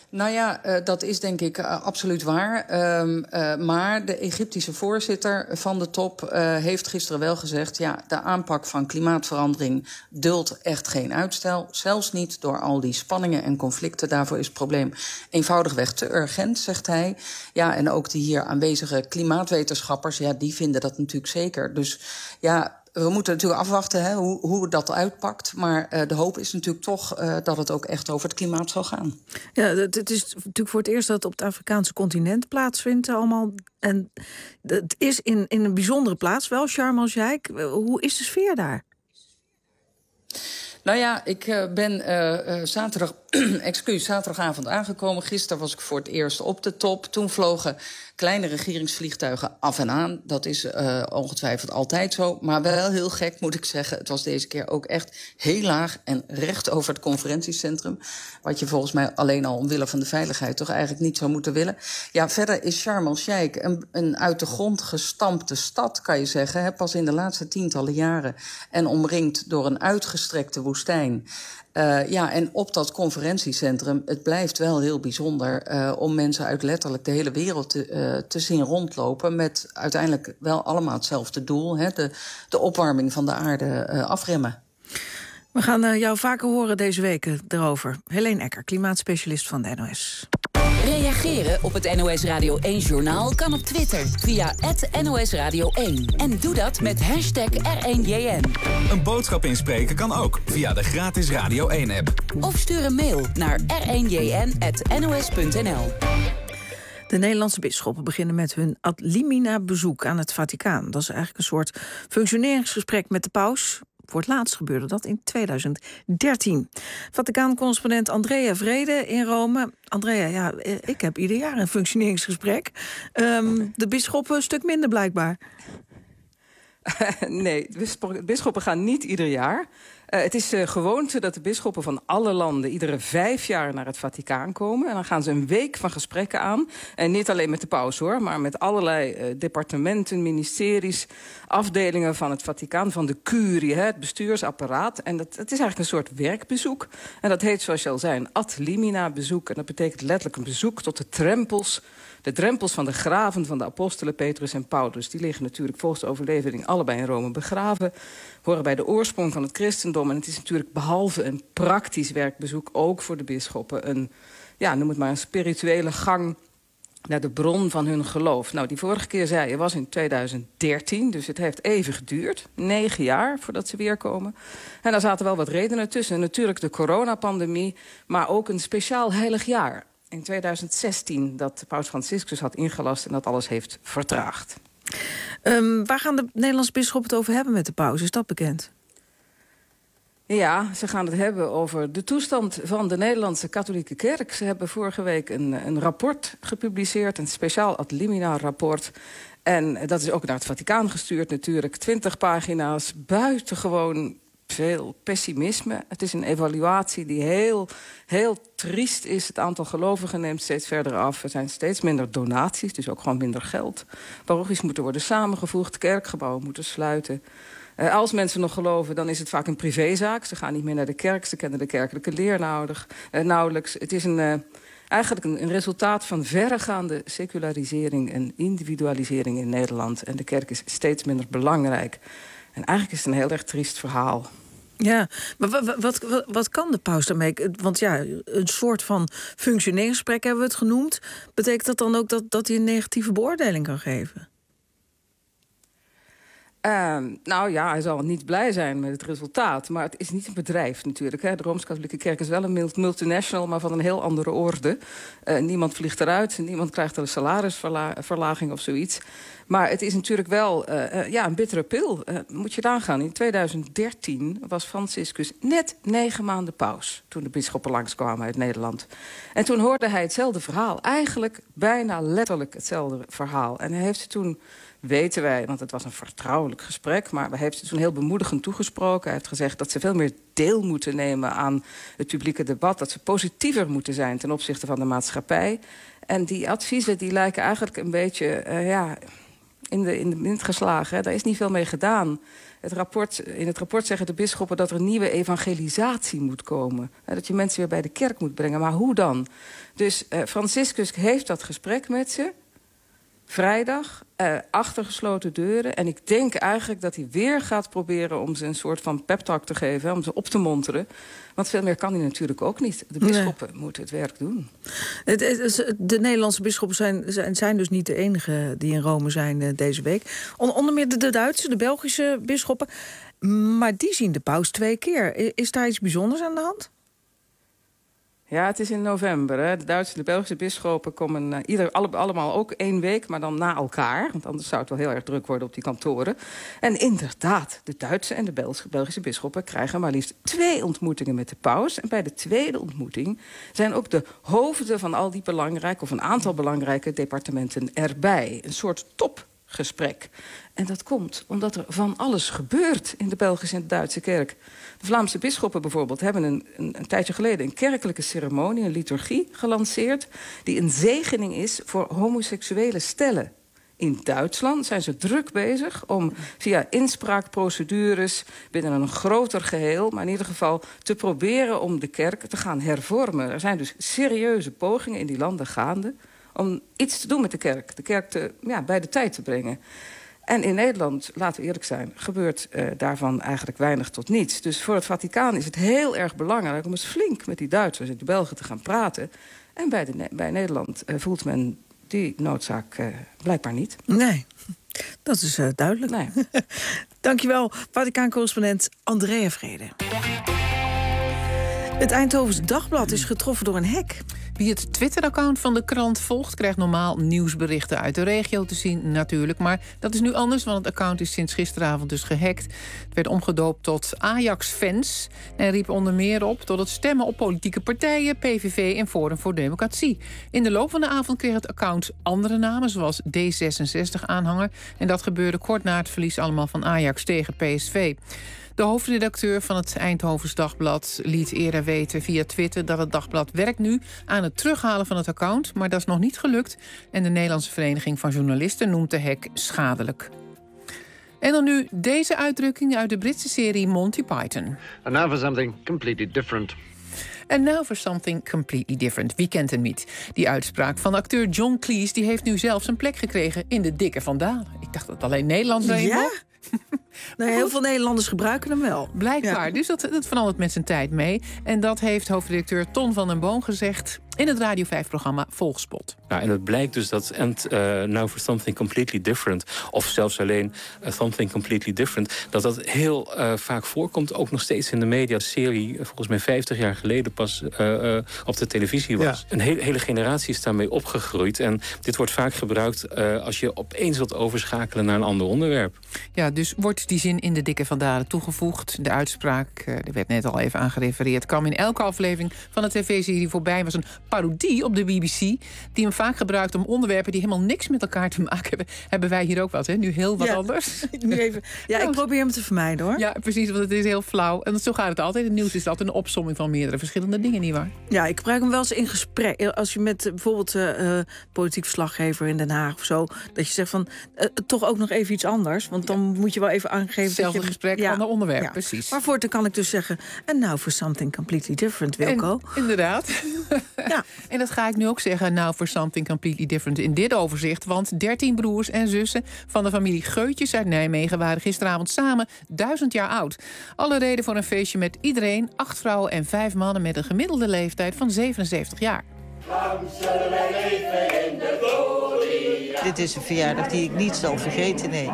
Nou ja, dat is denk ik absoluut waar. Maar de Egyptische voorzitter van de top heeft gisteren wel gezegd... ja, de aanpak van klimaatverandering duldt echt geen uitstel. Zelfs niet door al die spanningen en conflicten. Daarvoor is het probleem eenvoudigweg te urgent, zegt hij. Ja, en ook de hier aanwezige klimaatwetenschappers... ja, die vinden dat natuurlijk zeker. Dus ja... We moeten natuurlijk afwachten hoe dat uitpakt. Maar de hoop is natuurlijk toch dat het ook echt over het klimaat zal gaan. Ja, het is natuurlijk voor het eerst dat het op het Afrikaanse continent plaatsvindt allemaal. En het is in een bijzondere plaats wel, Sharm el-Sheikh. Hoe is de sfeer daar? Nou ja, ik ben zaterdagavond aangekomen. Gisteren was ik voor het eerst op de top. Toen vlogen kleine regeringsvliegtuigen af en aan. Dat is ongetwijfeld altijd zo. Maar wel heel gek, moet ik zeggen. Het was deze keer ook echt heel laag en recht over het conferentiecentrum. Wat je volgens mij alleen al omwille van de veiligheid toch eigenlijk niet zou moeten willen. Ja, verder is Sharm el-Sheikh een uit de grond gestampte stad, kan je zeggen. Pas in de laatste tientallen jaren. En omringd door een uitgestrekte woestijn. Ja, en op dat conferentiecentrum, het blijft wel heel bijzonder om mensen uit letterlijk de hele wereld te zien rondlopen met uiteindelijk wel allemaal hetzelfde doel, de opwarming van de aarde afremmen. We gaan jou vaker horen deze weken erover. Helene Ecker, klimaatspecialist van de NOS. Reageren op het NOS Radio 1-journaal kan op Twitter via @NOS Radio 1. En doe dat met hashtag R1JN. Een boodschap inspreken kan ook via de gratis Radio 1-app. Of stuur een mail naar r1jn@nos.nl. De Nederlandse bisschoppen beginnen met hun ad limina bezoek aan het Vaticaan. Dat is eigenlijk een soort functioneringsgesprek met de paus. Voor het laatst gebeurde dat in 2013. Vaticaan-correspondent Andrea Vrede in Rome. Andrea, ja, ik heb ieder jaar een functioneringsgesprek. De bisschoppen een stuk minder blijkbaar. Nee, de bisschoppen gaan niet ieder jaar. Het is gewoonte dat de bisschoppen van alle landen iedere 5 jaar naar het Vaticaan komen. En dan gaan ze een week van gesprekken aan. En niet alleen met de paus hoor, maar met allerlei departementen, ministeries, afdelingen van het Vaticaan, van de curie, het bestuursapparaat. En het is eigenlijk een soort werkbezoek. En dat heet, zoals je al zei, een ad limina bezoek. En dat betekent letterlijk een bezoek tot de drempels van de graven van de apostelen Petrus en Paulus. Die liggen natuurlijk volgens de overlevering allebei in Rome begraven. Horen bij de oorsprong van het christendom. En het is natuurlijk behalve een praktisch werkbezoek ook voor de bisschoppen een, ja, noem het maar een spirituele gang naar de bron van hun geloof. Nou, die vorige keer zei je was in 2013, dus het heeft even geduurd. 9 jaar voordat ze weer komen. En daar zaten wel wat redenen tussen. Natuurlijk de coronapandemie, maar ook een speciaal heilig jaar. In 2016 dat paus Franciscus had ingelast en dat alles heeft vertraagd. Waar gaan de Nederlandse bisschoppen het over hebben met de paus? Is dat bekend? Ja, ze gaan het hebben over de toestand van de Nederlandse katholieke kerk. Ze hebben vorige week een rapport gepubliceerd, een speciaal ad limina rapport. En dat is ook naar het Vaticaan gestuurd natuurlijk. 20 pagina's, buitengewoon veel pessimisme. Het is een evaluatie die heel triest is. Het aantal gelovigen neemt steeds verder af. Er zijn steeds minder donaties, dus ook gewoon minder geld. Parochies moeten worden samengevoegd, kerkgebouwen moeten sluiten. Als mensen nog geloven, dan is het vaak een privézaak. Ze gaan niet meer naar de kerk, ze kennen de kerkelijke leer nauwelijks. Het is eigenlijk een resultaat van verregaande secularisering en individualisering in Nederland. En de kerk is steeds minder belangrijk. En eigenlijk is het een heel erg triest verhaal. Ja, maar wat kan de paus daarmee? Want ja, een soort van functioneringsgesprek hebben we het genoemd. Betekent dat dan ook dat hij een negatieve beoordeling kan geven? Nou ja, hij zal niet blij zijn met het resultaat. Maar het is niet een bedrijf natuurlijk. Hè. De Rooms-Katholieke Kerk is wel een multinational, maar van een heel andere orde. Niemand vliegt eruit, niemand krijgt een salarisverlaging of zoiets. Maar het is natuurlijk wel een bittere pil. Moet je dan gaan. In 2013 was Franciscus net 9 maanden paus toen de bisschoppen langskwamen uit Nederland. En toen hoorde hij hetzelfde verhaal. Eigenlijk bijna letterlijk hetzelfde verhaal. En hij heeft ze toen, weten wij, want het was een vertrouwelijk gesprek, maar hij heeft ze toen heel bemoedigend toegesproken. Hij heeft gezegd dat ze veel meer deel moeten nemen aan het publieke debat, dat ze positiever moeten zijn ten opzichte van de maatschappij. En die adviezen die lijken eigenlijk een beetje in de wind geslagen. Hè. Daar is niet veel mee gedaan. In het rapport zeggen de bisschoppen dat er een nieuwe evangelisatie moet komen. Dat je mensen weer bij de kerk moet brengen. Maar hoe dan? Dus Franciscus heeft dat gesprek met ze. Vrijdag, achter gesloten deuren. En ik denk eigenlijk dat hij weer gaat proberen om ze een soort van pep-talk te geven. Hè, om ze op te monteren. Want veel meer kan hij natuurlijk ook niet. De bisschoppen moeten het werk doen. De Nederlandse bisschoppen zijn dus niet de enige die in Rome zijn deze week. Onder meer de Duitse, de Belgische bisschoppen. Maar die zien de paus 2 keer. Is daar iets bijzonders aan de hand? Ja, het is in november. Hè. De Duitse en de Belgische bisschoppen komen allemaal ook 1 week, maar dan na elkaar. Want anders zou het wel heel erg druk worden op die kantoren. En inderdaad, de Duitse en de Belgische bisschoppen krijgen maar liefst 2 ontmoetingen met de paus. En bij de tweede ontmoeting zijn ook de hoofden van al die belangrijke, of een aantal belangrijke departementen erbij. Een soort topgesprek. En dat komt omdat er van alles gebeurt in de Belgische en de Duitse kerk. De Vlaamse bisschoppen bijvoorbeeld hebben een tijdje geleden een kerkelijke ceremonie, een liturgie gelanceerd, die een zegening is voor homoseksuele stellen. In Duitsland zijn ze druk bezig om via inspraakprocedures binnen een groter geheel, maar in ieder geval te proberen om de kerk te gaan hervormen. Er zijn dus serieuze pogingen in die landen gaande om iets te doen met de kerk bij de tijd te brengen. En in Nederland, laten we eerlijk zijn, gebeurt daarvan eigenlijk weinig tot niets. Dus voor het Vaticaan is het heel erg belangrijk om eens flink met die Duitsers en die Belgen te gaan praten. En bij Nederland voelt men die noodzaak blijkbaar niet. Nee, dat is duidelijk. Nee. Dankjewel, Vaticaan-correspondent Andrea Vrede. Het Eindhovens Dagblad is getroffen door een hack. Wie het Twitter-account van de krant volgt, krijgt normaal nieuwsberichten uit de regio te zien, natuurlijk. Maar dat is nu anders, want het account is sinds gisteravond dus gehackt. Het werd omgedoopt tot Ajax-fans en riep onder meer op tot het stemmen op politieke partijen, PVV en Forum voor Democratie. In de loop van de avond kreeg het account andere namen, zoals D66-aanhanger. En dat gebeurde kort na het verlies allemaal van Ajax tegen PSV. De hoofdredacteur van het Eindhovens Dagblad liet eerder weten via Twitter dat het dagblad werkt nu aan het terughalen van het account, maar dat is nog niet gelukt. En de Nederlandse Vereniging van Journalisten noemt de hack schadelijk. En dan nu deze uitdrukking uit de Britse serie Monty Python. And now for something completely different. And now for something completely different. Wie kent hem niet? Die uitspraak van acteur John Cleese die heeft nu zelfs een plek gekregen in de Dikke van Dalen. Ik dacht dat het alleen Nederlands was. Ja? Nou, heel veel Nederlanders gebruiken hem wel. Blijkbaar, ja. Dus dat verandert met zijn tijd mee. En dat heeft hoofdredacteur Ton van den Boom gezegd in het Radio 5-programma Volgspot. Nou, en het blijkt dus dat Now for Something Completely Different, of zelfs alleen Something Completely Different, dat heel vaak voorkomt, ook nog steeds in de media. De serie volgens mij 50 jaar geleden pas op de televisie was. Ja. Een hele generatie is daarmee opgegroeid. En dit wordt vaak gebruikt als je opeens wilt overschakelen naar een ander onderwerp. Ja, dus wordt die zin in de Dikke van Dalen toegevoegd. De uitspraak, er werd net al even aan gerefereerd, kwam in elke aflevering van de tv-serie voorbij. Was een parodie op de BBC, die hem vaak gebruikt om onderwerpen die helemaal niks met elkaar te maken hebben. Hebben wij hier ook wat, hè? Nu heel wat anders. Nu even. Ja, ik probeer hem te vermijden, hoor. Ja, precies, want het is heel flauw. En zo gaat het altijd. Het nieuws is altijd een opsomming van meerdere verschillende dingen, nietwaar? Ja, ik gebruik hem wel eens in gesprek. Als je met bijvoorbeeld politiek verslaggever in Den Haag of zo, dat je zegt van, toch ook nog even iets anders. Want dan moet je wel even aangeven. Hetzelfde gesprek, ander onderwerp, precies. Maar voortaan kan ik dus zeggen, and now for something completely different, Wilco. Inderdaad. Ja. En dat ga ik nu ook zeggen, now for something completely different in dit overzicht. Want 13 broers en zussen van de familie Geutjes uit Nijmegen waren gisteravond samen 1000 jaar oud. Alle reden voor een feestje met iedereen, 8 vrouwen en 5 mannen met een gemiddelde leeftijd van 77 jaar. Lang zullen wij leven in de glorie. Dit is een verjaardag die ik niet zal vergeten, nee.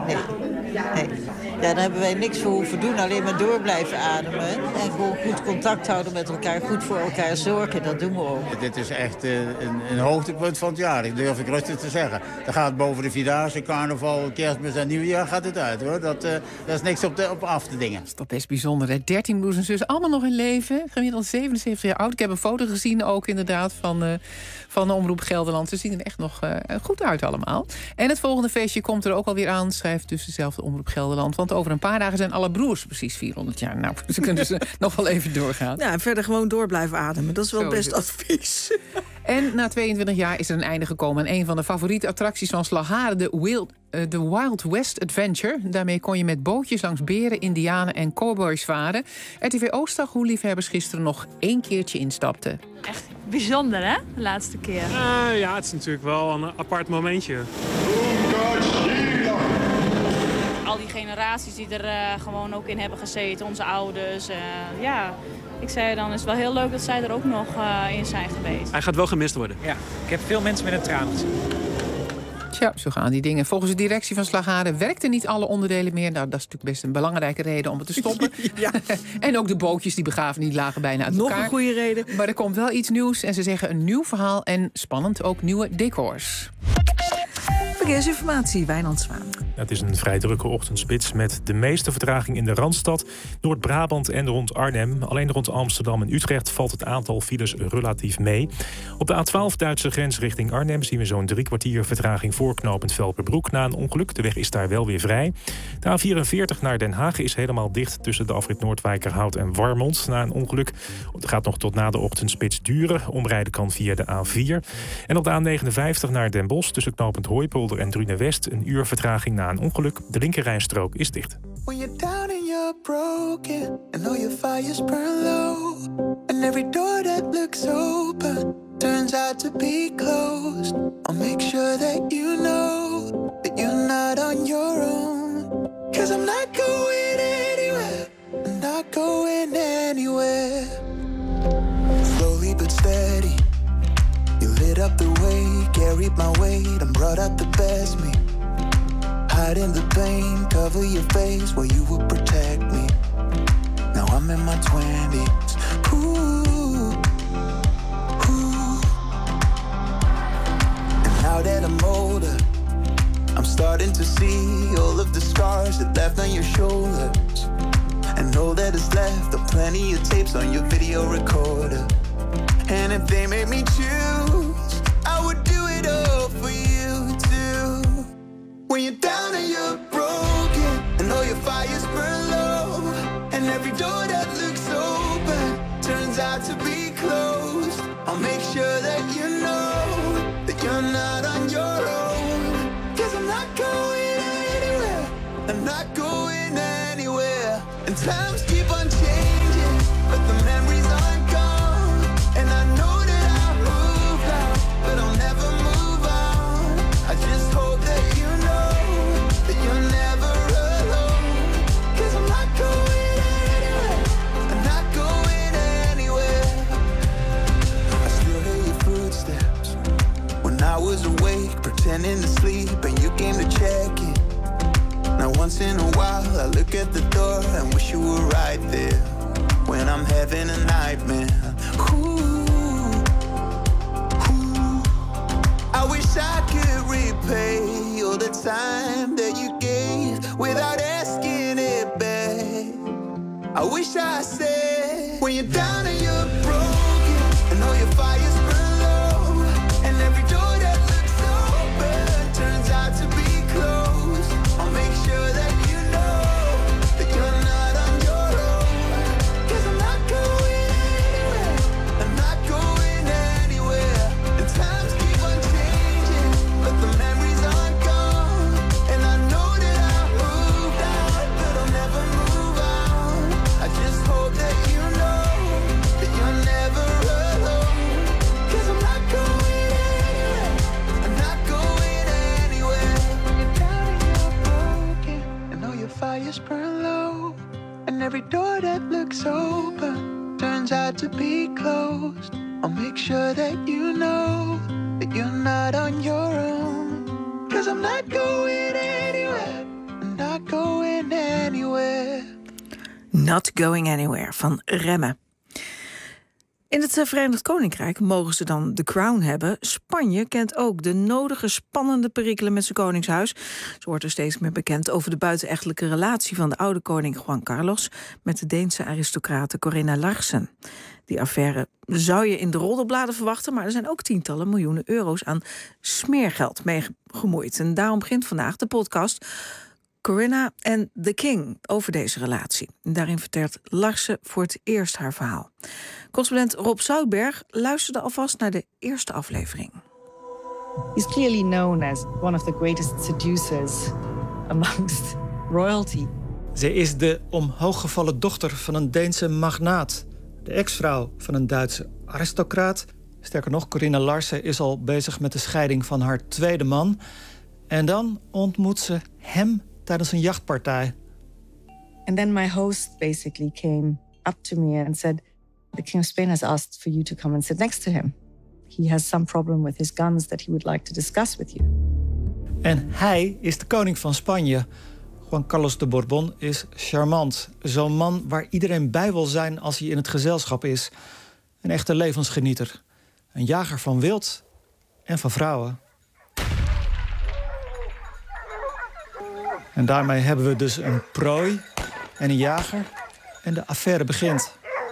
Ja, daar hebben wij niks voor hoeven doen. Alleen maar door blijven ademen. En gewoon goed contact houden met elkaar. Goed voor elkaar zorgen. Dat doen we ook. Dit is echt een hoogtepunt van het jaar. Ik durf ik rustig te zeggen. Dat gaat boven de Vierdaagse, carnaval, kerstmis en nieuwjaar gaat het uit, hoor. Dat is niks op af te dingen. Dat is toch best bijzonder, hè? 13 broers en zussen, allemaal nog in leven. Gemiddeld 77 jaar oud. Ik heb een foto gezien ook inderdaad van de Omroep Gelderland. Ze zien er echt nog goed uit allemaal. En het volgende feestje komt er ook alweer aan, schrijft dus dezelfde Omroep Gelderland. Want over een paar dagen zijn alle broers precies 400 jaar. Nou, ze kunnen dus nog wel even doorgaan. Ja, en verder gewoon door blijven ademen. Dat is wel best advies. En na 22 jaar is er een einde gekomen aan een van de favoriete attracties van Slagharen, de Wild West Adventure. Daarmee kon je met bootjes langs beren, indianen en cowboys varen. RTV Oost zag hoe liefhebbers gisteren nog 1 keertje instapten. Echt bijzonder, hè? De laatste keer. Ja, het is natuurlijk wel een apart momentje. Al die generaties die er gewoon ook in hebben gezeten, onze ouders. Ik zei dan, is het wel heel leuk dat zij er ook nog in zijn geweest. Hij gaat wel gemist worden. Ja, ik heb veel mensen met een traan gezien. Tja, zo gaan die dingen. Volgens de directie van Slagharen werkten niet alle onderdelen meer. Nou, dat is natuurlijk best een belangrijke reden om het te stoppen. Ja. En ook de bootjes die begaven niet lagen bijna uit elkaar. Nog een goede reden. Maar er komt wel iets nieuws en ze zeggen een nieuw verhaal en spannend ook nieuwe decors. Verkeersinformatie, Wijnand Zwaan. Het is een vrij drukke ochtendspits met de meeste vertraging in de Randstad, Noord-Brabant en rond Arnhem. Alleen rond Amsterdam en Utrecht valt het aantal files relatief mee. Op de A12 Duitse grens richting Arnhem zien we zo'n 3 kwartier vertraging voor knooppunt Velperbroek na een ongeluk. De weg is daar wel weer vrij. De A44 naar Den Haag is helemaal dicht tussen de afrit Noordwijkerhout en Warmond na een ongeluk. Het gaat nog tot na de ochtendspits duren. Omrijden kan via de A4. En op de A59 naar Den Bosch tussen knooppunt Hooipolder en Drunen-West een uur vertraging na een ongeluk. De linkerrijstrook is dicht. When you're down and you're broken and all your fires burn low and every door that looks open turns out to be closed, I'll make sure that you know that you're not on your own, 'cause I'm not going anywhere, I'm not going anywhere. Slowly but steady, you lit up the way, carried my weight and brought out the best me. Hide in the pain, cover your face while you would protect me. Now I'm in my 20s. Ooh, ooh. And now that I'm older, I'm starting to see all of the scars that left on your shoulders. And all that is left are plenty of tapes on your video recorder. And if they made me choose, I would do it all for you too. When you're down and you're broken and all your fires burn low and every door that looks open turns out to be closed, I'll make sure that you know that you're not on your own, 'cause I'm not going anywhere, I'm not going anywhere. And times keep on changing, but the memories aren't gone. And I know that I've moved out, but I'll never move on. I just hope that you know that you're never alone, 'cause I'm not going anywhere, I'm not going anywhere. I still hear your footsteps when I was awake, pretending to sleep, and you came to check it. Now once in a while I look at the door and wish you were right there when I'm having a nightmare. Ooh, ooh. I wish I could repay all the time that you gave without asking it back. I wish I said, when you're down and you're broken and all your fires burn low and every door that looks open turns out to be closed, I'll make sure that you know that you're not on your own, 'cause I'm not going anywhere, I'm not going anywhere. And times keep on changing, but the memories aren't gone. And I know that I've moved out, but I'll never move on. I just hope that you know that you're never alone, 'cause I'm not going anywhere, I'm not going anywhere. When you're down and you're broken and all your fires burn low and every door that looks open turns out to be closed, I'll make sure that you know that you're not on your own, 'cause I'm not going anywhere, I'm not going anywhere. Not Going Anywhere van Remme. In het Verenigd Koninkrijk mogen ze dan de crown hebben. Spanje kent ook de nodige spannende perikelen met zijn koningshuis. Zo wordt er steeds meer bekend over de buitenechtelijke relatie van de oude koning Juan Carlos met de Deense aristocrate Corinna Larsen. Die affaire zou je in de roddelbladen verwachten, maar er zijn ook tientallen miljoenen euro's aan smeergeld mee gemoeid. En daarom begint vandaag de podcast Corinna en The King over deze relatie. Daarin vertelt Larsen voor het eerst haar verhaal. Correspondent Rob Zoutberg luisterde alvast naar de eerste aflevering. He's clearly known as one of the greatest seducers amongst royalty. Ze is de omhooggevallen dochter van een Deense magnaat. De ex-vrouw van een Duitse aristocraat. Sterker nog, Corinna Larsen is al bezig met de scheiding van haar tweede man. En dan ontmoet ze hem tijdens een jachtpartij. And then my host basically came up to me and said, the King of Spain has asked for you to come and sit next to him. He has some problem with his guns that he would like to discuss with you. En hij is de koning van Spanje. Juan Carlos de Borbón is charmant. Zo'n man waar iedereen bij wil zijn als hij in het gezelschap is. Een echte levensgenieter. Een jager van wild en van vrouwen. En daarmee hebben we dus een prooi en een jager. En de affaire begint.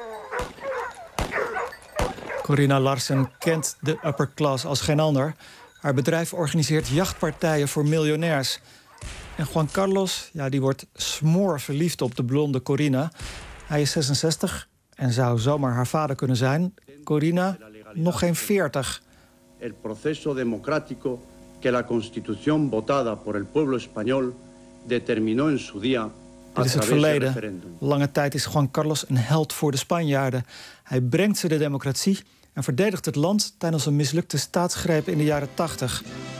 Corinna Larsen kent de upper class als geen ander. Haar bedrijf organiseert jachtpartijen voor miljonairs. En Juan Carlos, die wordt smoorverliefd op de blonde Corinna. Hij is 66 en zou zomaar haar vader kunnen zijn. Corinna nog geen 40. El proceso democrático que la Constitución votada por el pueblo español determinó en su día. Dit is het verleden. Lange tijd is Juan Carlos een held voor de Spanjaarden. Hij brengt ze de democratie en verdedigt het land tijdens een mislukte staatsgreep in de jaren 80.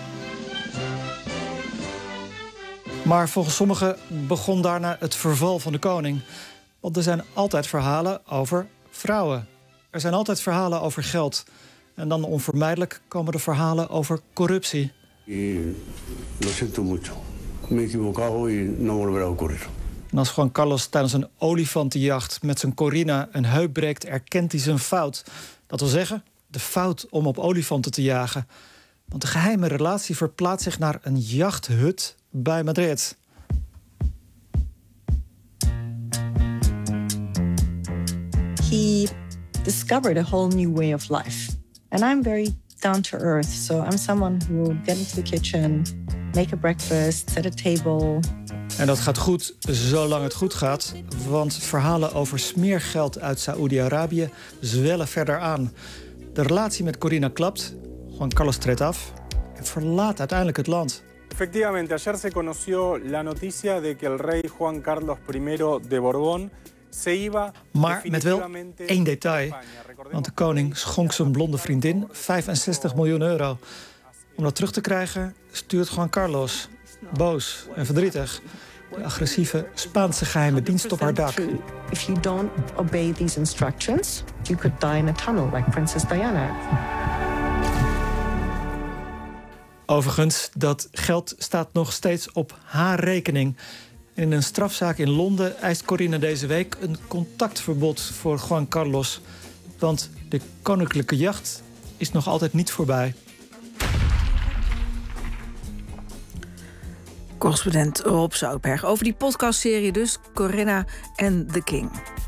Maar volgens sommigen begon daarna het verval van de koning. Want er zijn altijd verhalen over vrouwen. Er zijn altijd verhalen over geld. En dan onvermijdelijk komen de verhalen over corruptie. Lo siento mucho. Me he equivocado y no volverá a ocurrir. En als Juan Carlos tijdens een olifantenjacht met zijn Corinna een heup breekt, erkent hij zijn fout. Dat wil zeggen, de fout om op olifanten te jagen. Want de geheime relatie verplaatst zich naar een jachthut bij Madrid. He discovered a whole new way of life. And I'm very down to earth. So I'm someone who will get into the kitchen, make a breakfast, set a table. En dat gaat goed, zolang het goed gaat. Want verhalen over smeergeld uit Saoedi-Arabië zwellen verder aan. De relatie met Corinna klapt. Juan Carlos treedt af en verlaat uiteindelijk het land. Efectivamente, ayer se conoció la noticia de que el rey Juan Carlos I de Borbón se iba. Maar met wel één detail. Want de koning schonk zijn blonde vriendin 65 miljoen euro. Om dat terug te krijgen stuurt Juan Carlos, boos en verdrietig, de agressieve Spaanse geheime dienst op haar dak. If you don't obey these instructions, you could die in a tunnel like Princess Diana. Overigens, dat geld staat nog steeds op haar rekening. In een strafzaak in Londen eist Corinna deze week een contactverbod voor Juan Carlos. Want de koninklijke jacht is nog altijd niet voorbij. Correspondent Rob Zoutberg over die podcastserie dus, Corinna en The King.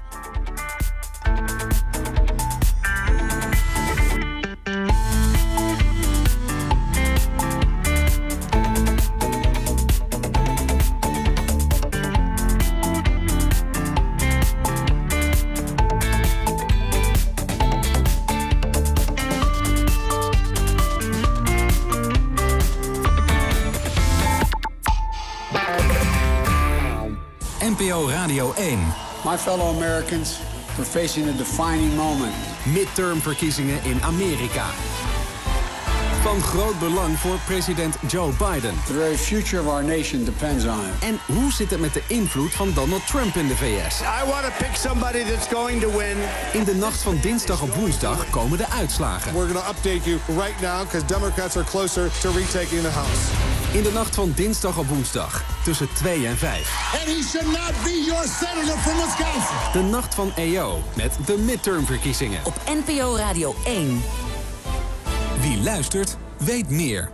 NPO Radio 1. My fellow Americans, we're facing a defining moment. Midtermverkiezingen in Amerika. Van groot belang voor president Joe Biden. The very future of our nation depends on it. En hoe zit het met de invloed van Donald Trump in de VS? I want to pick somebody that's going to win. In de nacht van dinsdag op woensdag komen de uitslagen. We're going to update you right now because Democrats are closer to retaking the House. In de nacht van dinsdag op woensdag tussen 2 en 5. And he should not be your senator from Wisconsin. De nacht van EO met de midtermverkiezingen. Op NPO Radio 1. Wie luistert, weet meer.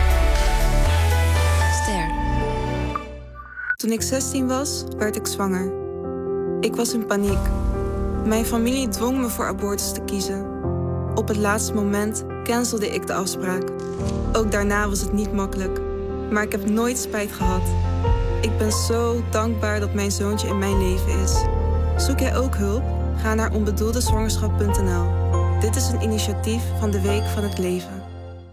Ster. Toen ik 16 was, werd ik zwanger. Ik was in paniek. Mijn familie dwong me voor abortus te kiezen. Op het laatste moment cancelde ik de afspraak. Ook daarna was het niet makkelijk. Maar ik heb nooit spijt gehad. Ik ben zo dankbaar dat mijn zoontje in mijn leven is. Zoek jij ook hulp? Ga naar onbedoeldezwangerschap.nl. Dit is een initiatief van de Week van het Leven.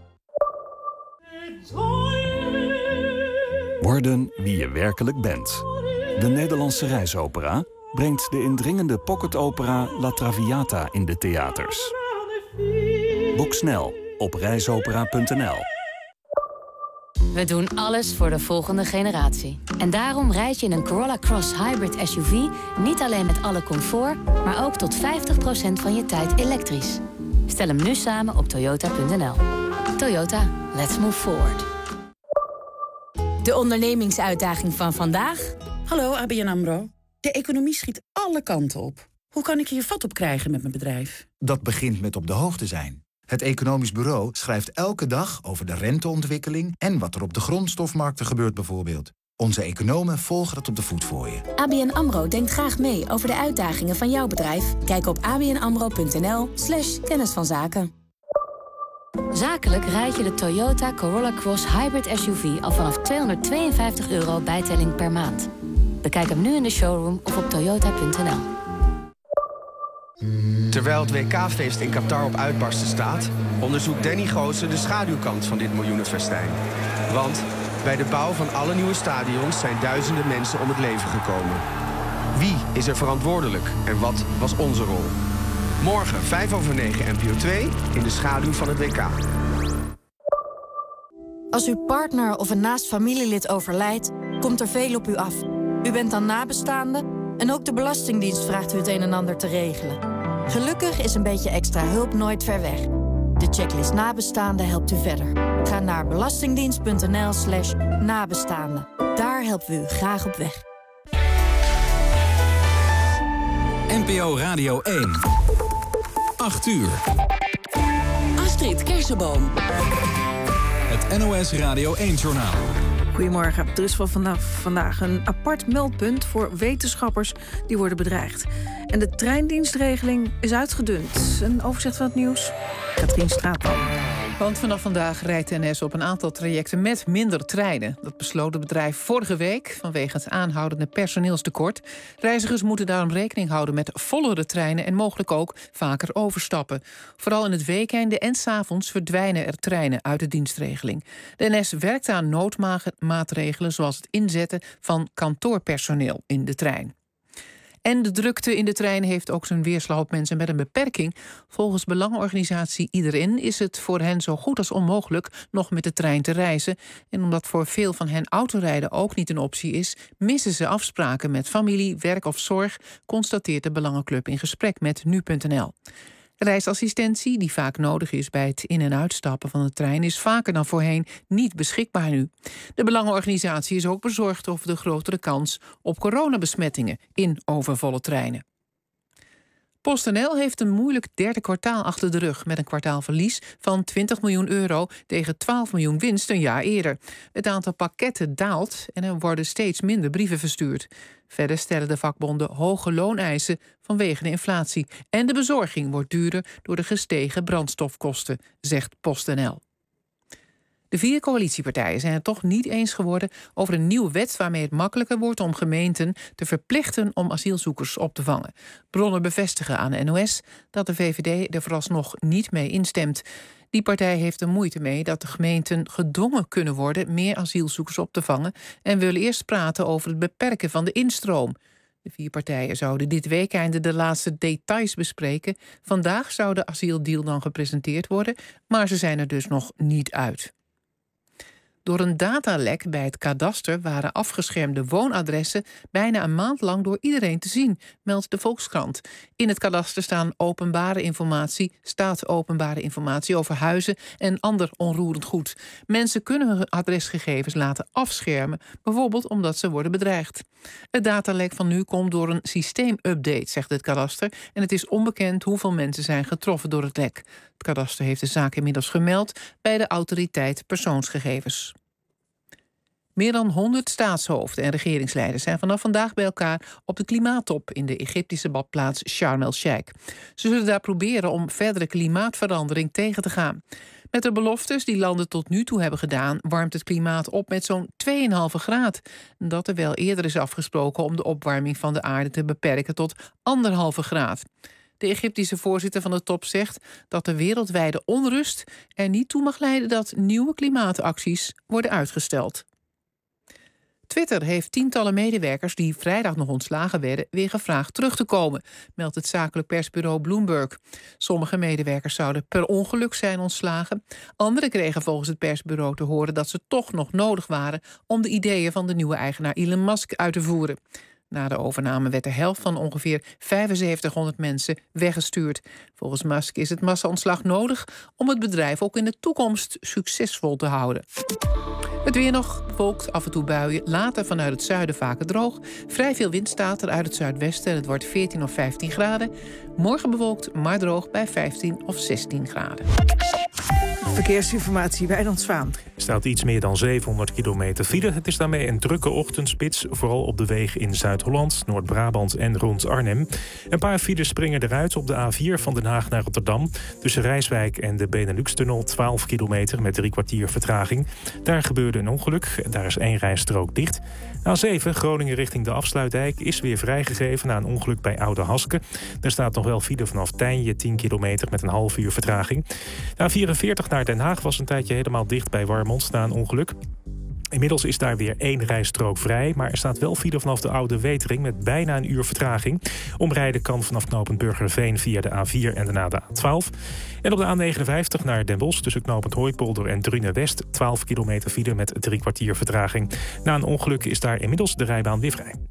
Worden wie je werkelijk bent. De Nederlandse Reisopera brengt de indringende pocketopera La Traviata in de theaters. Boek snel op reisopera.nl. We doen alles voor de volgende generatie. En daarom rijd je in een Corolla Cross Hybrid SUV niet alleen met alle comfort, maar ook tot 50% van je tijd elektrisch. Stel hem nu samen op toyota.nl. Toyota, let's move forward. De ondernemingsuitdaging van vandaag. Hallo, ABN AMRO. De economie schiet alle kanten op. Hoe kan ik hier vat op krijgen met mijn bedrijf? Dat begint met op de hoogte zijn. Het Economisch Bureau schrijft elke dag over de renteontwikkeling en wat er op de grondstofmarkten gebeurt bijvoorbeeld. Onze economen volgen dat op de voet voor je. ABN AMRO denkt graag mee over de uitdagingen van jouw bedrijf. Kijk op abnamro.nl/kennis van zaken. Zakelijk rijd je de Toyota Corolla Cross Hybrid SUV al vanaf €252 bijtelling per maand. Bekijk hem nu in de showroom of op toyota.nl. Terwijl het WK-feest in Qatar op uitbarsten staat, onderzoekt Danny Goossen de schaduwkant van dit miljoenenfestijn. Want bij de bouw van alle nieuwe stadions zijn duizenden mensen om het leven gekomen. Wie is er verantwoordelijk en wat was onze rol? Morgen 9:05 NPO 2 in de schaduw van het WK. Als uw partner of een naast familielid overlijdt, komt er veel op u af. U bent dan nabestaande en ook de Belastingdienst vraagt u het een en ander te regelen. Gelukkig is een beetje extra hulp nooit ver weg. De checklist nabestaanden helpt u verder. Ga naar belastingdienst.nl/nabestaanden. Daar helpen we u graag op weg. NPO Radio 1. 8 uur. Astrid Kersenboom. Het NOS Radio 1-journaal. Goedemorgen. Er is vandaag een apart meldpunt voor wetenschappers die worden bedreigd. En de treindienstregeling is uitgedund. Een overzicht van het nieuws. Katrien Straatman. Want vanaf vandaag rijdt NS op een aantal trajecten met minder treinen. Dat besloot het bedrijf vorige week vanwege het aanhoudende personeelstekort. Reizigers moeten daarom rekening houden met vollere treinen en mogelijk ook vaker overstappen. Vooral in het weekende en 's avonds verdwijnen er treinen uit de dienstregeling. De NS werkt aan noodmaatregelen zoals het inzetten van kantoorpersoneel in de trein. En de drukte in de trein heeft ook zijn weerslag op mensen met een beperking. Volgens belangenorganisatie Iedereen is het voor hen zo goed als onmogelijk nog met de trein te reizen. En omdat voor veel van hen autorijden ook niet een optie is, missen ze afspraken met familie, werk of zorg, constateert de Belangenclub in gesprek met nu.nl. Reisassistentie, die vaak nodig is bij het in- en uitstappen van de trein, is vaker dan voorheen niet beschikbaar nu. De Belangenorganisatie is ook bezorgd over de grotere kans op coronabesmettingen in overvolle treinen. PostNL heeft een moeilijk derde kwartaal achter de rug met een kwartaalverlies van €20 miljoen tegen €12 miljoen winst een jaar eerder. Het aantal pakketten daalt en er worden steeds minder brieven verstuurd. Verder stellen de vakbonden hoge looneisen vanwege de inflatie. En de bezorging wordt duurder door de gestegen brandstofkosten, zegt PostNL. De 4 coalitiepartijen zijn het toch niet eens geworden over een nieuwe wet waarmee het makkelijker wordt om gemeenten te verplichten om asielzoekers op te vangen. Bronnen bevestigen aan de NOS dat de VVD er vooralsnog niet mee instemt. Die partij heeft er moeite mee dat de gemeenten gedwongen kunnen worden meer asielzoekers op te vangen en wil eerst praten over het beperken van de instroom. De 4 partijen zouden dit weekende de laatste details bespreken. Vandaag zou de asieldeal dan gepresenteerd worden, maar ze zijn er dus nog niet uit. Door een datalek bij het kadaster waren afgeschermde woonadressen bijna een maand lang door iedereen te zien, meldt de Volkskrant. In het kadaster staat openbare informatie over huizen en ander onroerend goed. Mensen kunnen hun adresgegevens laten afschermen, bijvoorbeeld omdat ze worden bedreigd. Het datalek van nu komt door een systeemupdate, zegt het kadaster, en het is onbekend hoeveel mensen zijn getroffen door het lek. Het kadaster heeft de zaak inmiddels gemeld bij de autoriteit persoonsgegevens. Meer dan 100 staatshoofden en regeringsleiders zijn vanaf vandaag bij elkaar op de klimaattop in de Egyptische badplaats Sharm el-Sheikh. Ze zullen daar proberen om verdere klimaatverandering tegen te gaan. Met de beloftes die landen tot nu toe hebben gedaan, warmt het klimaat op met zo'n 2,5 graad. Dat terwijl eerder is afgesproken om de opwarming van de aarde te beperken tot 1,5 graad. De Egyptische voorzitter van de top zegt dat de wereldwijde onrust er niet toe mag leiden dat nieuwe klimaatacties worden uitgesteld. Twitter heeft tientallen medewerkers die vrijdag nog ontslagen werden weer gevraagd terug te komen, meldt het zakelijk persbureau Bloomberg. Sommige medewerkers zouden per ongeluk zijn ontslagen. Anderen kregen volgens het persbureau te horen dat ze toch nog nodig waren om de ideeën van de nieuwe eigenaar Elon Musk uit te voeren. Na de overname werd de helft van ongeveer 7500 mensen weggestuurd. Volgens Musk is het massa-ontslag nodig om het bedrijf ook in de toekomst succesvol te houden. Het weer nog bewolkt, af en toe buien, later vanuit het zuiden vaker droog. Vrij veel wind staat er uit het zuidwesten en het wordt 14 of 15 graden. Morgen bewolkt, maar droog bij 15 of 16 graden. Verkeersinformatie, Wijnand Zwaan. Er staat iets meer dan 700 kilometer file. Het is daarmee een drukke ochtendspits, vooral op de wegen in Zuid-Holland, Noord-Brabant en rond Arnhem. Een paar files springen eruit op de A4 van Den Haag naar Rotterdam. Tussen Rijswijk en de Benelux-tunnel 12 kilometer met 3 kwartier vertraging. Daar gebeurde een ongeluk. Daar is 1 rijstrook dicht. A7 Groningen richting de Afsluitdijk is weer vrijgegeven na een ongeluk bij Oude Haske. Er staat nog wel file vanaf Tijnje 10 kilometer met een half uur vertraging. De A44 naar Den Haag was een tijdje helemaal dicht bij Warmond na een ongeluk. Inmiddels is daar weer 1 rijstrook vrij, maar er staat wel file vanaf de Oude Wetering met bijna een uur vertraging. Omrijden kan vanaf knooppunt Burgerveen via de A4 en daarna de A12. En op de A59 naar Den Bosch tussen knooppunt Hooipolder en Drunen-West 12 kilometer file met 3 kwartier vertraging. Na een ongeluk is daar inmiddels de rijbaan weer vrij.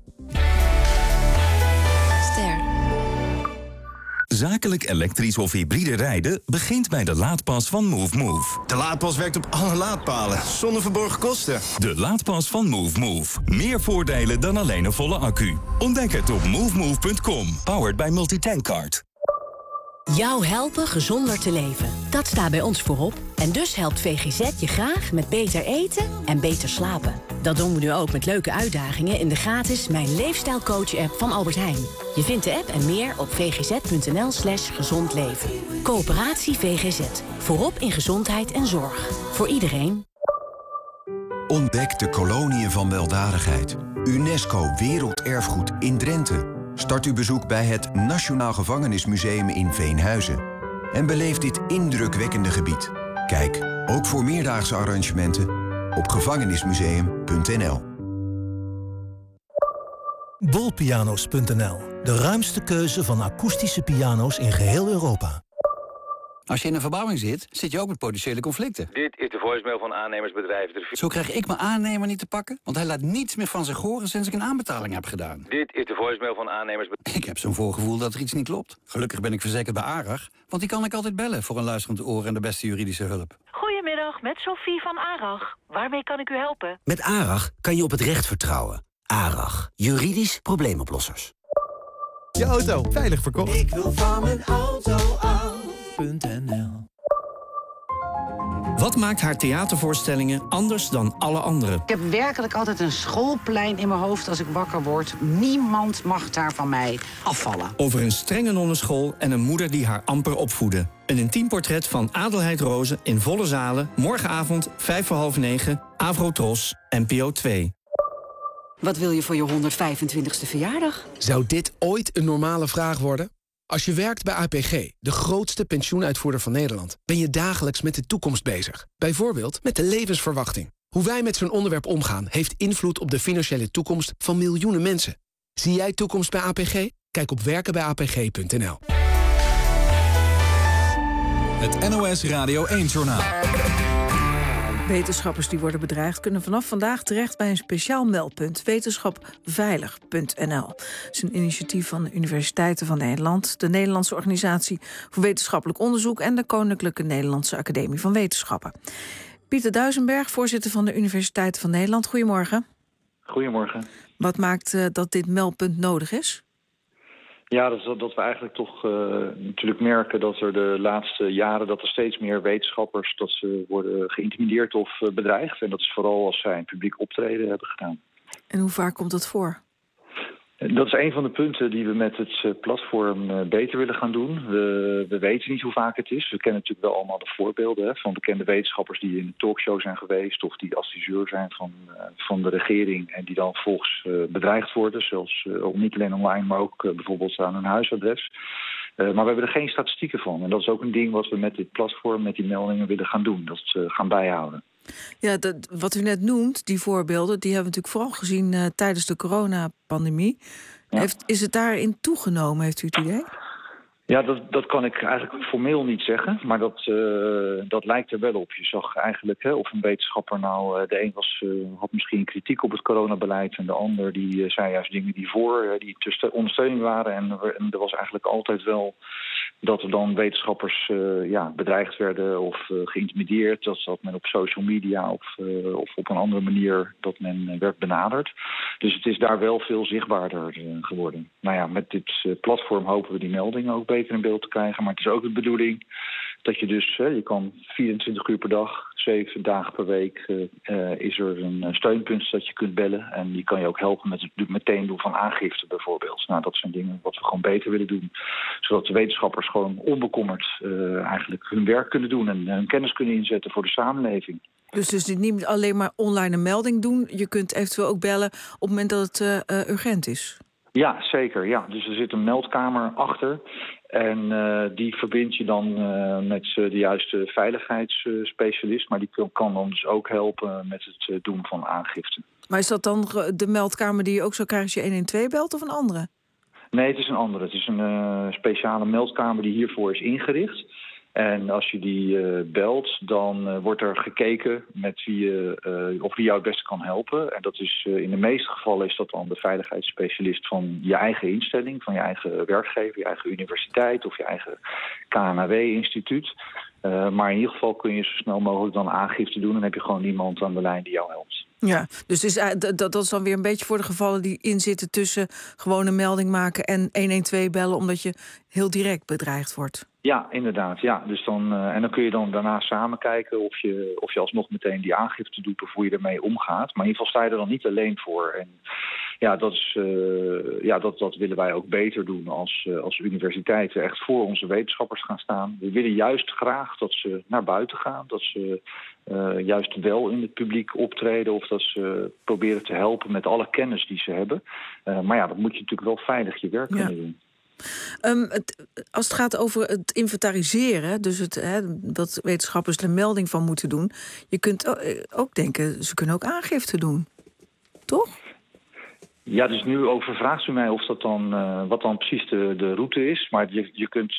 Zakelijk elektrisch of hybride rijden begint bij de laadpas van Move. De laadpas werkt op alle laadpalen, zonder verborgen kosten. De laadpas van Move. Meer voordelen dan alleen een volle accu. Ontdek het op movemove.com. Powered by Multitankcard. Jou helpen gezonder te leven. Dat staat bij ons voorop. En dus helpt VGZ je graag met beter eten en beter slapen. Dat doen we nu ook met leuke uitdagingen in de gratis Mijn Leefstijlcoach-app van Albert Heijn. Je vindt de app en meer op vgz.nl/gezond leven. Coöperatie VGZ. Voorop in gezondheid en zorg. Voor iedereen. Ontdek de koloniën van weldadigheid. UNESCO Werelderfgoed in Drenthe. Start uw bezoek bij het Nationaal Gevangenismuseum in Veenhuizen. En beleef dit indrukwekkende gebied. Kijk, ook voor meerdaagse arrangementen, op gevangenismuseum.nl. Bolpianos.nl. De ruimste keuze van akoestische piano's in geheel Europa. Als je in een verbouwing zit je ook met potentiële conflicten. Dit is de voicemail van aannemersbedrijf. Zo krijg ik mijn aannemer niet te pakken, want hij laat niets meer van zich horen sinds ik een aanbetaling heb gedaan. Dit is de voicemail van aannemersbedrijf. Ik heb zo'n voorgevoel dat er iets niet klopt. Gelukkig ben ik verzekerd bij ARAG, want die kan ik altijd bellen voor een luisterend oor en de beste juridische hulp. Goedemiddag, met Sophie van ARAG. Waarmee kan ik u helpen? Met ARAG kan je op het recht vertrouwen. ARAG, juridisch probleemoplossers. Je auto veilig verkocht. Ik wil van mijn auto af. Wat maakt haar theatervoorstellingen anders dan alle anderen? Ik heb werkelijk altijd een schoolplein in mijn hoofd als ik wakker word. Niemand mag daar van mij afvallen. Over een strenge nonnenschool en een moeder die haar amper opvoedde. Een intiem portret van Adelheid Rozen in volle zalen. Morgenavond 9:05, Avrotros, NPO 2. Wat wil je voor je 125ste verjaardag? Zou dit ooit een normale vraag worden? Als je werkt bij APG, de grootste pensioenuitvoerder van Nederland, ben je dagelijks met de toekomst bezig. Bijvoorbeeld met de levensverwachting. Hoe wij met zo'n onderwerp omgaan, heeft invloed op de financiële toekomst van miljoenen mensen. Zie jij toekomst bij APG? Kijk op werkenbijapg.nl. Het NOS Radio 1-journaal. Wetenschappers die worden bedreigd kunnen vanaf vandaag terecht bij een speciaal meldpunt, wetenschapveilig.nl. Het is een initiatief van de Universiteiten van Nederland, de Nederlandse Organisatie voor Wetenschappelijk Onderzoek en de Koninklijke Nederlandse Academie van Wetenschappen. Pieter Duisenberg, voorzitter van de Universiteiten van Nederland. Goedemorgen. Goedemorgen. Wat maakt dat dit meldpunt nodig is? Ja, dat we eigenlijk toch natuurlijk merken dat er de laatste jaren dat er steeds meer wetenschappers dat ze worden geïntimideerd of bedreigd. En dat is vooral als zij een publiek optreden hebben gedaan. En hoe vaak komt dat voor? Dat is een van de punten die we met het platform beter willen gaan doen. We weten niet hoe vaak het is. We kennen natuurlijk wel allemaal de voorbeelden van bekende wetenschappers die in een talkshow zijn geweest of die adviseur zijn van de regering en die dan volgens bedreigd worden. Zelfs niet alleen online, maar ook bijvoorbeeld aan hun huisadres. Maar we hebben er geen statistieken van. En dat is ook een ding wat we met dit platform, met die meldingen willen gaan doen. Dat gaan bijhouden. Ja, wat u net noemt, die voorbeelden, die hebben we natuurlijk vooral gezien tijdens de coronapandemie. Ja. Is het daarin toegenomen, heeft u het idee? Ja, dat kan ik eigenlijk formeel niet zeggen, maar dat lijkt er wel op. Je zag eigenlijk of een wetenschapper nou, de een had misschien kritiek op het coronabeleid en de ander die zei juist dingen die die ondersteuning waren. En er was eigenlijk altijd wel dat er dan wetenschappers bedreigd werden of geïntimideerd. Dat men op social media of op een andere manier dat men werd benaderd. Dus het is daar wel veel zichtbaarder geworden. Nou ja, met dit platform hopen we die meldingen ook beter in beeld te krijgen. Maar het is ook de bedoeling dat je dus, je kan 24 uur per dag, 7 dagen per week, is er een steunpunt dat je kunt bellen. En die kan je ook helpen met het meteen doen van aangifte bijvoorbeeld. Nou, dat zijn dingen wat we gewoon beter willen doen. Zodat de wetenschappers gewoon onbekommerd eigenlijk hun werk kunnen doen en hun kennis kunnen inzetten voor de samenleving. Dus niet alleen maar online een melding doen. Je kunt eventueel ook bellen op het moment dat het urgent is. Ja, zeker. Ja. Dus er zit een meldkamer achter. En die verbind je dan met de juiste veiligheidsspecialist. Maar die kan dan dus ook helpen met het doen van aangifte. Maar is dat dan de meldkamer die je ook zou krijgen als je 112 belt of een andere? Nee, het is een andere. Het is een speciale meldkamer die hiervoor is ingericht. En als je die belt, dan wordt er gekeken met of wie jou het beste kan helpen. En dat is in de meeste gevallen is dat dan de veiligheidsspecialist van je eigen instelling, van je eigen werkgever, je eigen universiteit of je eigen KNAW-instituut. Maar in ieder geval kun je zo snel mogelijk dan aangifte doen en heb je gewoon iemand aan de lijn die jou helpt. Ja, dus dat is dan weer een beetje voor de gevallen die inzitten tussen gewoon een melding maken en 112 bellen omdat je heel direct bedreigd wordt. Ja, inderdaad. Ja. Dus dan kun je dan daarna samen kijken of je alsnog meteen die aangifte doet of hoe je ermee omgaat. Maar in ieder geval sta je er dan niet alleen voor. En ja, dat willen wij ook beter doen als universiteiten echt voor onze wetenschappers gaan staan. We willen juist graag dat ze naar buiten gaan, dat ze juist wel in het publiek optreden of dat ze proberen te helpen met alle kennis die ze hebben. Maar ja, dat moet je natuurlijk wel veilig je werk kunnen doen. Als het gaat over het inventariseren, dus dat wetenschappers er een melding van moeten doen, je kunt ook denken, ze kunnen ook aangifte doen, toch? Ja, dus nu overvraagt u mij of dat dan, wat dan precies de route is. Maar je kunt,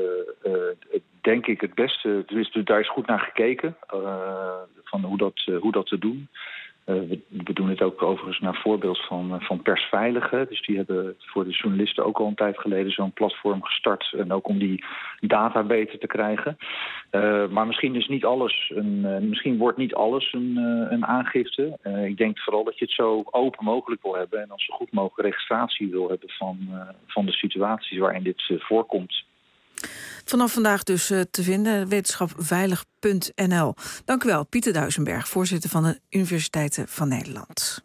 denk ik, het beste, dus daar is goed naar gekeken, van hoe dat te doen. We doen het ook overigens naar voorbeeld van Persveilig. Dus die hebben voor de journalisten ook al een tijd geleden zo'n platform gestart. En ook om die data beter te krijgen. Maar misschien is niet alles misschien wordt niet alles een aangifte. Ik denk vooral dat je het zo open mogelijk wil hebben. En dan zo goed mogelijk registratie wil hebben van de situaties waarin dit voorkomt. Vanaf vandaag dus te vinden, wetenschapveilig.nl. Dank u wel, Pieter Duisenberg, voorzitter van de Universiteiten van Nederland.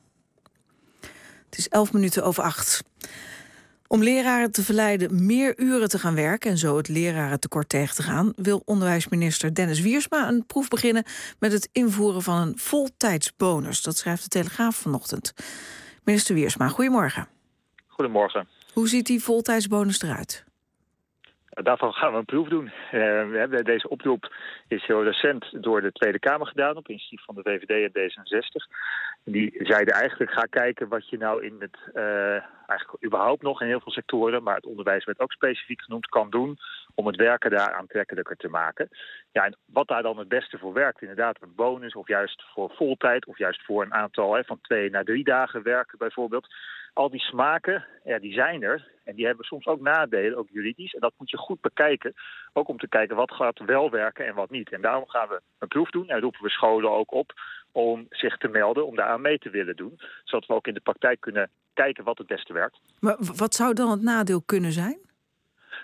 Het is 7:11. Om leraren te verleiden meer uren te gaan werken en zo het lerarentekort tegen te gaan, wil onderwijsminister Dennis Wiersma een proef beginnen met het invoeren van een voltijdsbonus. Dat schrijft de Telegraaf vanochtend. Minister Wiersma, goedemorgen. Goedemorgen. Hoe ziet die voltijdsbonus eruit? Daarvan gaan we een proef doen. Deze oproep is heel recent door de Tweede Kamer gedaan op initiatief van de VVD en D66. Die zeiden eigenlijk, ga kijken wat je nou in het, eigenlijk überhaupt nog in heel veel sectoren, maar het onderwijs werd ook specifiek genoemd, kan doen om het werken daar aantrekkelijker te maken. Ja, en wat daar dan het beste voor werkt, inderdaad een bonus of juist voor voltijd of juist voor een aantal van 2 naar 3 dagen werken bijvoorbeeld. Al die smaken, ja, die zijn er. En die hebben soms ook nadelen, ook juridisch. En dat moet je goed bekijken. Ook om te kijken wat gaat wel werken en wat niet. En daarom gaan we een proef doen. En roepen we scholen ook op om zich te melden, om daaraan mee te willen doen. Zodat we ook in de praktijk kunnen kijken wat het beste werkt. Maar wat zou dan het nadeel kunnen zijn?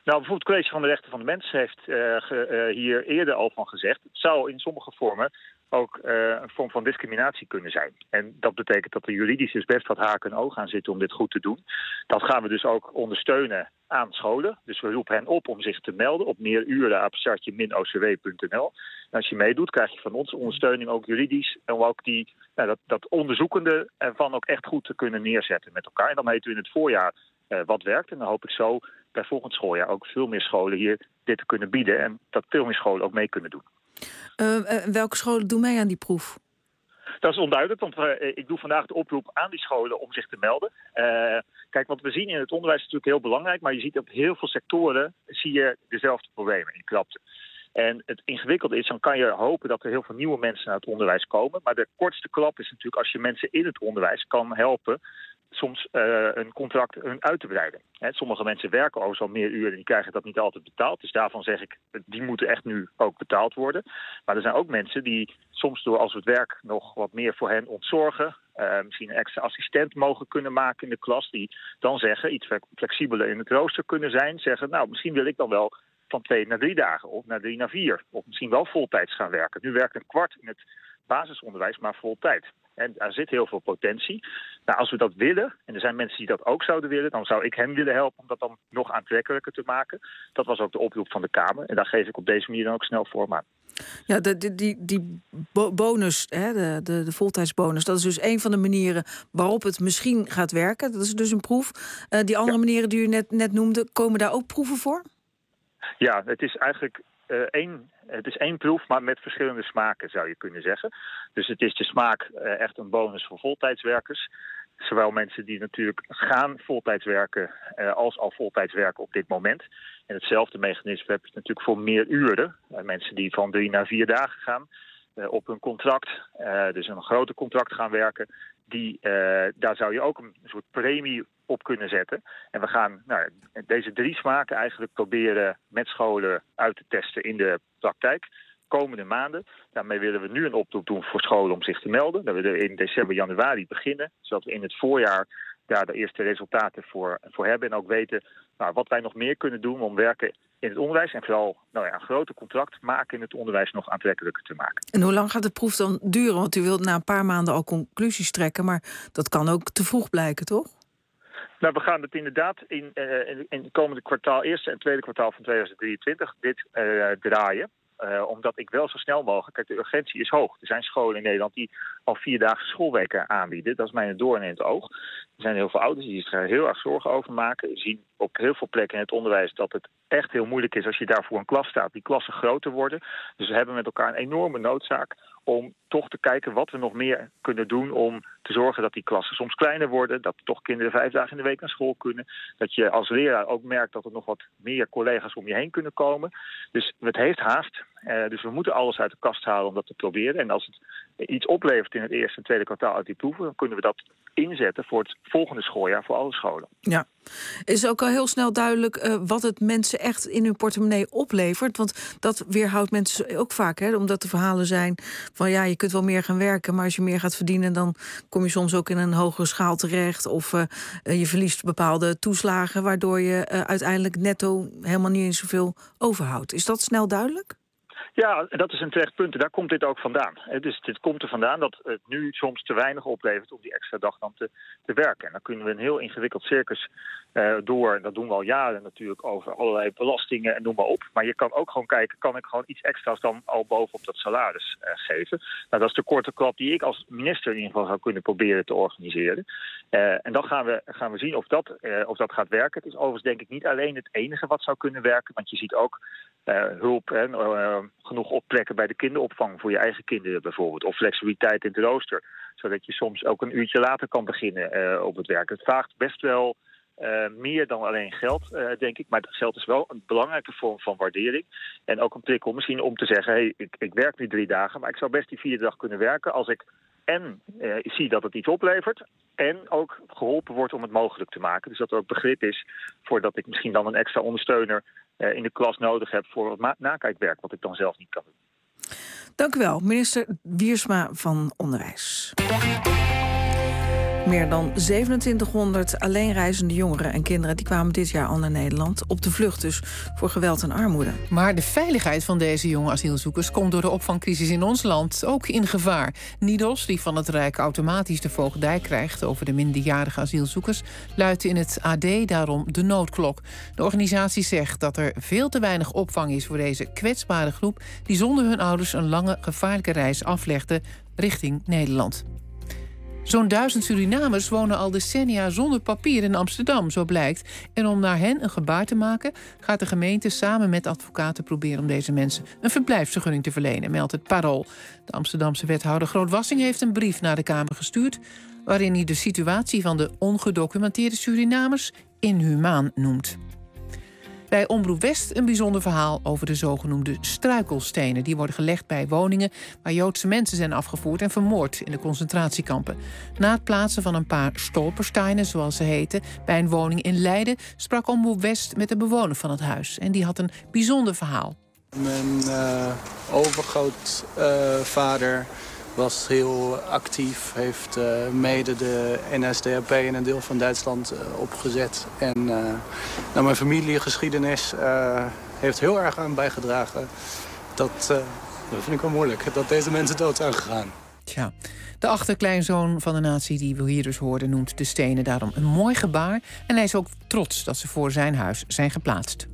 Nou, bijvoorbeeld het College van de Rechten van de Mens heeft hier eerder al van gezegd. Het zou in sommige vormen ook een vorm van discriminatie kunnen zijn. En dat betekent dat er juridisch dus best wat haken en ogen aan zitten om dit goed te doen. Dat gaan we dus ook ondersteunen aan scholen. Dus we roepen hen op om zich te melden op meeruren@ocw.nl. En als je meedoet, krijg je van ons ondersteuning ook juridisch. En om ook dat onderzoekende ervan ook echt goed te kunnen neerzetten met elkaar. En dan weten we in het voorjaar wat werkt. En dan hoop ik zo bij volgend schooljaar ook veel meer scholen hier dit te kunnen bieden. En dat veel meer scholen ook mee kunnen doen. Welke scholen doen mee aan die proef? Dat is onduidelijk, want ik doe vandaag de oproep aan die scholen om zich te melden. Kijk, wat we zien in het onderwijs is natuurlijk heel belangrijk, maar je ziet op heel veel sectoren zie je dezelfde problemen in krapte. En het ingewikkelde is, dan kan je hopen dat er heel veel nieuwe mensen naar het onderwijs komen. Maar de kortste klap is natuurlijk als je mensen in het onderwijs kan helpen soms een contract uit te breiden. Sommige mensen werken overigens al meer uren en die krijgen dat niet altijd betaald. Dus daarvan zeg ik, die moeten echt nu ook betaald worden. Maar er zijn ook mensen die soms door als we het werk nog wat meer voor hen ontzorgen, misschien een extra assistent mogen kunnen maken in de klas, die dan zeggen, iets flexibeler in het rooster kunnen zijn, zeggen, nou, misschien wil ik dan wel van 2 naar 3 dagen of naar 3 naar 4. Of misschien wel voltijds gaan werken. Nu werkt een kwart in het basisonderwijs maar voltijd. En daar zit heel veel potentie. Nou, als we dat willen, en er zijn mensen die dat ook zouden willen, dan zou ik hen willen helpen om dat dan nog aantrekkelijker te maken. Dat was ook de oproep van de Kamer. En daar geef ik op deze manier dan ook snel vorm aan. Ja, die bonus, de voltijdsbonus, dat is dus een van de manieren waarop het misschien gaat werken. Dat is dus een proef. Die andere manieren die u net noemde, komen daar ook proeven voor? Ja, het is eigenlijk één proef, maar met verschillende smaken zou je kunnen zeggen. Dus het is de smaak echt een bonus voor voltijdswerkers. Zowel mensen die natuurlijk gaan voltijds werken als al voltijds werken op dit moment. En hetzelfde mechanisme heb je natuurlijk voor meer uren. Mensen die van 3 naar 4 dagen gaan op hun contract, dus een groter contract gaan werken. Daar zou je ook een soort premie op kunnen zetten. En we gaan deze 3 smaken eigenlijk proberen met scholen uit te testen in de praktijk. Komende maanden. Daarmee willen we nu een oproep doen voor scholen om zich te melden. Dat willen we in december, januari beginnen. Zodat we in het voorjaar daar de eerste resultaten voor hebben. En ook weten wat wij nog meer kunnen doen om werken in het onderwijs. En vooral een groter contract maken in het onderwijs nog aantrekkelijker te maken. En hoe lang gaat de proef dan duren? Want u wilt na een paar maanden al conclusies trekken. Maar dat kan ook te vroeg blijken, toch? Nou, we gaan het inderdaad in het komende kwartaal, eerste en tweede kwartaal van 2023, dit draaien. Omdat ik wel zo snel mogelijk, kijk, de urgentie is hoog. Er zijn scholen in Nederland die al 4-daagse schoolweken aanbieden. Dat is mij een doorn in het oog. Er zijn heel veel ouders die zich er heel erg zorgen over maken. We zien op heel veel plekken in het onderwijs dat het echt heel moeilijk is als je daar voor een klas staat. Die klassen groter worden. Dus we hebben met elkaar een enorme noodzaak om toch te kijken wat we nog meer kunnen doen om te zorgen dat die klassen soms kleiner worden. Dat toch kinderen 5 dagen in de week naar school kunnen. Dat je als leraar ook merkt dat er nog wat meer collega's om je heen kunnen komen. Dus het heeft haast. Dus we moeten alles uit de kast halen om dat te proberen. En als het iets oplevert in het eerste en tweede kwartaal uit die proeven, dan kunnen we dat inzetten voor het volgende schooljaar voor alle scholen. Ja. Is ook al heel snel duidelijk wat het mensen echt in hun portemonnee oplevert? Want dat weerhoudt mensen ook vaak, omdat er verhalen zijn van je kunt wel meer gaan werken, maar als je meer gaat verdienen, dan kom je soms ook in een hogere schaal terecht. Of je verliest bepaalde toeslagen, waardoor je uiteindelijk netto helemaal niet eens zoveel overhoudt. Is dat snel duidelijk? Ja, dat is een terecht punt. Daar komt dit ook vandaan. Dus dit komt er vandaan dat het nu soms te weinig oplevert om die extra dag dan te werken. En dan kunnen we een heel ingewikkeld circus door. En dat doen we al jaren natuurlijk over allerlei belastingen en noem maar op. Maar je kan ook gewoon kijken, kan ik gewoon iets extra's dan al bovenop dat salaris geven? Nou, dat is de korte klap die ik als minister in ieder geval zou kunnen proberen te organiseren. En dan gaan we zien of dat gaat werken. Het is overigens denk ik niet alleen het enige wat zou kunnen werken. Want je ziet ook hulp en genoeg optrekken bij de kinderopvang voor je eigen kinderen bijvoorbeeld. Of flexibiliteit in het rooster. Zodat je soms ook een uurtje later kan beginnen op het werk. Het vraagt best wel meer dan alleen geld, denk ik. Maar het geld is wel een belangrijke vorm van waardering. En ook een prikkel misschien om te zeggen, ik werk nu 3 dagen, maar ik zou best die 4e dag kunnen werken als ik zie dat het iets oplevert en ook geholpen wordt om het mogelijk te maken. Dus dat er ook begrip is voordat ik misschien dan een extra ondersteuner in de klas nodig heb voor het nakijkwerk, wat ik dan zelf niet kan doen. Dank u wel, minister Wiersma van Onderwijs. Meer dan 2700 alleenreizende jongeren en kinderen die kwamen dit jaar al naar Nederland. Op de vlucht dus voor geweld en armoede. Maar de veiligheid van deze jonge asielzoekers komt door de opvangcrisis in ons land ook in gevaar. Nidos, die van het Rijk automatisch de voogdij krijgt over de minderjarige asielzoekers, luidt in het AD daarom de noodklok. De organisatie zegt dat er veel te weinig opvang is voor deze kwetsbare groep die zonder hun ouders een lange gevaarlijke reis aflegde richting Nederland. Zo'n 1000 Surinamers wonen al decennia zonder papier in Amsterdam, zo blijkt. En om naar hen een gebaar te maken, gaat de gemeente samen met advocaten proberen om deze mensen een verblijfsvergunning te verlenen, meldt het Parool. De Amsterdamse wethouder Groot Wassing heeft een brief naar de Kamer gestuurd, waarin hij de situatie van de ongedocumenteerde Surinamers inhumaan noemt. Bij Omroep West een bijzonder verhaal over de zogenoemde struikelstenen. Die worden gelegd bij woningen waar Joodse mensen zijn afgevoerd en vermoord in de concentratiekampen. Na het plaatsen van een paar stolpersteinen, zoals ze heten, bij een woning in Leiden, sprak Omroep West met de bewoner van het huis. En die had een bijzonder verhaal. Mijn overgrootvader was heel actief, heeft mede de NSDAP in een deel van Duitsland opgezet. En mijn familiegeschiedenis heeft heel erg aan bijgedragen. Dat vind ik wel moeilijk, dat deze mensen dood zijn gegaan. Tja, de achterkleinzoon van de natie die we hier dus hoorden noemt de stenen daarom een mooi gebaar. En hij is ook trots dat ze voor zijn huis zijn geplaatst.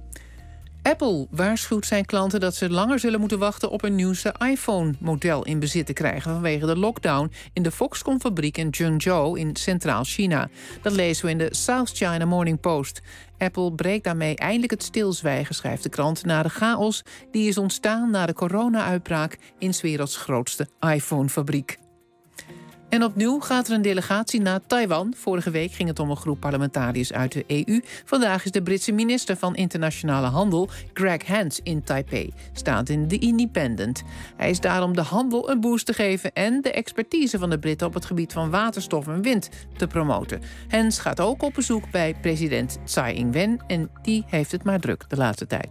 Apple waarschuwt zijn klanten dat ze langer zullen moeten wachten op een nieuwste iPhone-model in bezit te krijgen vanwege de lockdown in de Foxconn-fabriek in Zhengzhou in Centraal China. Dat lezen we in de South China Morning Post. Apple breekt daarmee eindelijk het stilzwijgen, schrijft de krant, na de chaos die is ontstaan na de corona-uitbraak in 's werelds grootste iPhone-fabriek. En opnieuw gaat er een delegatie naar Taiwan. Vorige week ging het om een groep parlementariërs uit de EU. Vandaag is de Britse minister van Internationale Handel, Greg Hands, in Taipei. Staat in The Independent. Hij is daar om de handel een boost te geven en de expertise van de Britten op het gebied van waterstof en wind te promoten. Hands gaat ook op bezoek bij president Tsai Ing-wen en die heeft het maar druk de laatste tijd.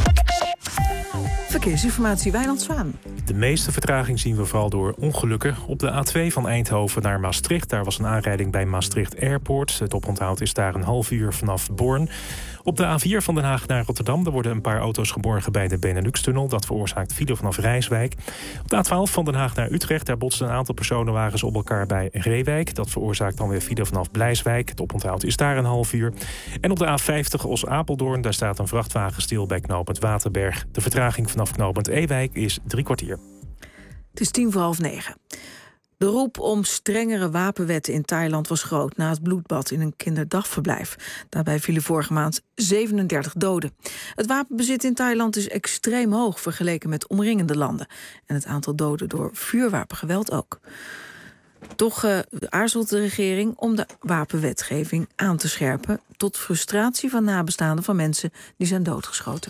Verkeersinformatie, Wijnand Zwaan. De meeste vertraging zien we vooral door ongelukken. Op de A2 van Eindhoven naar Maastricht. Daar was een aanrijding bij Maastricht Airport. Het oponthoud is daar een half uur vanaf Born. Op de A4 van Den Haag naar Rotterdam. Er worden een paar auto's geborgen bij de Benelux-tunnel. Dat veroorzaakt file vanaf Rijswijk. Op de A12 van Den Haag naar Utrecht. Daar botsen een aantal personenwagens op elkaar bij Reewijk. Dat veroorzaakt dan weer file vanaf Blijswijk. Het oponthoud is daar een half uur. En op de A50 Os-Apeldoorn. Daar staat een vrachtwagen stil bij knooppunt Waterberg. De vertraging vanaf knooppunt Ewijk is 3 kwartier. Het is 9:10. De roep om strengere wapenwetten in Thailand was groot na het bloedbad in een kinderdagverblijf. Daarbij vielen vorige maand 37 doden. Het wapenbezit in Thailand is extreem hoog vergeleken met omringende landen. En het aantal doden door vuurwapengeweld ook. Toch aarzelt de regering om de wapenwetgeving aan te scherpen, tot frustratie van nabestaanden van mensen die zijn doodgeschoten.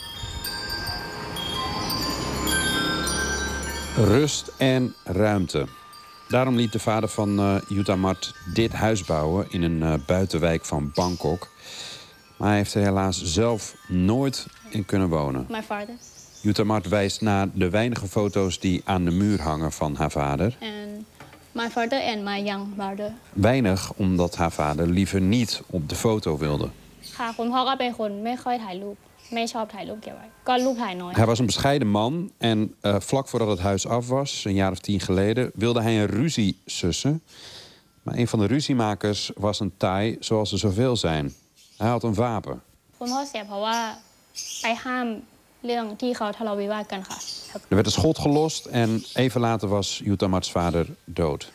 Rust en ruimte. Daarom liet de vader van Yutamart dit huis bouwen in een buitenwijk van Bangkok. Maar hij heeft er helaas zelf nooit in kunnen wonen. My father. Yutamart wijst naar de weinige foto's die aan de muur hangen van haar vader. And my father and my young brother. Weinig omdat haar vader liever niet op de foto wilde. Hij was een bescheiden man en vlak voordat het huis af was, een jaar of 10 geleden, wilde hij een ruzie sussen. Maar een van de ruziemakers was een Thai, zoals er zoveel zijn. Hij had een wapen. Er werd een schot gelost en even later was Yutamarts vader dood.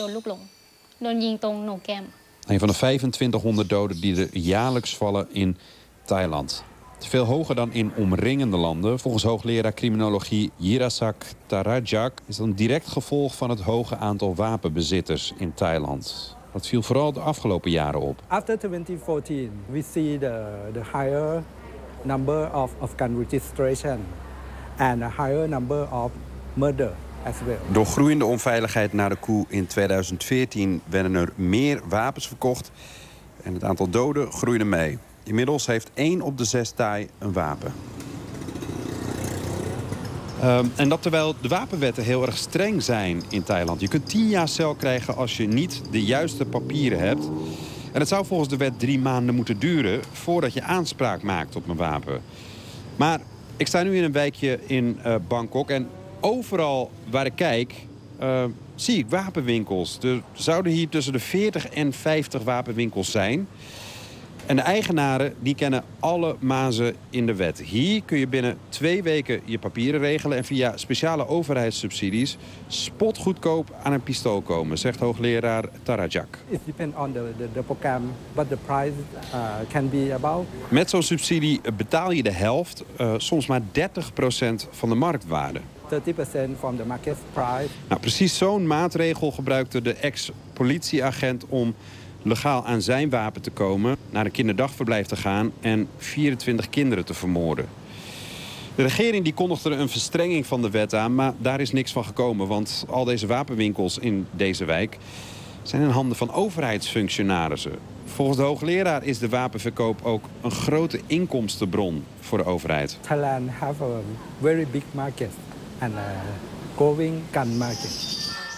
Een van de 2500 doden die er jaarlijks vallen in Thailand. Het is veel hoger dan in omringende landen. Volgens hoogleraar criminologie Yirasak Tarajak is dat een direct gevolg van het hoge aantal wapenbezitters in Thailand. Dat viel vooral de afgelopen jaren op. After 2014, we see the higher number of gun registration and a higher number of murder as well. Door groeiende onveiligheid na de coup in 2014 werden er meer wapens verkocht en het aantal doden groeide mee. Inmiddels heeft 1 op de 6 Thai een wapen. En dat terwijl de wapenwetten heel erg streng zijn in Thailand. Je kunt 10 jaar cel krijgen als je niet de juiste papieren hebt. En het zou volgens de wet 3 maanden moeten duren voordat je aanspraak maakt op een wapen. Maar ik sta nu in een wijkje in Bangkok en overal waar ik kijk zie ik wapenwinkels. Er zouden hier tussen de 40 en 50 wapenwinkels zijn. En de eigenaren die kennen alle mazen in de wet. Hier kun je binnen 2 weken je papieren regelen en via speciale overheidssubsidies spotgoedkoop aan een pistool komen, zegt hoogleraar Tarajak. It depends on the program, but the price can be about. Met zo'n subsidie betaal je de helft, soms maar 30% van de marktwaarde. 30% from the market price. Nou, precies zo'n maatregel gebruikte de ex-politieagent om legaal aan zijn wapen te komen, naar een kinderdagverblijf te gaan en 24 kinderen te vermoorden. De regering die kondigde een verstrenging van de wet aan, maar daar is niks van gekomen, want al deze wapenwinkels in deze wijk zijn in handen van overheidsfunctionarissen. Volgens de hoogleraar is de wapenverkoop ook een grote inkomstenbron voor de overheid. Thailand have a very big market and a growing gun market.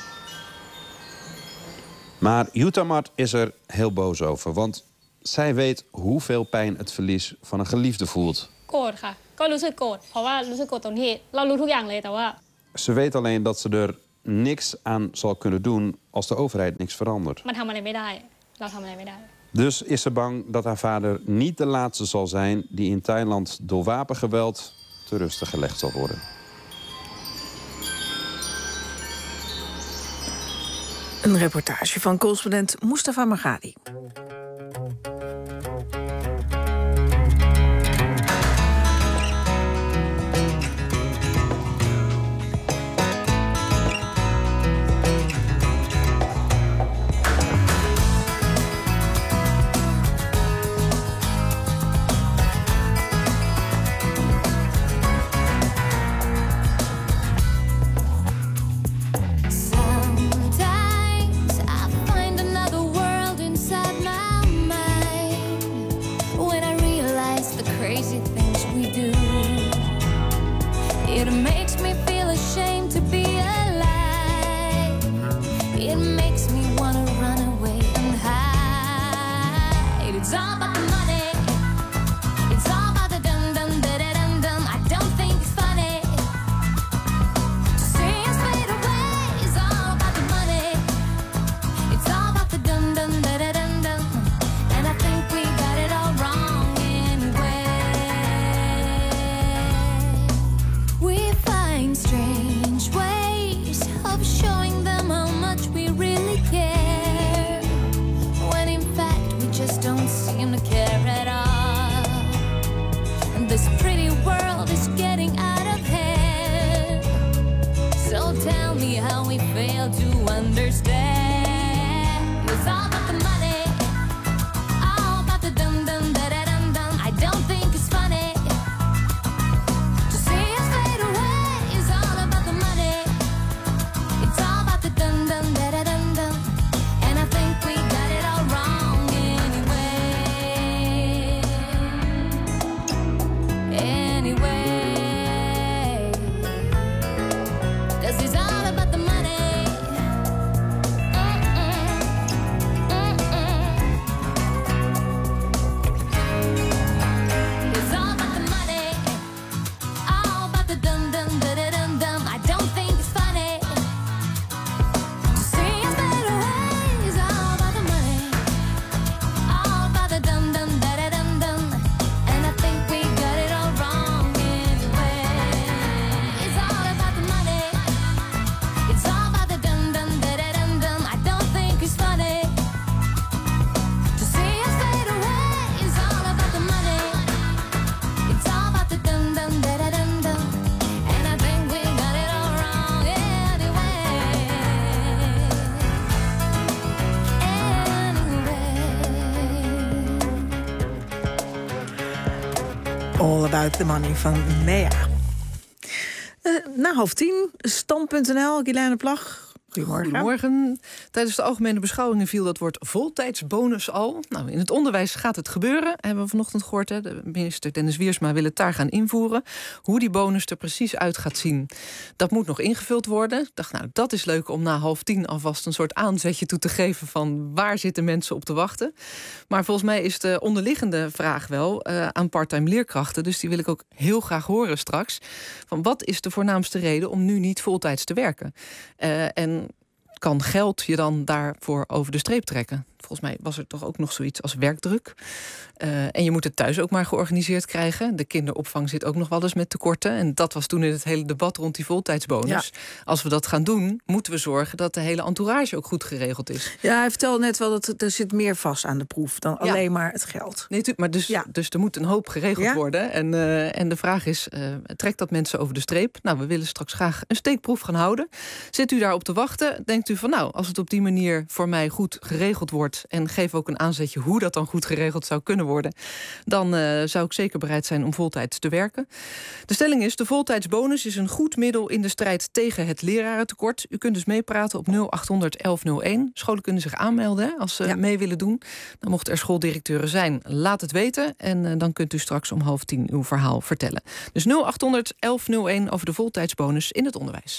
Maar Yutamart is er heel boos over, want zij weet hoeveel pijn het verlies van een geliefde voelt. Ze weet alleen dat ze er niks aan zal kunnen doen als de overheid niks verandert. Dus is ze bang dat haar vader niet de laatste zal zijn die in Thailand door wapengeweld te ruste gelegd zal worden. Een reportage van correspondent Mustafa Magadi. All About the Money van Mea. Na 9:30, Stand.nl, Guylaine Plag. Goedemorgen. Tijdens de algemene beschouwingen viel dat woord voltijdsbonus al. Nou, in het onderwijs gaat het gebeuren, hebben we vanochtend gehoord. Hè? De minister Dennis Wiersma wil het daar gaan invoeren. Hoe die bonus er precies uit gaat zien, dat moet nog ingevuld worden. Ik dacht, nou, dat is leuk om na 9:30 alvast een soort aanzetje toe te geven van waar zitten mensen op te wachten. Maar volgens mij is de onderliggende vraag wel aan parttime leerkrachten. Dus die wil ik ook heel graag horen straks. Van wat is de voornaamste reden om nu niet voltijds te werken? En kan geld je dan daarvoor over de streep trekken? Volgens mij was er toch ook nog zoiets als werkdruk. En je moet het thuis ook maar georganiseerd krijgen. De kinderopvang zit ook nog wel eens met tekorten. En dat was toen in het hele debat rond die voltijdsbonus. Ja. Als we dat gaan doen, moeten we zorgen dat de hele entourage ook goed geregeld is. Ja, hij vertelde net wel dat er zit meer vast aan de proef dan alleen maar het geld. Nee, maar dus er moet een hoop geregeld worden. En de vraag is, trekt dat mensen over de streep? Nou, we willen straks graag een steekproef gaan houden. Zit u daarop te wachten? Denkt u van, nou, als het op die manier voor mij goed geregeld wordt, en geef ook een aanzetje hoe dat dan goed geregeld zou kunnen worden, dan zou ik zeker bereid zijn om voltijds te werken. De stelling is, de voltijdsbonus is een goed middel in de strijd tegen het lerarentekort. U kunt dus meepraten op 0800 1101. Scholen kunnen zich aanmelden als ze mee willen doen. Dan mochten er schooldirecteuren zijn, laat het weten. En dan kunt u straks om 9:30 uw verhaal vertellen. Dus 0800 1101 over de voltijdsbonus in het onderwijs.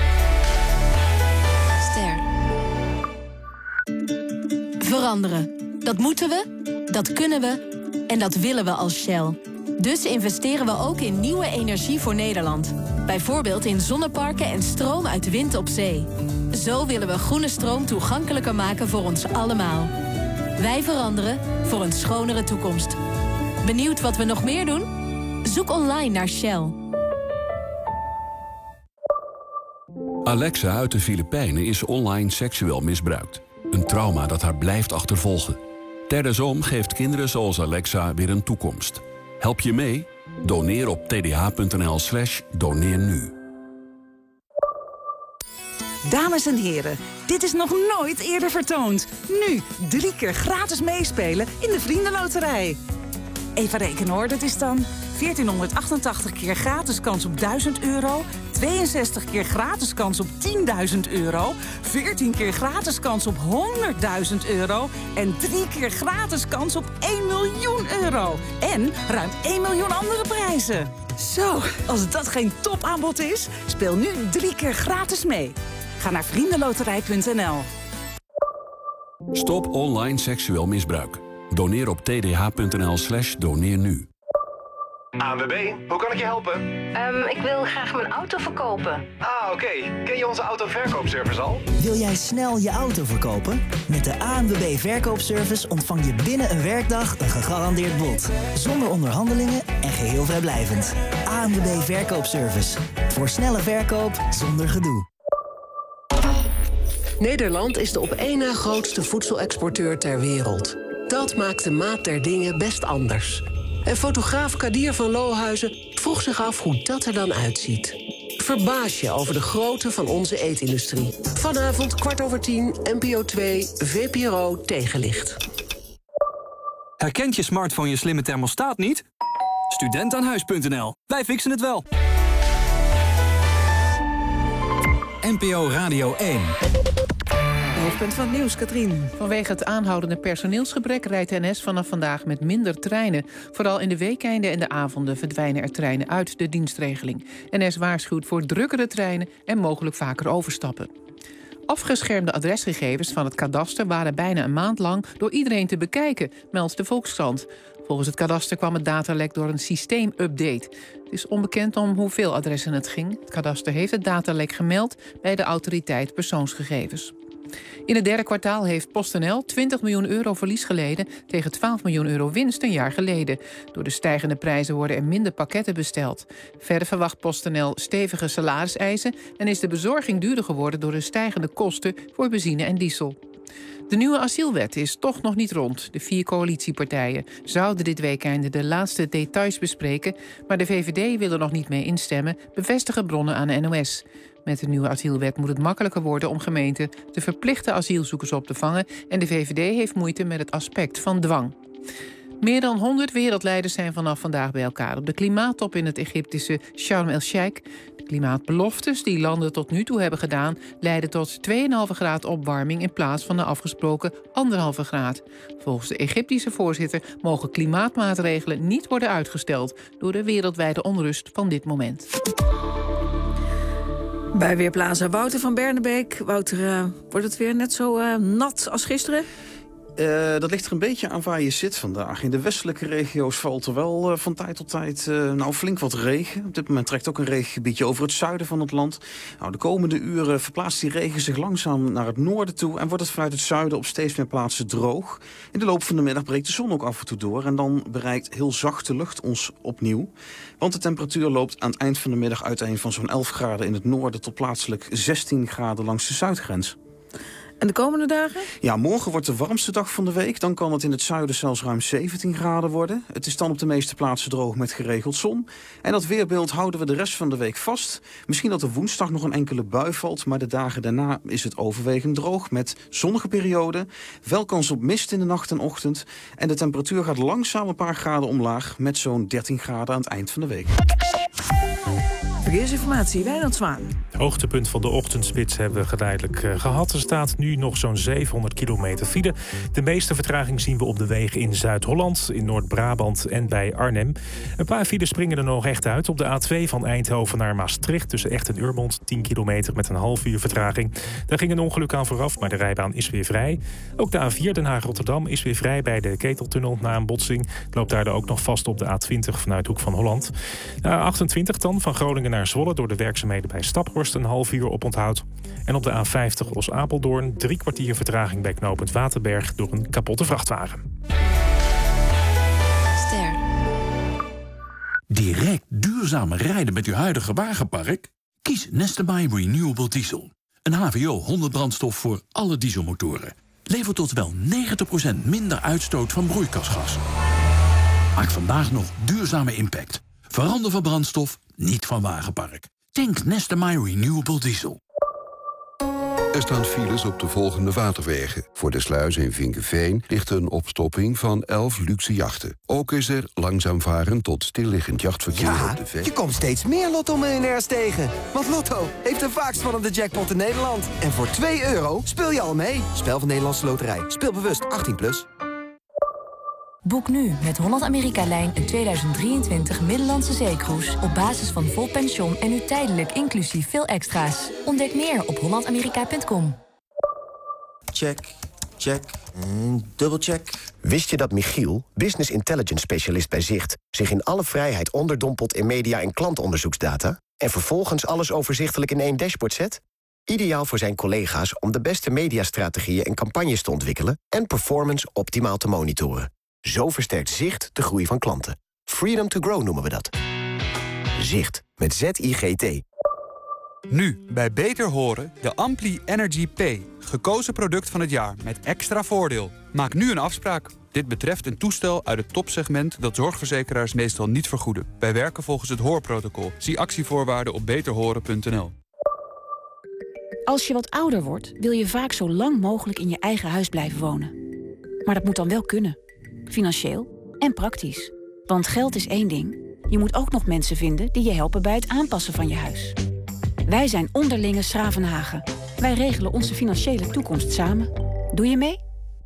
Veranderen. Dat moeten we, dat kunnen we en dat willen we als Shell. Dus investeren we ook in nieuwe energie voor Nederland. Bijvoorbeeld in zonneparken en stroom uit wind op zee. Zo willen we groene stroom toegankelijker maken voor ons allemaal. Wij veranderen voor een schonere toekomst. Benieuwd wat we nog meer doen? Zoek online naar Shell. Alexa uit de Filipijnen is online seksueel misbruikt. Een trauma dat haar blijft achtervolgen. Terdesom geeft kinderen zoals Alexa weer een toekomst. Help je mee? Doneer op tdh.nl/doneer nu. Dames en heren, dit is nog nooit eerder vertoond. Nu 3 keer gratis meespelen in de Vriendenloterij. Even rekenen hoor, dat is dan 1488 keer gratis kans op €1000... 62 keer gratis kans op €10.000... 14 keer gratis kans op €100.000... en 3 keer gratis kans op €1 miljoen. En ruim 1 miljoen andere prijzen. Zo, als dat geen topaanbod is, speel nu 3 keer gratis mee. Ga naar vriendenloterij.nl. Stop online seksueel misbruik. Doneer op tdh.nl/doneer nu. ANWB, hoe kan ik je helpen? Ik wil graag mijn auto verkopen. Ah, oké. Ken je onze autoverkoopservice al? Wil jij snel je auto verkopen? Met de ANWB Verkoopservice ontvang je binnen een werkdag een gegarandeerd bod. Zonder onderhandelingen en geheel vrijblijvend. ANWB Verkoopservice. Voor snelle verkoop zonder gedoe. Nederland is de op één na grootste voedselexporteur ter wereld. Dat maakt de maat der dingen best anders. En fotograaf Kadir van Lohuizen vroeg zich af hoe dat er dan uitziet. Verbaas je over de grootte van onze eetindustrie. Vanavond 10:15, NPO 2, VPRO Tegenlicht. Herkent je smartphone je slimme thermostaat niet? Studentaanhuis.nl. Wij fixen het wel. NPO Radio 1. Hoofdpunt van het nieuws, Katrien. Vanwege het aanhoudende personeelsgebrek rijdt NS vanaf vandaag met minder treinen. Vooral in de weekeinden en de avonden verdwijnen er treinen uit de dienstregeling. NS waarschuwt voor drukkere treinen en mogelijk vaker overstappen. Afgeschermde adresgegevens van het kadaster waren bijna een maand lang door iedereen te bekijken, meldt de Volkskrant. Volgens het kadaster kwam het datalek door een systeemupdate. Het is onbekend om hoeveel adressen het ging. Het kadaster heeft het datalek gemeld bij de autoriteit persoonsgegevens. In het derde kwartaal heeft PostNL €20 miljoen verlies geleden tegen €12 miljoen winst een jaar geleden. Door de stijgende prijzen worden er minder pakketten besteld. Verder verwacht PostNL stevige salariseisen en is de bezorging duurder geworden door de stijgende kosten voor benzine en diesel. De nieuwe asielwet is toch nog niet rond. De 4 coalitiepartijen zouden dit weekend de laatste details bespreken, maar de VVD wil er nog niet mee instemmen, bevestigen bronnen aan de NOS. Met de nieuwe asielwet moet het makkelijker worden om gemeenten te verplichten asielzoekers op te vangen en de VVD heeft moeite met het aspect van dwang. Meer dan 100 wereldleiders zijn vanaf vandaag bij elkaar op de klimaattop in het Egyptische Sharm el-Sheikh. De klimaatbeloftes die landen tot nu toe hebben gedaan leiden tot 2,5 graad opwarming in plaats van de afgesproken 1,5 graad. Volgens de Egyptische voorzitter mogen klimaatmaatregelen niet worden uitgesteld door de wereldwijde onrust van dit moment. Bij Weerplaza Wouter van Bernebeek. Wouter, wordt het weer net zo nat als gisteren? Dat ligt er een beetje aan waar je zit vandaag. In de westelijke regio's valt er wel van tijd tot tijd flink wat regen. Op dit moment trekt ook een regengebiedje over het zuiden van het land. De komende uren verplaatst die regen zich langzaam naar het noorden toe en wordt het vanuit het zuiden op steeds meer plaatsen droog. In de loop van de middag breekt de zon ook af en toe door en dan bereikt heel zachte lucht ons opnieuw. Want de temperatuur loopt aan het eind van de middag uiteen van zo'n 11 graden in het noorden tot plaatselijk 16 graden langs de zuidgrens. En de komende dagen? Ja, morgen wordt de warmste dag van de week. Dan kan het in het zuiden zelfs ruim 17 graden worden. Het is dan op de meeste plaatsen droog met geregeld zon. En dat weerbeeld houden we de rest van de week vast. Misschien dat er woensdag nog een enkele bui valt, maar de dagen daarna is het overwegend droog met zonnige perioden. Wel kans op mist in de nacht en ochtend. En de temperatuur gaat langzaam een paar graden omlaag met zo'n 13 graden aan het eind van de week. Verkeersinformatie, Wijnand Zwaan. Het hoogtepunt van de ochtendspits hebben we geleidelijk gehad. Er staat nu nog zo'n 700 kilometer file. De meeste vertraging zien we op de wegen in Zuid-Holland, in Noord-Brabant en bij Arnhem. Een paar files springen er nog echt uit. Op de A2 van Eindhoven naar Maastricht tussen Echt en Urmond, 10 kilometer met een half uur vertraging. Daar ging een ongeluk aan vooraf, maar de rijbaan is weer vrij. Ook de A4 Den Haag-Rotterdam is weer vrij bij de Keteltunnel na een botsing. Het loopt daar ook nog vast op de A20 vanuit Hoek van Holland. De A28 dan, van Groningen naar Zwolle door de werkzaamheden bij Staphorst een half uur oponthoud. En op de A50 Os-Apeldoorn 3 kwartier vertraging bij knooppunt Waterberg door een kapotte vrachtwagen. Ster. Direct duurzamer rijden met uw huidige wagenpark? Kies Neste MY Renewable Diesel. Een HVO 100 brandstof voor alle dieselmotoren. Levert tot wel 90% minder uitstoot van broeikasgas. Maak vandaag nog duurzame impact. Verander van brandstof, niet van wagenpark. Tank Neste MY Renewable Diesel. Er staan files op de volgende waterwegen. Voor de sluis in Vinkeveen ligt een opstopping van 11 luxe jachten. Ook is er langzaam varen tot stilliggend jachtverkeer op de Vecht. Je komt steeds meer Lotto-miljonairs tegen. Want Lotto heeft de vaakst vallende jackpot in Nederland. En voor €2 speel je al mee. Spel van Nederlandse Loterij. Speel bewust 18+. Boek nu met Holland-Amerika-lijn een 2023 Middellandse zeecruise op basis van vol pension en nu tijdelijk inclusief veel extra's. Ontdek meer op hollandamerika.com. Check, check, dubbelcheck. Wist je dat Michiel, business intelligence specialist bij Zicht, zich in alle vrijheid onderdompelt in media- en klantonderzoeksdata en vervolgens alles overzichtelijk in één dashboard zet? Ideaal voor zijn collega's om de beste mediastrategieën en campagnes te ontwikkelen en performance optimaal te monitoren. Zo versterkt Zicht de groei van klanten. Freedom to grow noemen we dat. Zicht, met Z-I-G-T. Nu, bij Beter Horen, de Ampli Energy P. Gekozen product van het jaar met extra voordeel. Maak nu een afspraak. Dit betreft een toestel uit het topsegment dat zorgverzekeraars meestal niet vergoeden. Wij werken volgens het hoorprotocol. Zie actievoorwaarden op beterhoren.nl. Als je wat ouder wordt, wil je vaak zo lang mogelijk in je eigen huis blijven wonen. Maar dat moet dan wel kunnen. Financieel en praktisch. Want geld is één ding. Je moet ook nog mensen vinden die je helpen bij het aanpassen van je huis. Wij zijn Onderlinge Schravenhagen. Wij regelen onze financiële toekomst samen. Doe je mee?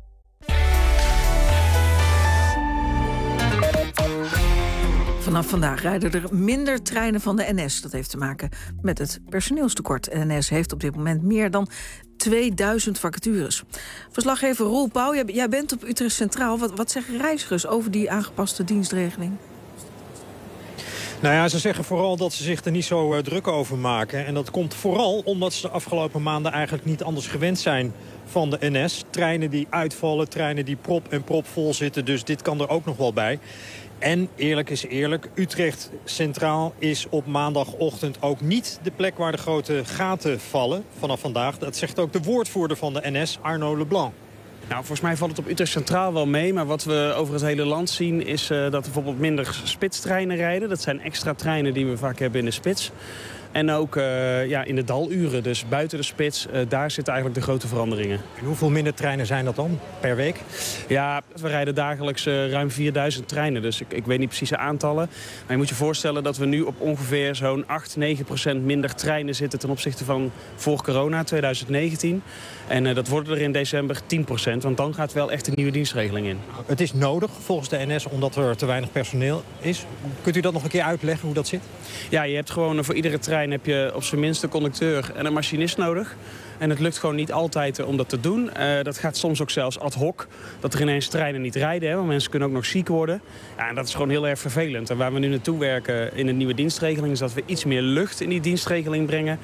Vanaf vandaag rijden er minder treinen van de NS. Dat heeft te maken met het personeelstekort. De NS heeft op dit moment meer dan 2000 vacatures. Verslaggever Roel Pauw, jij bent op Utrecht Centraal. Wat zeggen reizigers over die aangepaste dienstregeling? Nou ja, ze zeggen vooral dat ze zich er niet zo druk over maken. En dat komt vooral omdat ze de afgelopen maanden eigenlijk niet anders gewend zijn van de NS. Treinen die uitvallen, treinen die prop en prop vol zitten. Dus dit kan er ook nog wel bij. En eerlijk is eerlijk, Utrecht Centraal is op maandagochtend ook niet de plek waar de grote gaten vallen vanaf vandaag. Dat zegt ook de woordvoerder van de NS, Arno Leblanc. Nou, volgens mij valt het op Utrecht Centraal wel mee. Maar wat we over het hele land zien is dat er bijvoorbeeld minder spitstreinen rijden. Dat zijn extra treinen die we vaak hebben in de spits. En ook in de daluren, dus buiten de spits, daar zitten eigenlijk de grote veranderingen. En hoeveel minder treinen zijn dat dan per week? Ja, we rijden dagelijks ruim 4000 treinen, dus ik weet niet precies de aantallen. Maar je moet je voorstellen dat we nu op ongeveer zo'n 8-9% minder treinen zitten ten opzichte van voor corona, 2019. En dat worden er in december 10%, want dan gaat wel echt een nieuwe dienstregeling in. Het is nodig volgens de NS omdat er te weinig personeel is. Kunt u dat nog een keer uitleggen hoe dat zit? Ja, je hebt gewoon voor iedere trein heb je op zijn minst een conducteur en een machinist nodig. En het lukt gewoon niet altijd om dat te doen. Dat gaat soms ook zelfs ad hoc. Dat er ineens treinen niet rijden, want mensen kunnen ook nog ziek worden. Ja, en dat is gewoon heel erg vervelend. En waar we nu naartoe werken in de nieuwe dienstregeling is dat we iets meer lucht in die dienstregeling brengen.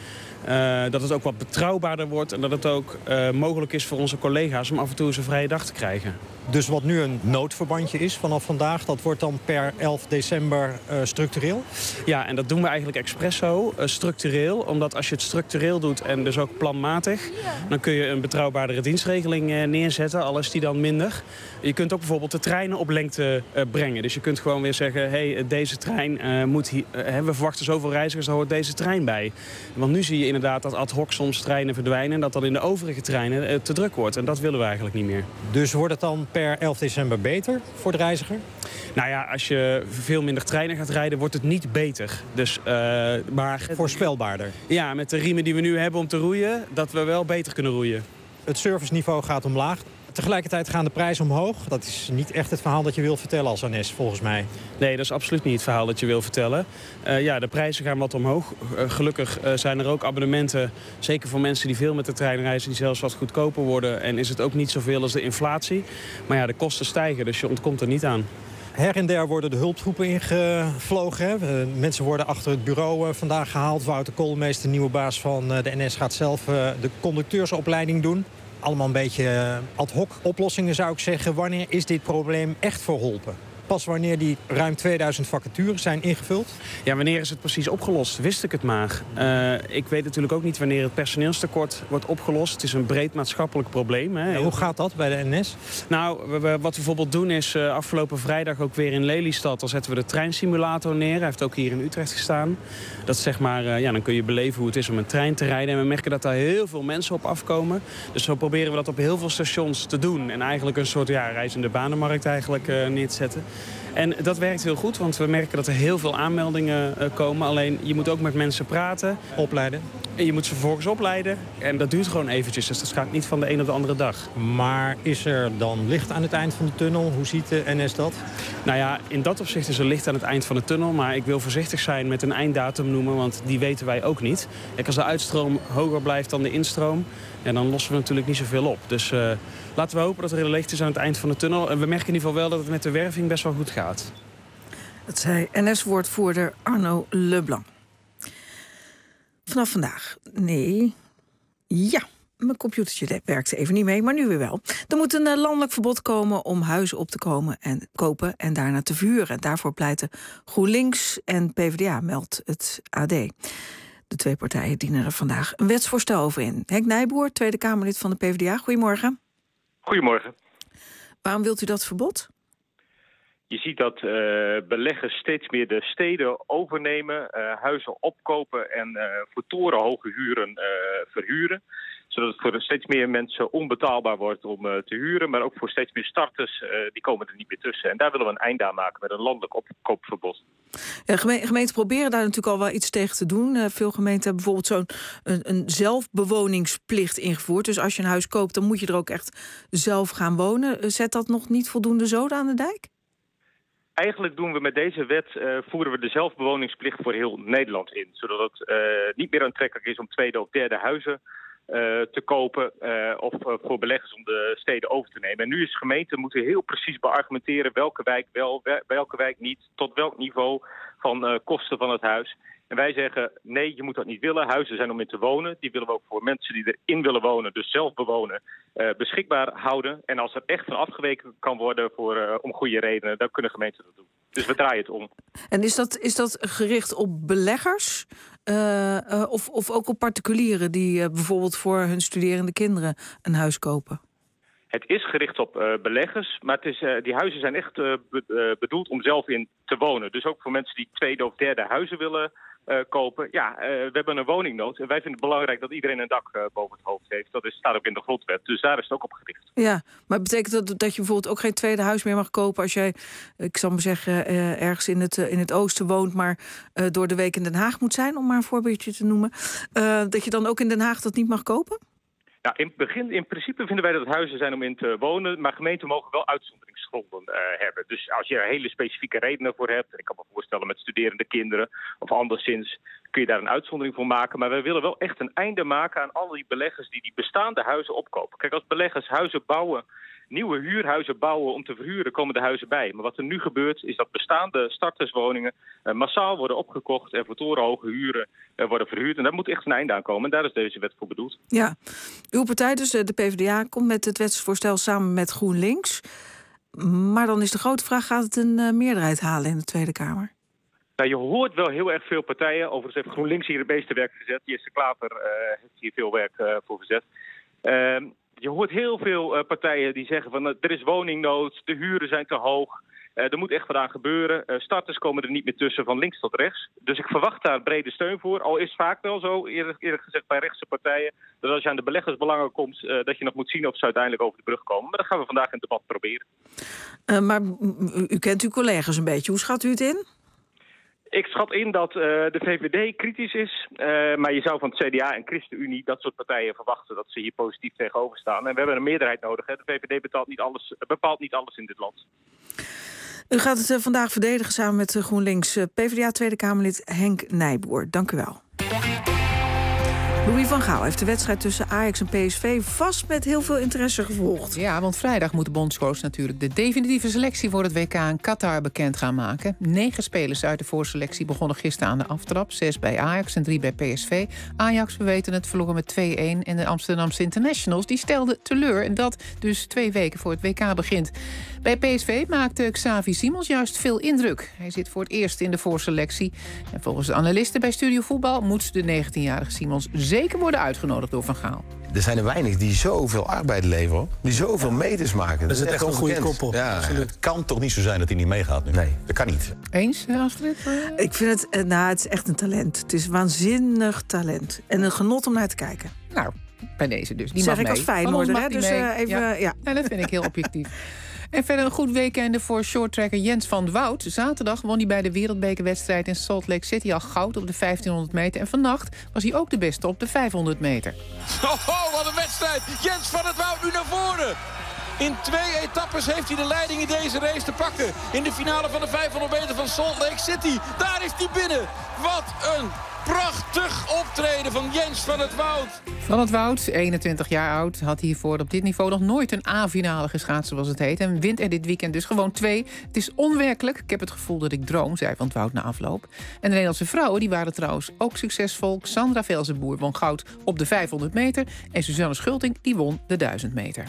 Dat het ook wat betrouwbaarder wordt en dat het ook mogelijk is voor onze collega's om af en toe eens een vrije dag te krijgen. Dus wat nu een noodverbandje is vanaf vandaag, dat wordt dan per 11 december structureel? Ja, en dat doen we eigenlijk expres zo, structureel. Omdat als je het structureel doet en dus ook planmatig, dan kun je een betrouwbaardere dienstregeling neerzetten, al is die dan minder. Je kunt ook bijvoorbeeld de treinen op lengte brengen. Dus je kunt gewoon weer zeggen, hey, deze trein moet hier, we verwachten zoveel reizigers, daar hoort deze trein bij. Want nu zie je inderdaad dat ad hoc soms treinen verdwijnen en dat dan in de overige treinen te druk wordt. En dat willen we eigenlijk niet meer. Dus wordt het dan per 11 december beter voor de reiziger? Nou ja, als je veel minder treinen gaat rijden, wordt het niet beter. Dus, maar voorspelbaarder? Ja, met de riemen die we nu hebben om te roeien, dat we wel beter kunnen roeien. Het serviceniveau gaat omlaag. Tegelijkertijd gaan de prijzen omhoog. Dat is niet echt het verhaal dat je wilt vertellen als NS, volgens mij. Nee, dat is absoluut niet het verhaal dat je wil vertellen. De prijzen gaan wat omhoog. Gelukkig zijn er ook abonnementen, zeker voor mensen die veel met de trein reizen, die zelfs wat goedkoper worden. En is het ook niet zoveel als de inflatie. Maar ja, de kosten stijgen, dus je ontkomt er niet aan. Her en der worden de hulptroepen ingevlogen. Hè? Mensen worden achter het bureau vandaag gehaald. Wouter Koolmees, de nieuwe baas van de NS, gaat zelf de conducteursopleiding doen. Allemaal een beetje ad hoc oplossingen, zou ik zeggen. Wanneer is dit probleem echt verholpen? Pas wanneer die ruim 2000 vacatures zijn ingevuld? Ja, wanneer is het precies opgelost? Wist ik het maar. Ik weet natuurlijk ook niet wanneer het personeelstekort wordt opgelost. Het is een breed maatschappelijk probleem. Hè. Hoe gaat dat bij de NS? Nou, wat we bijvoorbeeld doen is afgelopen vrijdag ook weer in Lelystad. Dan zetten we de treinsimulator neer. Hij heeft ook hier in Utrecht gestaan. Dat is zeg maar, dan kun je beleven hoe het is om een trein te rijden. En we merken dat daar heel veel mensen op afkomen. Dus zo proberen we dat op heel veel stations te doen. En eigenlijk een soort reizende banenmarkt eigenlijk neer te zetten. En dat werkt heel goed, want we merken dat er heel veel aanmeldingen komen. Alleen, je moet ook met mensen praten. Opleiden. En je moet ze vervolgens opleiden. En dat duurt gewoon eventjes, dus dat gaat niet van de een op de andere dag. Maar is er dan licht aan het eind van de tunnel? Hoe ziet de NS dat? Nou ja, in dat opzicht is er licht aan het eind van de tunnel. Maar ik wil voorzichtig zijn met een einddatum noemen, want die weten wij ook niet. Kijk, als de uitstroom hoger blijft dan de instroom, dan lossen we natuurlijk niet zoveel op. Dus laten we hopen dat er licht is aan het eind van de tunnel. En we merken in ieder geval wel dat het met de werving best wel goed gaat. Dat zei NS-woordvoerder Arno Leblanc. Vanaf vandaag. Nee. Ja. Mijn computertje werkte even niet mee, maar nu weer wel. Er moet een landelijk verbod komen om huizen op te kopen en daarna te verhuren. Daarvoor pleiten GroenLinks en PvdA, meldt het AD. De twee partijen dienen er vandaag een wetsvoorstel over in. Henk Nijboer, Tweede Kamerlid van de PvdA. Goedemorgen. Goedemorgen. Waarom wilt u dat verbod? Je ziet dat beleggers steeds meer de steden overnemen, huizen opkopen en voor torenhoge huren verhuren. Zodat het voor steeds meer mensen onbetaalbaar wordt om te huren. Maar ook voor steeds meer starters, die komen er niet meer tussen. En daar willen we een einde aan maken met een landelijk opkoopverbod. Ja, gemeenten proberen daar natuurlijk al wel iets tegen te doen. Veel gemeenten hebben bijvoorbeeld een zelfbewoningsplicht ingevoerd. Dus als je een huis koopt, dan moet je er ook echt zelf gaan wonen. Zet dat nog niet voldoende zoden aan de dijk? Eigenlijk doen we met deze wet, voeren we de zelfbewoningsplicht voor heel Nederland in. Zodat het niet meer aantrekkelijk is om tweede of derde huizen te kopen of voor beleggers om de steden over te nemen. En nu is gemeenten moeten heel precies beargumenteren welke wijk wel, welke wijk niet, tot welk niveau van kosten van het huis. En wij zeggen, nee, je moet dat niet willen. Huizen zijn om in te wonen. Die willen we ook voor mensen die erin willen wonen, dus zelf bewonen, beschikbaar houden. En als er echt van afgeweken kan worden om goede redenen, dan kunnen gemeenten dat doen. Dus we draaien het om. En is dat gericht op beleggers of ook op particulieren die bijvoorbeeld voor hun studerende kinderen een huis kopen? Het is gericht op beleggers, maar die huizen zijn echt bedoeld om zelf in te wonen. Dus ook voor mensen die tweede of derde huizen willen kopen. Ja, we hebben een woningnood en wij vinden het belangrijk dat iedereen een dak boven het hoofd heeft. Dat staat ook in de grondwet, dus daar is het ook op gericht. Ja, maar betekent dat je bijvoorbeeld ook geen tweede huis meer mag kopen als jij, ik zal maar zeggen, ergens in het oosten woont, maar door de week in Den Haag moet zijn, om maar een voorbeeldje te noemen, dat je dan ook in Den Haag dat niet mag kopen? Nou, in principe vinden wij dat het huizen zijn om in te wonen, maar gemeenten mogen wel uitzonderingsgronden hebben. Dus als je er hele specifieke redenen voor hebt, ik kan me voorstellen met studerende kinderen of anderszins, kun je daar een uitzondering voor maken. Maar wij willen wel echt een einde maken aan al die beleggers die bestaande huizen opkopen. Kijk, als beleggers huizen bouwen, nieuwe huurhuizen bouwen om te verhuren, komen de huizen bij. Maar wat er nu gebeurt, is dat bestaande starterswoningen massaal worden opgekocht en voor torenhoge huren worden verhuurd. En daar moet echt een einde aan komen. En daar is deze wet voor bedoeld. Ja, uw partij, dus de PvdA, komt met het wetsvoorstel samen met GroenLinks. Maar dan is de grote vraag, gaat het een meerderheid halen in de Tweede Kamer? Nou, je hoort wel heel erg veel partijen. Overigens heeft GroenLinks hier het meeste werk gezet. Jesse Klaver heeft hier veel werk voor gezet. Je hoort heel veel partijen die zeggen van er is woningnood, de huren zijn te hoog. Er moet echt wat aan gebeuren. Starters komen er niet meer tussen van links tot rechts. Dus ik verwacht daar brede steun voor. Al is vaak wel zo, eerlijk gezegd bij rechtse partijen, dat als je aan de beleggersbelangen komt, dat je nog moet zien of ze uiteindelijk over de brug komen. Maar dat gaan we vandaag in het debat proberen. Maar u kent uw collega's een beetje. Hoe schat u het in? Ik schat in dat de VVD kritisch is, maar je zou van het CDA en ChristenUnie dat soort partijen verwachten dat ze hier positief tegenover staan. En we hebben een meerderheid nodig. Hè. De VVD bepaalt niet alles in dit land. U gaat het vandaag verdedigen samen met GroenLinks PvdA Tweede Kamerlid Henk Nijboer. Dank u wel. Louis van Gaal heeft de wedstrijd tussen Ajax en PSV vast met heel veel interesse gevolgd. Ja, want vrijdag moet de bondscoach natuurlijk de definitieve selectie voor het WK in Qatar bekend gaan maken. 9 spelers uit de voorselectie begonnen gisteren aan de aftrap. 6 bij Ajax en 3 bij PSV. Ajax, we weten het, verloren met 2-1. En de Amsterdamse Internationals die stelden teleur. En dat dus 2 weken voor het WK begint. Bij PSV maakte Xavi Simons juist veel indruk. Hij zit voor het eerst in de voorselectie. En volgens de analisten bij Studio Voetbal moet de 19-jarige Simons zeker worden uitgenodigd door Van Gaal. Er zijn er weinig die zoveel arbeid leveren, die zoveel meters maken. Dat is echt een goede koppel. Ja, het kan toch niet zo zijn dat hij niet meegaat nu? Nee. Dat kan niet. Eens, Astrid? Ik vind het, het is echt een talent. Het is waanzinnig talent. En een genot om naar te kijken. Nou, bij deze dus. Die zeg mag ik mee. als Feyenoorder, hè? Dus even, ja. Ja, dat vind ik heel objectief. En verder een goed weekend voor shorttracker Jens van Wout. Zaterdag won hij bij de wereldbekerwedstrijd in Salt Lake City al goud op de 1500 meter. En vannacht was hij ook de beste op de 500 meter. Oh, wat een wedstrijd! Jens van het Woud nu naar voren. In 2 etappes heeft hij de leiding in deze race te pakken. In de finale van de 500 meter van Salt Lake City. Daar is hij binnen. Wat een prachtig optreden van Jens van het Woud. Van het Woud, 21 jaar oud, had hiervoor op dit niveau nog nooit een A-finale geschaatst, zoals het heet. En wint er dit weekend dus gewoon 2. Het is onwerkelijk. Ik heb het gevoel dat ik droom, zei Van het Woud na afloop. En de Nederlandse vrouwen die waren trouwens ook succesvol. Sandra Velzenboer won goud op de 500 meter. En Suzanne Schulting die won de 1000 meter.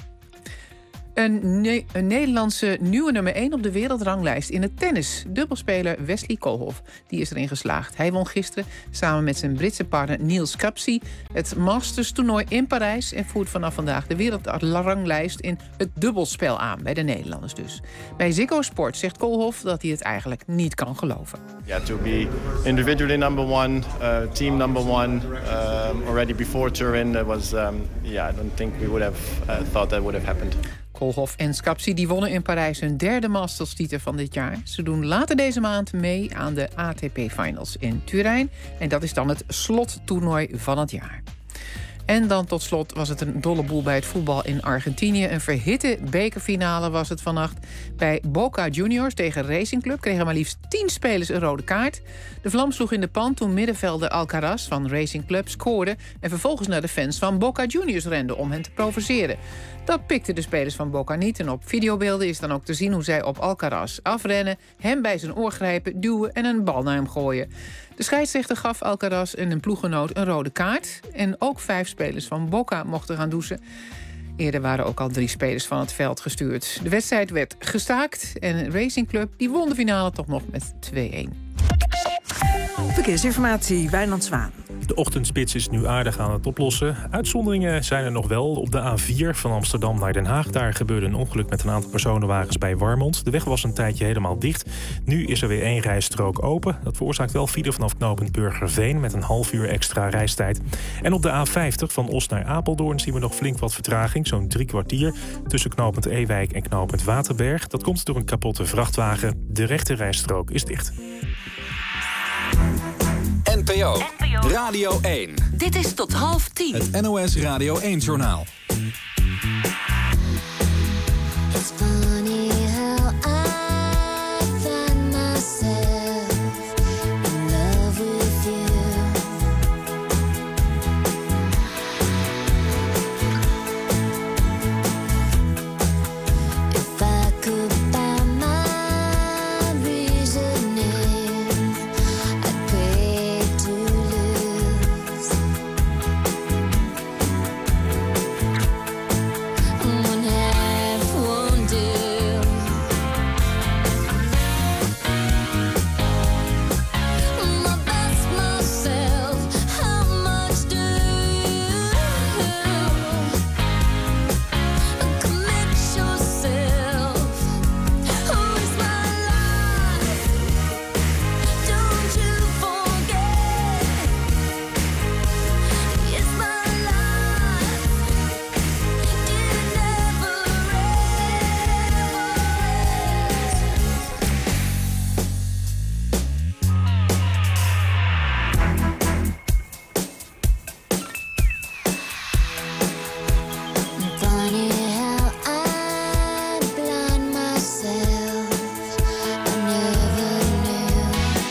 Een Nederlandse nieuwe nummer 1 op de wereldranglijst in het tennis. Dubbelspeler Wesley Koolhof, die is erin geslaagd. Hij won gisteren samen met zijn Britse partner Niels Capsi het Masters-toernooi in Parijs en voert vanaf vandaag de wereldranglijst in het dubbelspel aan, bij de Nederlanders dus. Bij Ziggo Sport zegt Koolhof dat hij het eigenlijk niet kan geloven. Yeah, to be individually number 1, team number 1, already before Turin, that was, I don't think we would have thought that would have happened. Koolhof en Scapsi die wonnen in Parijs hun 3e Masters-titel van dit jaar. Ze doen later deze maand mee aan de ATP Finals in Turijn. En dat is dan het slottoernooi van het jaar. En dan tot slot was het een dolle boel bij het voetbal in Argentinië. Een verhitte bekerfinale was het vannacht. Bij Boca Juniors tegen Racing Club kregen maar liefst 10 spelers een rode kaart. De vlam sloeg in de pan toen middenvelder Alcaraz van Racing Club scoorde en vervolgens naar de fans van Boca Juniors rende om hen te provoceren. Dat pikten de spelers van Boca niet en op videobeelden is dan ook te zien hoe zij op Alcaraz afrennen, hem bij zijn oor grijpen, duwen en een bal naar hem gooien. De scheidsrechter gaf Alcaraz en een ploeggenoot een rode kaart. En ook 5 spelers van Boca mochten gaan douchen. Eerder waren ook al 3 spelers van het veld gestuurd. De wedstrijd werd gestaakt en Racing Club die won de finale toch nog met 2-1. Verkeersinformatie, Wijnand Zwaan. De ochtendspits is nu aardig aan het oplossen. Uitzonderingen zijn er nog wel. Op de A4 van Amsterdam naar Den Haag. Daar gebeurde een ongeluk met een aantal personenwagens bij Warmond. De weg was een tijdje helemaal dicht. Nu is er weer 1 rijstrook open. Dat veroorzaakt wel file vanaf knooppunt Burgerveen met een half uur extra reistijd. En op de A50 van Os naar Apeldoorn zien we nog flink wat vertraging. Zo'n 3 kwartier tussen knooppunt Ewijk en knooppunt Waterberg. Dat komt door een kapotte vrachtwagen. De rechte rijstrook is dicht. NPO Radio 1. Dit is tot 9:30. Het NOS Radio 1-journaal. It's funny how I find myself in love with you. If I could find my reasoning, I'd pray to lose. One half won't do. My best myself, how much do you commit yourself? Who is my life? Don't you forget, it's my life. It never funny how I blind myself. I never knew.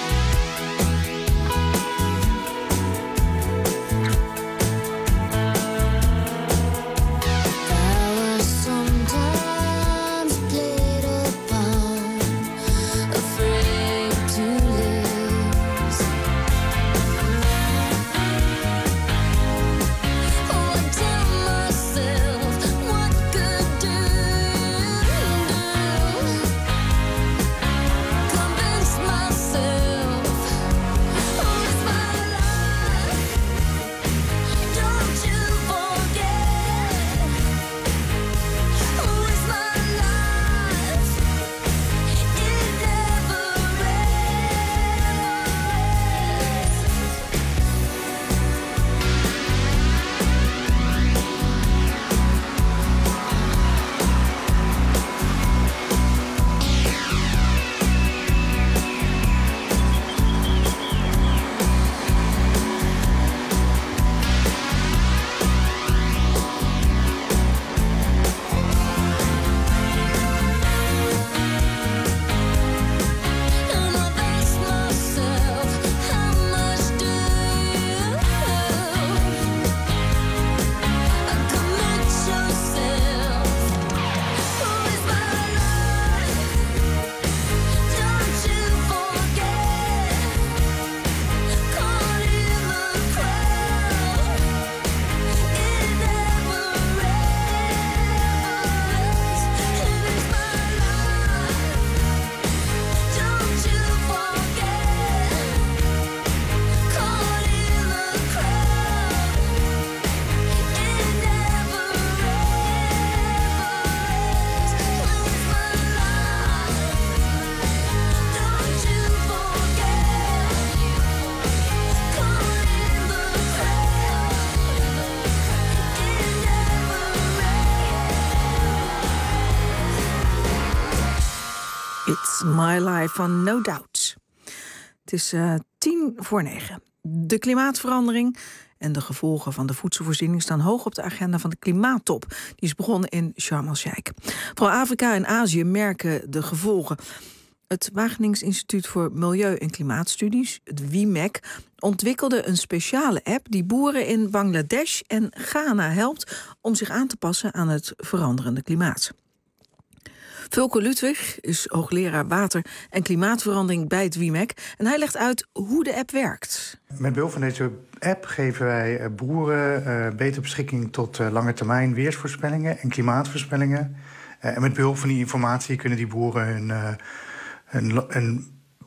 I was sometimes played upon, afraid to lose. Oh, I tell myself, what good do? Convince myself, who is my life? Don't you forget, who is my life? It never and I ask myself, how much do you commit yourself? Who is my life? Don't you forget, caught in the crowd. It never ends. It is my life. Don't you forget, caught in the crowd. It never ends. Lose my life. Don't you forget, caught in the It's My Life van No Doubt. Het is 9:10. De klimaatverandering en de gevolgen van de voedselvoorziening staan hoog op de agenda van de klimaattop. Die is begonnen in Sharm el-Sheikh. Vooral Afrika en Azië merken de gevolgen. Het Wageningen Instituut voor Milieu- en Klimaatstudies, het WIMEC, ontwikkelde een speciale app die boeren in Bangladesh en Ghana helpt om zich aan te passen aan het veranderende klimaat. Vulko Ludwig is hoogleraar water- en klimaatverandering bij het WIMEC. En hij legt uit hoe de app werkt. Met behulp van deze app geven wij boeren betere beschikking tot lange termijn weersvoorspellingen en klimaatvoorspellingen. En met behulp van die informatie kunnen die boeren hun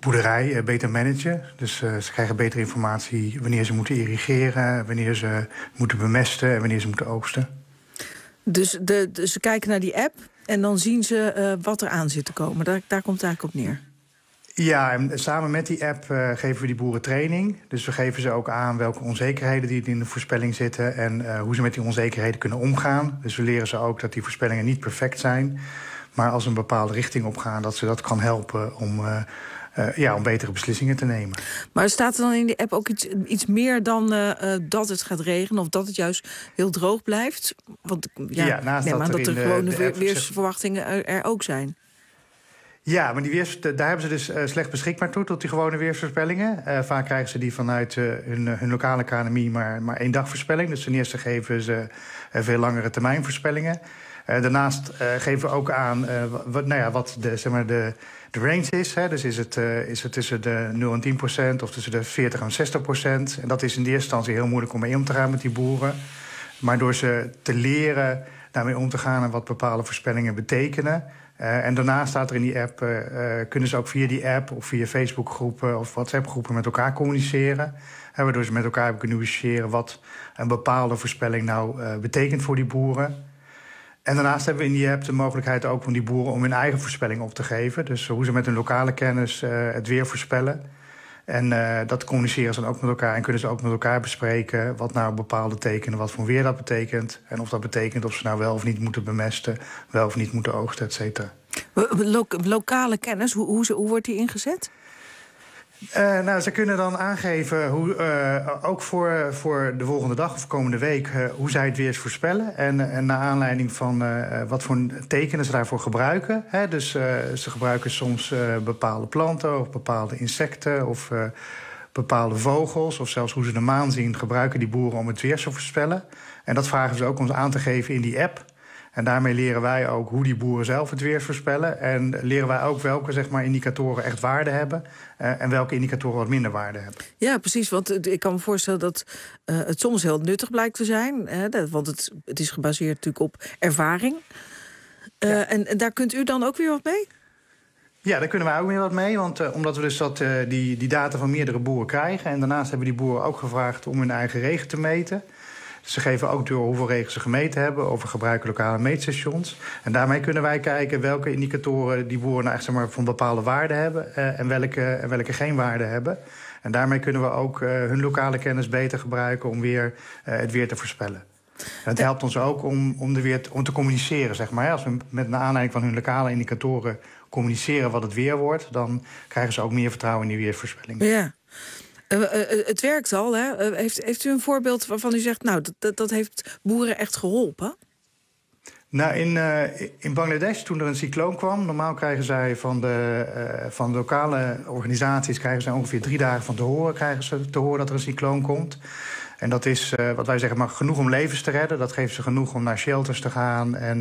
boerderij beter managen. Dus ze krijgen betere informatie wanneer ze moeten irrigeren, wanneer ze moeten bemesten en wanneer ze moeten oogsten. Dus ze kijken naar die app en dan zien ze wat er aan zit te komen. Daar komt het eigenlijk op neer. Ja, en samen met die app geven we die boeren training. Dus we geven ze ook aan welke onzekerheden die in de voorspelling zitten en hoe ze met die onzekerheden kunnen omgaan. Dus we leren ze ook dat die voorspellingen niet perfect zijn, maar als ze een bepaalde richting opgaan, dat ze dat kan helpen om betere beslissingen te nemen. Maar staat er dan in die app ook iets meer dan dat het gaat regenen of dat het juist heel droog blijft? Want naast dat er gewone weersverwachtingen er ook zijn. Ja, maar daar hebben ze dus slecht beschikbaar toe, tot die gewone weersvoorspellingen. Vaak krijgen ze die vanuit hun lokale KNMI maar 1 dag voorspelling. Dus ten eerste geven ze veel langere termijn voorspellingen. Daarnaast geven we ook aan wat de range is. Hè. Dus is het tussen de 0 en 10% of tussen de 40 en 60%. En dat is in de eerste instantie heel moeilijk om mee om te gaan met die boeren. Maar door ze te leren daarmee om te gaan en wat bepaalde voorspellingen betekenen. En daarna staat er in die app, kunnen ze ook via die app of via Facebookgroepen of WhatsApp-groepen met elkaar communiceren. Waardoor ze met elkaar kunnen discussiëren wat een bepaalde voorspelling nou betekent voor die boeren. En daarnaast hebben we in die app de mogelijkheid ook van die boeren om hun eigen voorspelling op te geven. Dus hoe ze met hun lokale kennis het weer voorspellen. En dat communiceren ze dan ook met elkaar en kunnen ze ook met elkaar bespreken wat nou bepaalde tekenen, wat voor weer dat betekent. En of dat betekent of ze nou wel of niet moeten bemesten, wel of niet moeten oogsten, et cetera. Lokale kennis, hoe wordt die ingezet? Ze kunnen dan aangeven, ook voor de volgende dag of komende week, hoe zij het weer voorspellen. En naar aanleiding van wat voor tekenen ze daarvoor gebruiken. Hè. Dus ze gebruiken soms bepaalde planten of bepaalde insecten of bepaalde vogels. Of zelfs hoe ze de maan zien, gebruiken die boeren om het weer te voorspellen. En dat vragen ze ook ons aan te geven in die app. En daarmee leren wij ook hoe die boeren zelf het weer voorspellen. En leren wij ook welke indicatoren echt waarde hebben. En welke indicatoren wat minder waarde hebben. Ja, precies. Want ik kan me voorstellen dat het soms heel nuttig blijkt te zijn. Want het is gebaseerd natuurlijk op ervaring. En daar kunt u dan ook weer wat mee? Ja, daar kunnen wij ook weer wat mee. Want omdat we dus die data van meerdere boeren krijgen. En daarnaast hebben die boeren ook gevraagd om hun eigen regen te meten. Ze geven ook door hoeveel regen ze gemeten hebben, of we gebruiken lokale meetstations. En daarmee kunnen wij kijken welke indicatoren die boeren nou echt van bepaalde waarde hebben en welke geen waarde hebben. En daarmee kunnen we ook hun lokale kennis beter gebruiken om weer het weer te voorspellen. En het helpt ons ook om te communiceren, zeg maar. Als we met naar aanleiding van hun lokale indicatoren communiceren wat het weer wordt, dan krijgen ze ook meer vertrouwen in die weersvoorspelling. Ja. Het werkt al, hè? Heeft u een voorbeeld waarvan u zegt, nou, dat heeft boeren echt geholpen? Nou, in Bangladesh, toen er een cycloon kwam, normaal krijgen zij van de lokale organisaties ongeveer 3 dagen van tevoren te horen dat er een cycloon komt. En dat is, wat wij zeggen, maar genoeg om levens te redden. Dat geeft ze genoeg om naar shelters te gaan en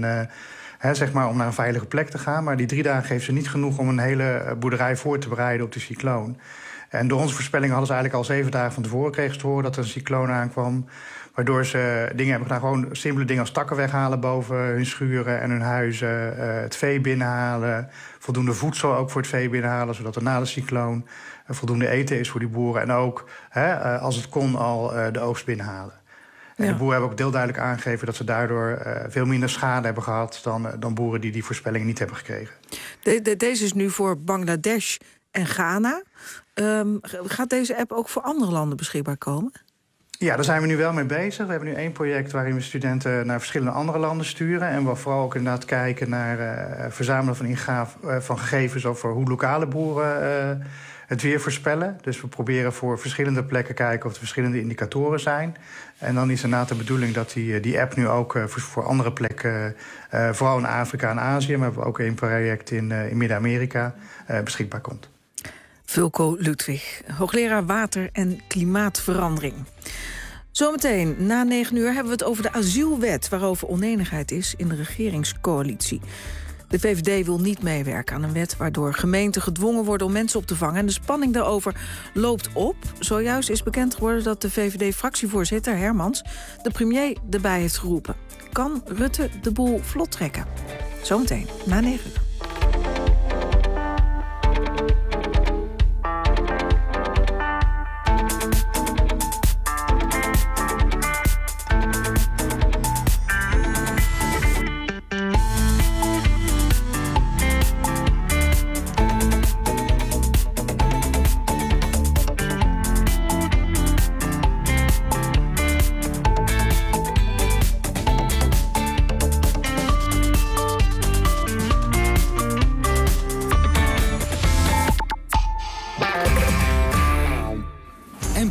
om naar een veilige plek te gaan. Maar die 3 dagen geeft ze niet genoeg om een hele boerderij voor te bereiden op de cycloon. En door onze voorspelling hadden ze eigenlijk al 7 dagen van tevoren kregen te horen dat er een cycloon aankwam. Waardoor ze dingen hebben gedaan, gewoon simpele dingen als takken weghalen boven hun schuren en hun huizen. Het vee binnenhalen, voldoende voedsel ook voor het vee binnenhalen, zodat er na de cycloon voldoende eten is voor die boeren. En ook, als het kon, al de oogst binnenhalen. En de boeren hebben ook heel duidelijk aangegeven dat ze daardoor veel minder schade hebben gehad dan boeren die voorspellingen niet hebben gekregen. Deze is nu voor Bangladesh en Ghana. Gaat deze app ook voor andere landen beschikbaar komen? Ja, daar zijn we nu wel mee bezig. We hebben nu 1 project waarin we studenten naar verschillende andere landen sturen. En we vooral ook inderdaad kijken naar verzamelen van gegevens over hoe lokale boeren het weer voorspellen. Dus we proberen voor verschillende plekken kijken of er verschillende indicatoren zijn. En dan is inderdaad de bedoeling dat die app nu ook voor andere plekken, vooral in Afrika en Azië, maar we hebben ook 1 project in Midden-Amerika, beschikbaar komt. Vulko Ludwig, hoogleraar water- en klimaatverandering. Zometeen, na 9 uur, hebben we het over de asielwet, waarover onenigheid is in de regeringscoalitie. De VVD wil niet meewerken aan een wet waardoor gemeenten gedwongen worden om mensen op te vangen. En de spanning daarover loopt op. Zojuist is bekend geworden dat de VVD-fractievoorzitter Hermans de premier erbij heeft geroepen. Kan Rutte de boel vlot trekken? Zometeen, na 9 uur.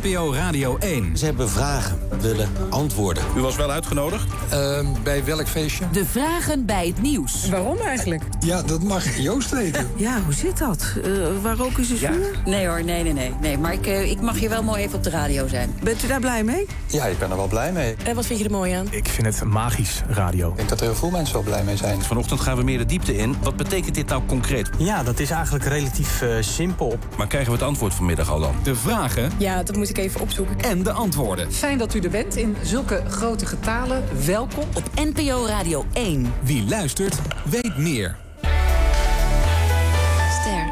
NPO Radio 1. Ze hebben vragen, willen antwoorden. U was wel uitgenodigd? Bij welk feestje? De vragen bij het nieuws. Waarom eigenlijk? Ja, dat mag Joost weten. Ja, hoe zit dat? Waar roken ze vuur? Nee hoor, nee. Maar ik mag hier wel mooi even op de radio zijn. Bent u daar blij mee? Ja, ik ben er wel blij mee. En wat vind je er mooi aan? Ik vind het magisch, radio. Ik denk dat er heel veel mensen wel blij mee zijn. Vanochtend gaan we meer de diepte in. Wat betekent dit nou concreet? Ja, dat is eigenlijk relatief simpel. Maar krijgen we het antwoord vanmiddag al dan? De vragen Ja, dat moet ik even opzoeken. en de antwoorden. Fijn dat u er bent in zulke grote getalen. Welkom op NPO Radio 1. Wie luistert, weet meer. Ster.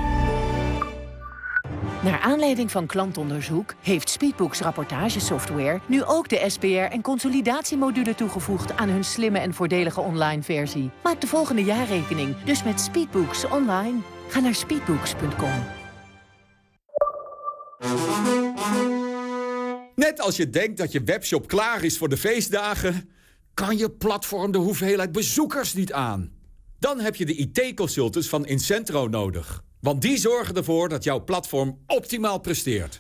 Naar aanleiding van klantonderzoek heeft Speedbooks rapportagesoftware nu ook de SPR en consolidatiemodule toegevoegd aan hun slimme en voordelige online versie. Maak de volgende jaarrekening dus met Speedbooks online. Ga naar speedbooks.com. Net als je denkt dat je webshop klaar is voor de feestdagen, kan je platform de hoeveelheid bezoekers niet aan. Dan heb je de IT-consultants van Incentro nodig. Want die zorgen ervoor dat jouw platform optimaal presteert.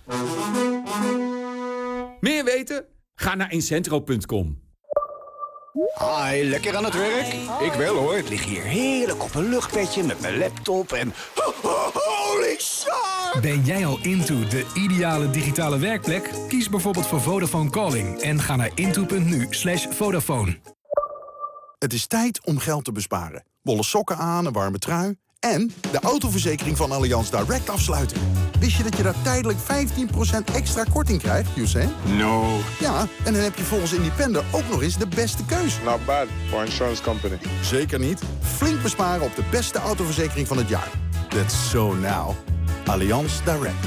Meer weten? Ga naar incentro.com. Hi, lekker aan het werk? Ik wel hoor, ik lig hier heerlijk op een luchtbedje met mijn laptop en... Holy shit! Ben jij al into de ideale digitale werkplek? Kies bijvoorbeeld voor Vodafone Calling en ga naar into.nu/Vodafone. Het is tijd om geld te besparen. Wollen sokken aan, een warme trui en de autoverzekering van Allianz Direct afsluiten. Wist je dat je daar tijdelijk 15% extra korting krijgt, Hussein? No. Ja, en dan heb je volgens Independer ook nog eens de beste keus. Not bad for insurance company. Zeker niet. Flink besparen op de beste autoverzekering van het jaar. That's so now. Allianz Direct.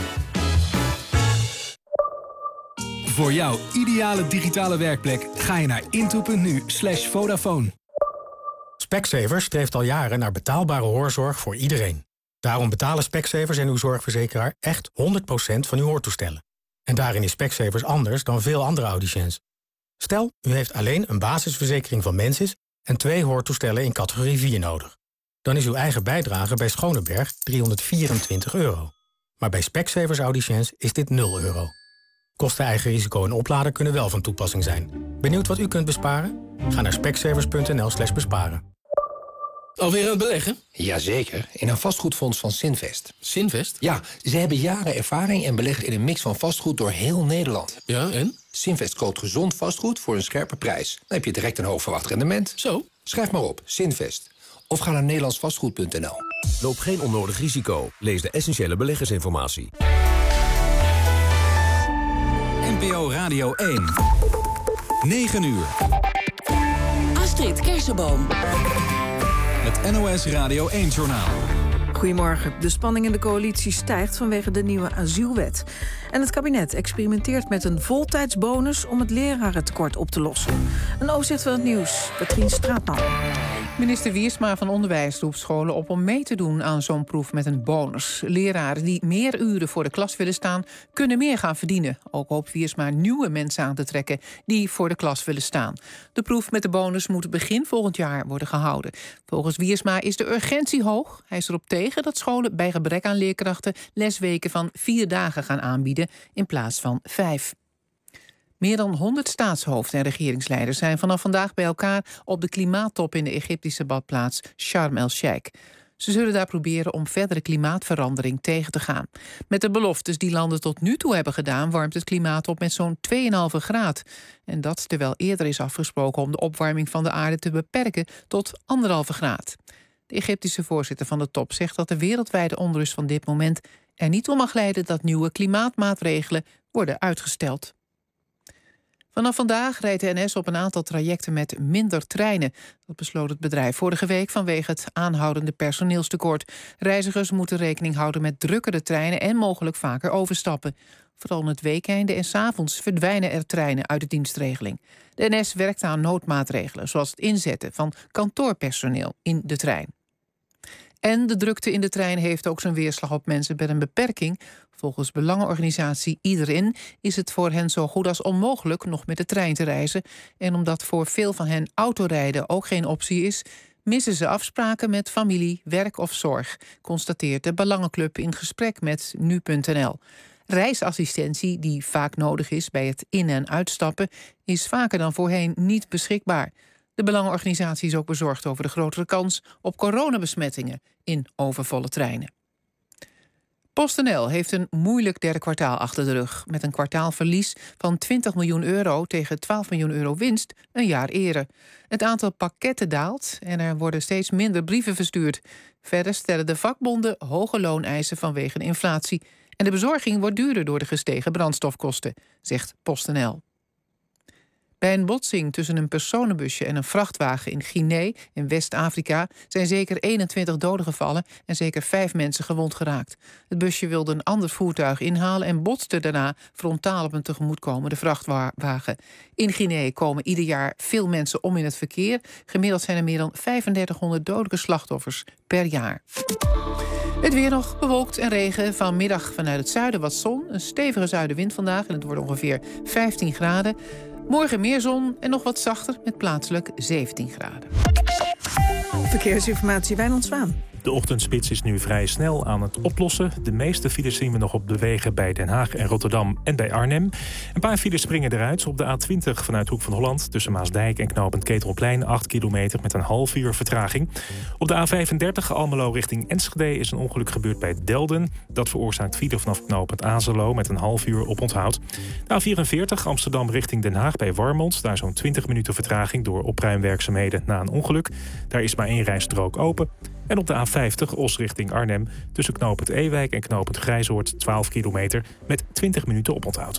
Voor jouw ideale digitale werkplek ga je naar into.nu/Vodafone. Specsavers streeft al jaren naar betaalbare hoorzorg voor iedereen. Daarom betalen Specsavers en uw zorgverzekeraar echt 100% van uw hoortoestellen. En daarin is Specsavers anders dan veel andere audiciëns. Stel, u heeft alleen een basisverzekering van Mensis en 2 hoortoestellen in categorie 4 nodig. Dan is uw eigen bijdrage bij Schoneberg €324. Maar bij Specsavers audiciëns is dit €0. Kosten, eigen risico en oplader kunnen wel van toepassing zijn. Benieuwd wat u kunt besparen? Ga naar specsavers.nl/besparen. Alweer aan het beleggen? Jazeker, in een vastgoedfonds van Sinvest. Sinvest? Ja, ze hebben jaren ervaring en beleggen in een mix van vastgoed door heel Nederland. Ja, en? Sinvest koopt gezond vastgoed voor een scherpe prijs. Dan heb je direct een hoog verwacht rendement. Zo? Schrijf maar op, Sinvest. Of ga naar nederlandsvastgoed.nl. Loop geen onnodig risico. Lees de essentiële beleggersinformatie. NPO Radio 1. 9 uur. Astrid Kersenboom. Het NOS Radio 1-journaal. Goedemorgen. De spanning in de coalitie stijgt vanwege de nieuwe asielwet. En het kabinet experimenteert met een voltijdsbonus om het lerarentekort op te lossen. Een overzicht van het nieuws. Katrien Straatman. Minister Wiersma van Onderwijs roept scholen op om mee te doen aan zo'n proef met een bonus. Leraren die meer uren voor de klas willen staan, kunnen meer gaan verdienen. Ook hoopt Wiersma nieuwe mensen aan te trekken die voor de klas willen staan. De proef met de bonus moet begin volgend jaar worden gehouden. Volgens Wiersma is de urgentie hoog. Hij is erop tegen dat scholen bij gebrek aan leerkrachten lesweken van 4 dagen gaan aanbieden in plaats van 5. Meer dan 100 staatshoofden en regeringsleiders zijn vanaf vandaag bij elkaar op de klimaattop in de Egyptische badplaats Sharm el-Sheikh. Ze zullen daar proberen om verdere klimaatverandering tegen te gaan. Met de beloftes die landen tot nu toe hebben gedaan, warmt het klimaat op met zo'n 2,5 graad. En dat terwijl eerder is afgesproken om de opwarming van de aarde te beperken tot 1,5 graad. De Egyptische voorzitter van de top zegt dat de wereldwijde onrust van dit moment er niet om mag leiden dat nieuwe klimaatmaatregelen worden uitgesteld. Vanaf vandaag rijdt de NS op een aantal trajecten met minder treinen. Dat besloot het bedrijf vorige week vanwege het aanhoudende personeelstekort. Reizigers moeten rekening houden met drukkere treinen en mogelijk vaker overstappen. Vooral in het weekende en 's avonds verdwijnen er treinen uit de dienstregeling. De NS werkt aan noodmaatregelen, zoals het inzetten van kantoorpersoneel in de trein. En de drukte in de trein heeft ook zijn weerslag op mensen met een beperking. Volgens belangenorganisatie Iedereen is het voor hen zo goed als onmogelijk nog met de trein te reizen. En omdat voor veel van hen autorijden ook geen optie is, missen ze afspraken met familie, werk of zorg, constateert de Belangenclub in gesprek met nu.nl. Reisassistentie, die vaak nodig is bij het in- en uitstappen, is vaker dan voorheen niet beschikbaar. De Belangenorganisatie is ook bezorgd over de grotere kans op coronabesmettingen in overvolle treinen. PostNL heeft een moeilijk derde kwartaal achter de rug, met een kwartaalverlies van €20 miljoen tegen €12 miljoen winst een jaar eerder. Het aantal pakketten daalt en er worden steeds minder brieven verstuurd. Verder stellen de vakbonden hoge looneisen vanwege de inflatie. En de bezorging wordt duurder door de gestegen brandstofkosten, zegt PostNL. Bij een botsing tussen een personenbusje en een vrachtwagen in Guinea in West-Afrika zijn zeker 21 doden gevallen en zeker 5 mensen gewond geraakt. Het busje wilde een ander voertuig inhalen en botste daarna frontaal op een tegemoetkomende vrachtwagen. In Guinea komen ieder jaar veel mensen om in het verkeer. Gemiddeld zijn er meer dan 3500 dodelijke slachtoffers per jaar. Het weer nog bewolkt en regen. Vanmiddag vanuit het zuiden wat zon. Een stevige zuidenwind vandaag en het wordt ongeveer 15 graden. Morgen meer zon en nog wat zachter met plaatselijk 17 graden. Verkeersinformatie, Wijnand Zwaan. De ochtendspits is nu vrij snel aan het oplossen. De meeste files zien we nog op de wegen bij Den Haag en Rotterdam en bij Arnhem. Een paar files springen eruit. Op de A20 vanuit Hoek van Holland tussen Maasdijk en knooppunt Ketelplein 8 kilometer met een half uur vertraging. Op de A35 Almelo richting Enschede is een ongeluk gebeurd bij Delden. Dat veroorzaakt file vanaf knooppunt Azelo met een half uur oponthoud. De A44 Amsterdam richting Den Haag bij Warmond. Daar zo'n 20 minuten vertraging door opruimwerkzaamheden na een ongeluk. Daar is maar 1 rijstrook open. En op de A50 Os richting Arnhem tussen knooppunt Ewijk en knooppunt Grijzoord 12 kilometer met 20 minuten oponthoud.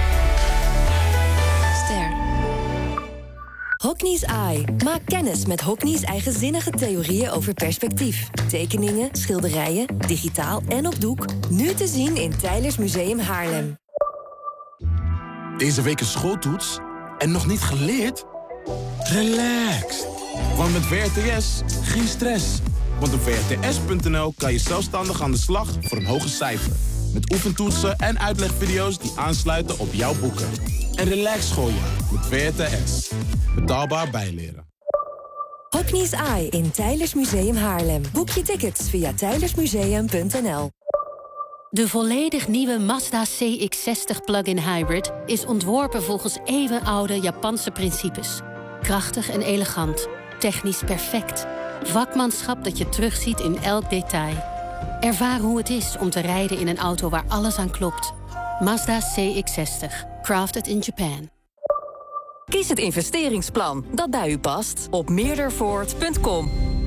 Ster. Hockney's Eye. Maak kennis met Hockney's eigenzinnige theorieën over perspectief. Tekeningen, schilderijen, digitaal en op doek. Nu te zien in Teylers Museum Haarlem. Deze week een schooltoets en nog niet geleerd? Relax. Want met VRTS geen stress. Want op vrts.nl kan je zelfstandig aan de slag voor een hoger cijfer. Met oefentoetsen en uitlegvideo's die aansluiten op jouw boeken. En relax schooljaar met VRTS. Betaalbaar bijleren. Hockney's Eye in Teylers Museum Haarlem. Boek je tickets via teylersmuseum.nl. De volledig nieuwe Mazda CX-60 plug-in hybrid is ontworpen volgens eeuwenoude Japanse principes. Krachtig en elegant. Technisch perfect. Vakmanschap dat je terugziet in elk detail. Ervaar hoe het is om te rijden in een auto waar alles aan klopt. Mazda CX-60. Crafted in Japan. Kies het investeringsplan dat bij u past op meerdervoort.com.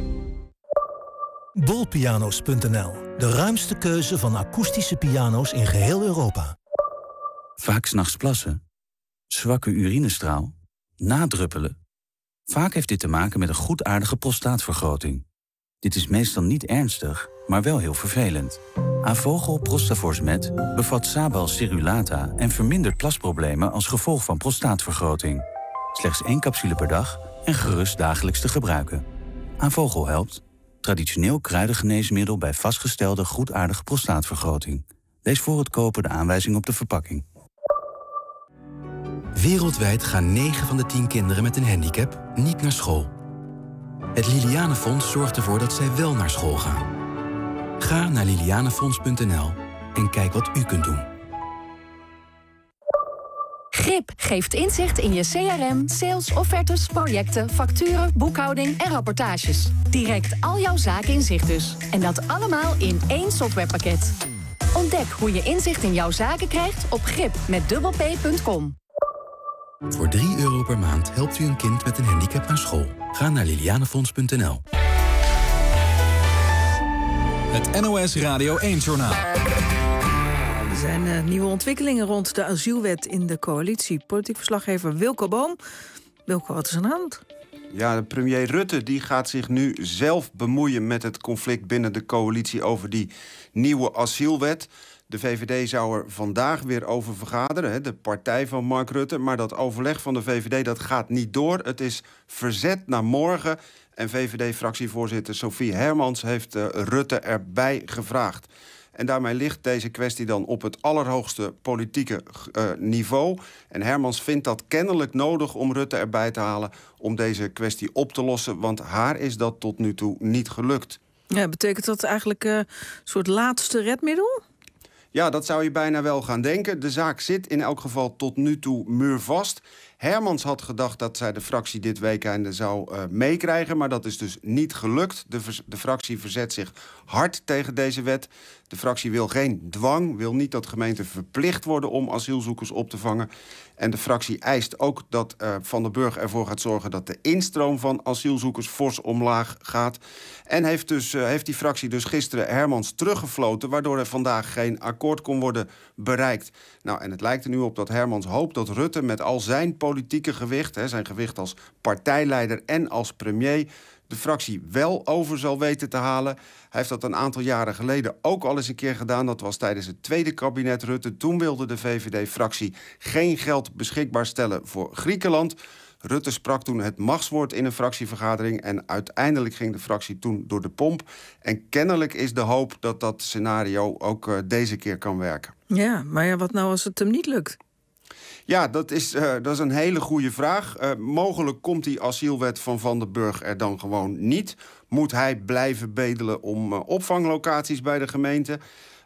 Bolpiano's.nl. De ruimste keuze van akoestische piano's in geheel Europa. Vaak 's nachts plassen, zwakke urinestraal, nadruppelen. Vaak heeft dit te maken met een goedaardige prostaatvergroting. Dit is meestal niet ernstig, maar wel heel vervelend. Avogel Prostafors Met bevat Sabal cerulata en vermindert plasproblemen als gevolg van prostaatvergroting. Slechts 1 capsule per dag en gerust dagelijks te gebruiken. Avogel helpt. Traditioneel kruidengeneesmiddel bij vastgestelde goedaardige prostaatvergroting. Lees voor het kopen de aanwijzing op de verpakking. Wereldwijd gaan 9 van de 10 kinderen met een handicap niet naar school. Het Lilianenfonds zorgt ervoor dat zij wel naar school gaan. Ga naar lilianenfonds.nl en kijk wat u kunt doen. GRIP geeft inzicht in je CRM, sales, offertes, projecten, facturen, boekhouding en rapportages. Direct al jouw zaken in zicht dus. En dat allemaal in 1 softwarepakket. Ontdek hoe je inzicht in jouw zaken krijgt op grip.com. Voor €3 per maand helpt u een kind met een handicap naar school. Ga naar lilianenfonds.nl. Het NOS Radio 1-journaal. Er zijn nieuwe ontwikkelingen rond de asielwet in de coalitie. Politiek verslaggever Wilco Boom. Wilco, wat is er aan de hand? Ja, de premier Rutte die gaat zich nu zelf bemoeien met het conflict binnen de coalitie over die nieuwe asielwet. De VVD zou er vandaag weer over vergaderen, de partij van Mark Rutte. Maar dat overleg van de VVD dat gaat niet door. Het is verzet naar morgen. En VVD-fractievoorzitter Sophie Hermans heeft Rutte erbij gevraagd. En daarmee ligt deze kwestie dan op het allerhoogste politieke niveau. En Hermans vindt dat kennelijk nodig om Rutte erbij te halen om deze kwestie op te lossen. Want haar is dat tot nu toe niet gelukt. Ja, betekent dat eigenlijk een soort laatste redmiddel? Ja, dat zou je bijna wel gaan denken. De zaak zit in elk geval tot nu toe muurvast. Hermans had gedacht dat zij de fractie dit weekende zou meekrijgen, maar dat is dus niet gelukt. De fractie verzet zich hard tegen deze wet. De fractie wil geen dwang, wil niet dat gemeenten verplicht worden om asielzoekers op te vangen. En de fractie eist ook dat Van der Burg ervoor gaat zorgen dat de instroom van asielzoekers fors omlaag gaat. En heeft die fractie dus gisteren Hermans teruggefloten, waardoor er vandaag geen akkoord kon worden bereikt. Nou, en het lijkt er nu op dat Hermans hoopt dat Rutte met al zijn politieke gewicht, zijn gewicht als partijleider en als premier, de fractie wel over zal weten te halen. Hij heeft dat een aantal jaren geleden ook al eens een keer gedaan. Dat was tijdens het tweede kabinet Rutte. Toen wilde de VVD-fractie geen geld beschikbaar stellen voor Griekenland. Rutte sprak toen het machtswoord in een fractievergadering en uiteindelijk ging de fractie toen door de pomp. En kennelijk is de hoop dat dat scenario ook deze keer kan werken. Ja, maar wat nou als het hem niet lukt? Ja, dat is een hele goede vraag. Mogelijk komt die asielwet van der Burg er dan gewoon niet. Moet hij blijven bedelen om opvanglocaties bij de gemeente?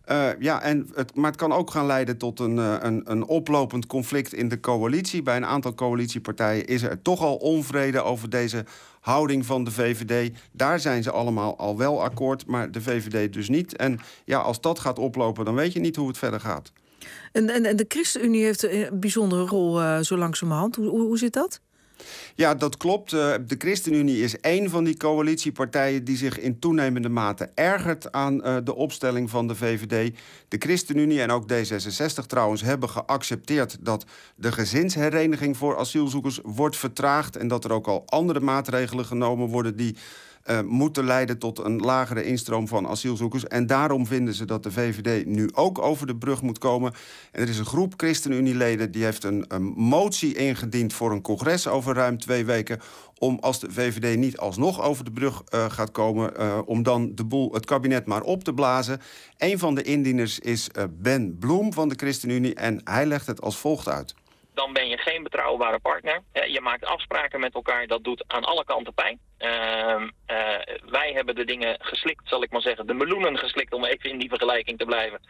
Maar het kan ook gaan leiden tot een oplopend conflict in de coalitie. Bij een aantal coalitiepartijen is er toch al onvrede over deze houding van de VVD. Daar zijn ze allemaal al wel akkoord, maar de VVD dus niet. En ja, als dat gaat oplopen, dan weet je niet hoe het verder gaat. En de ChristenUnie heeft een bijzondere rol zo langzamerhand. Hoe zit dat? Ja, dat klopt. De ChristenUnie is één van die coalitiepartijen die zich in toenemende mate ergert aan de opstelling van de VVD. De ChristenUnie en ook D66 trouwens hebben geaccepteerd dat de gezinshereniging voor asielzoekers wordt vertraagd en dat er ook al andere maatregelen genomen worden die moeten leiden tot een lagere instroom van asielzoekers. En daarom vinden ze dat de VVD nu ook over de brug moet komen. En er is een groep ChristenUnie-leden die heeft een motie ingediend voor een congres over ruim 2 weken. Om als de VVD niet alsnog over de brug gaat komen, om dan het kabinet maar op te blazen. Een van de indieners is Ben Bloem van de ChristenUnie en hij legt het als volgt uit. Dan ben je geen betrouwbare partner. Je maakt afspraken met elkaar, dat doet aan alle kanten pijn. Wij hebben de dingen geslikt, zal ik maar zeggen. De meloenen geslikt, om even in die vergelijking te blijven.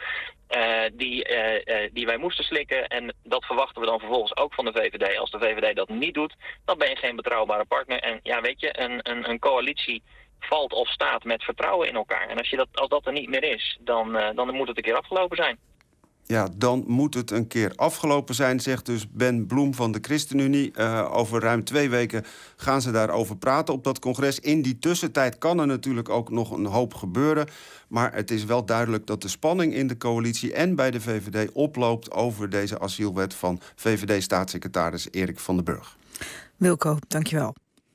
Die wij moesten slikken. En dat verwachten we dan vervolgens ook van de VVD. Als de VVD dat niet doet, dan ben je geen betrouwbare partner. En ja, weet je, een coalitie valt of staat met vertrouwen in elkaar. En als dat er niet meer is, dan moet het een keer afgelopen zijn. Ja, dan moet het een keer afgelopen zijn, zegt dus Ben Bloem van de ChristenUnie. Over ruim 2 weken gaan ze daarover praten op dat congres. In die tussentijd kan er natuurlijk ook nog een hoop gebeuren. Maar het is wel duidelijk dat de spanning in de coalitie en bij de VVD oploopt over deze asielwet van VVD-staatssecretaris Erik van den Burg. Wilco, dankjewel.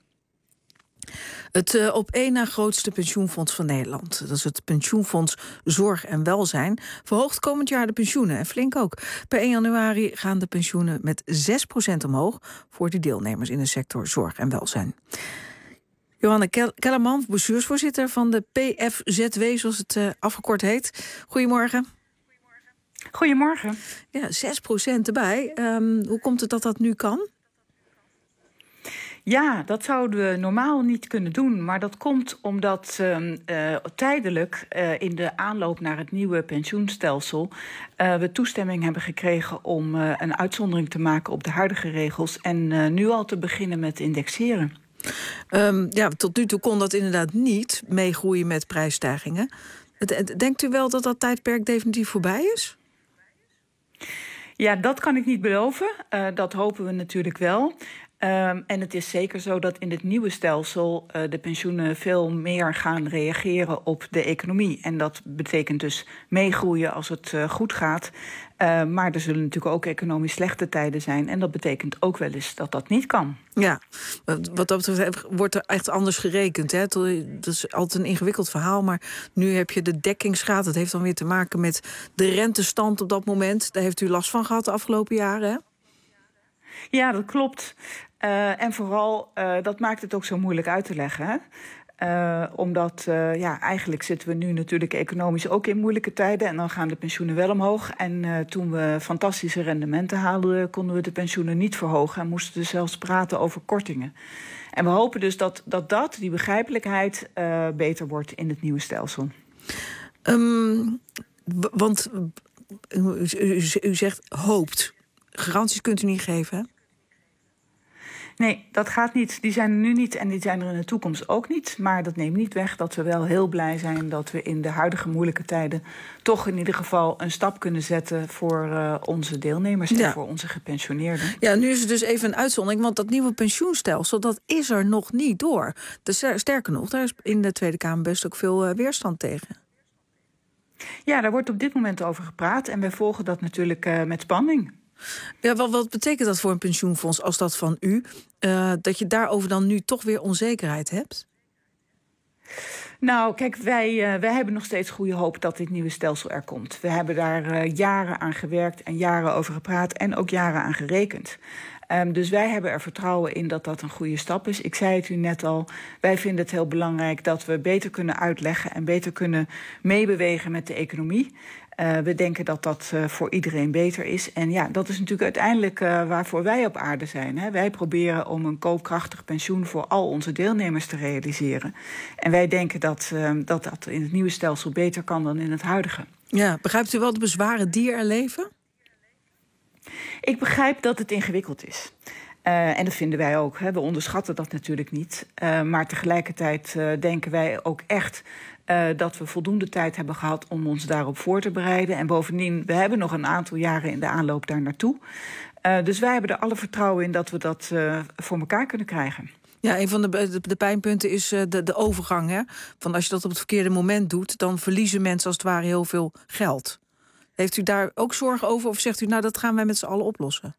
Het op één na grootste pensioenfonds van Nederland, dat is het Pensioenfonds Zorg en Welzijn, verhoogt komend jaar de pensioenen, en flink ook. Per 1 januari gaan de pensioenen met 6% omhoog voor die deelnemers in de sector Zorg en Welzijn. Johanne Kellerman, bestuursvoorzitter van de PFZW, zoals het afgekort heet. Goedemorgen. Goedemorgen. Ja, 6% erbij. Hoe komt het dat dat nu kan? Ja, dat zouden we normaal niet kunnen doen. Maar dat komt omdat tijdelijk in de aanloop naar het nieuwe pensioenstelsel we toestemming hebben gekregen om een uitzondering te maken op de huidige regels en nu al te beginnen met indexeren. Tot nu toe kon dat inderdaad niet meegroeien met prijsstijgingen. Denkt u wel dat dat tijdperk definitief voorbij is? Ja, dat kan ik niet beloven. Dat hopen we natuurlijk wel. En het is zeker zo dat in het nieuwe stelsel de pensioenen veel meer gaan reageren op de economie. En dat betekent dus meegroeien als het goed gaat. Maar er zullen natuurlijk ook economisch slechte tijden zijn. En dat betekent ook wel eens dat dat niet kan. Ja, wat dat betreft wordt er echt anders gerekend. Hè? Dat is altijd een ingewikkeld verhaal. Maar nu heb je de dekkingsgraad. Dat heeft dan weer te maken met de rentestand op dat moment. Daar heeft u last van gehad de afgelopen jaren, hè? Ja, dat klopt. En vooral, dat maakt het ook zo moeilijk uit te leggen. Hè? Omdat eigenlijk zitten we nu natuurlijk economisch ook in moeilijke tijden. En dan gaan de pensioenen wel omhoog. En toen we fantastische rendementen haalden, konden we de pensioenen niet verhogen. En moesten dus zelfs praten over kortingen. En we hopen dus dat die begrijpelijkheid beter wordt in het nieuwe stelsel. Want U zegt hoopt. Garanties kunt u niet geven, hè? Nee, dat gaat niet. Die zijn er nu niet en die zijn er in de toekomst ook niet. Maar dat neemt niet weg dat we wel heel blij zijn dat we in de huidige moeilijke tijden toch in ieder geval een stap kunnen zetten voor onze deelnemers en voor onze gepensioneerden. Ja, nu is het dus even een uitzondering, want dat nieuwe pensioenstelsel, dat is er nog niet door. Dus sterker nog, daar is in de Tweede Kamer best ook veel weerstand tegen. Ja, daar wordt op dit moment over gepraat en wij volgen dat natuurlijk met spanning. Ja, wat betekent dat voor een pensioenfonds als dat van u? Dat je daarover dan nu toch weer onzekerheid hebt? Nou, kijk, wij hebben nog steeds goede hoop dat dit nieuwe stelsel er komt. We hebben daar jaren aan gewerkt en jaren over gepraat en ook jaren aan gerekend. Dus wij hebben er vertrouwen in dat dat een goede stap is. Ik zei het u net al, wij vinden het heel belangrijk dat we beter kunnen uitleggen en beter kunnen meebewegen met de economie. We denken dat dat voor iedereen beter is. En ja, dat is natuurlijk uiteindelijk waarvoor wij op aarde zijn. Hè. Wij proberen om een koopkrachtig pensioen voor al onze deelnemers te realiseren. En wij denken dat dat in het nieuwe stelsel beter kan dan in het huidige. Ja, begrijpt u wel de bezwaren die er leven? Ik begrijp dat het ingewikkeld is. En dat vinden wij ook. Hè. We onderschatten dat natuurlijk niet. Maar tegelijkertijd denken wij ook echt dat we voldoende tijd hebben gehad om ons daarop voor te bereiden. En bovendien, we hebben nog een aantal jaren in de aanloop daar naartoe. Dus wij hebben er alle vertrouwen in dat we dat voor elkaar kunnen krijgen. Ja, een van de pijnpunten is de overgang. Hè? Van als je dat op het verkeerde moment doet, dan verliezen mensen als het ware heel veel geld. Heeft u daar ook zorgen over of zegt u, nou, dat gaan wij met z'n allen oplossen?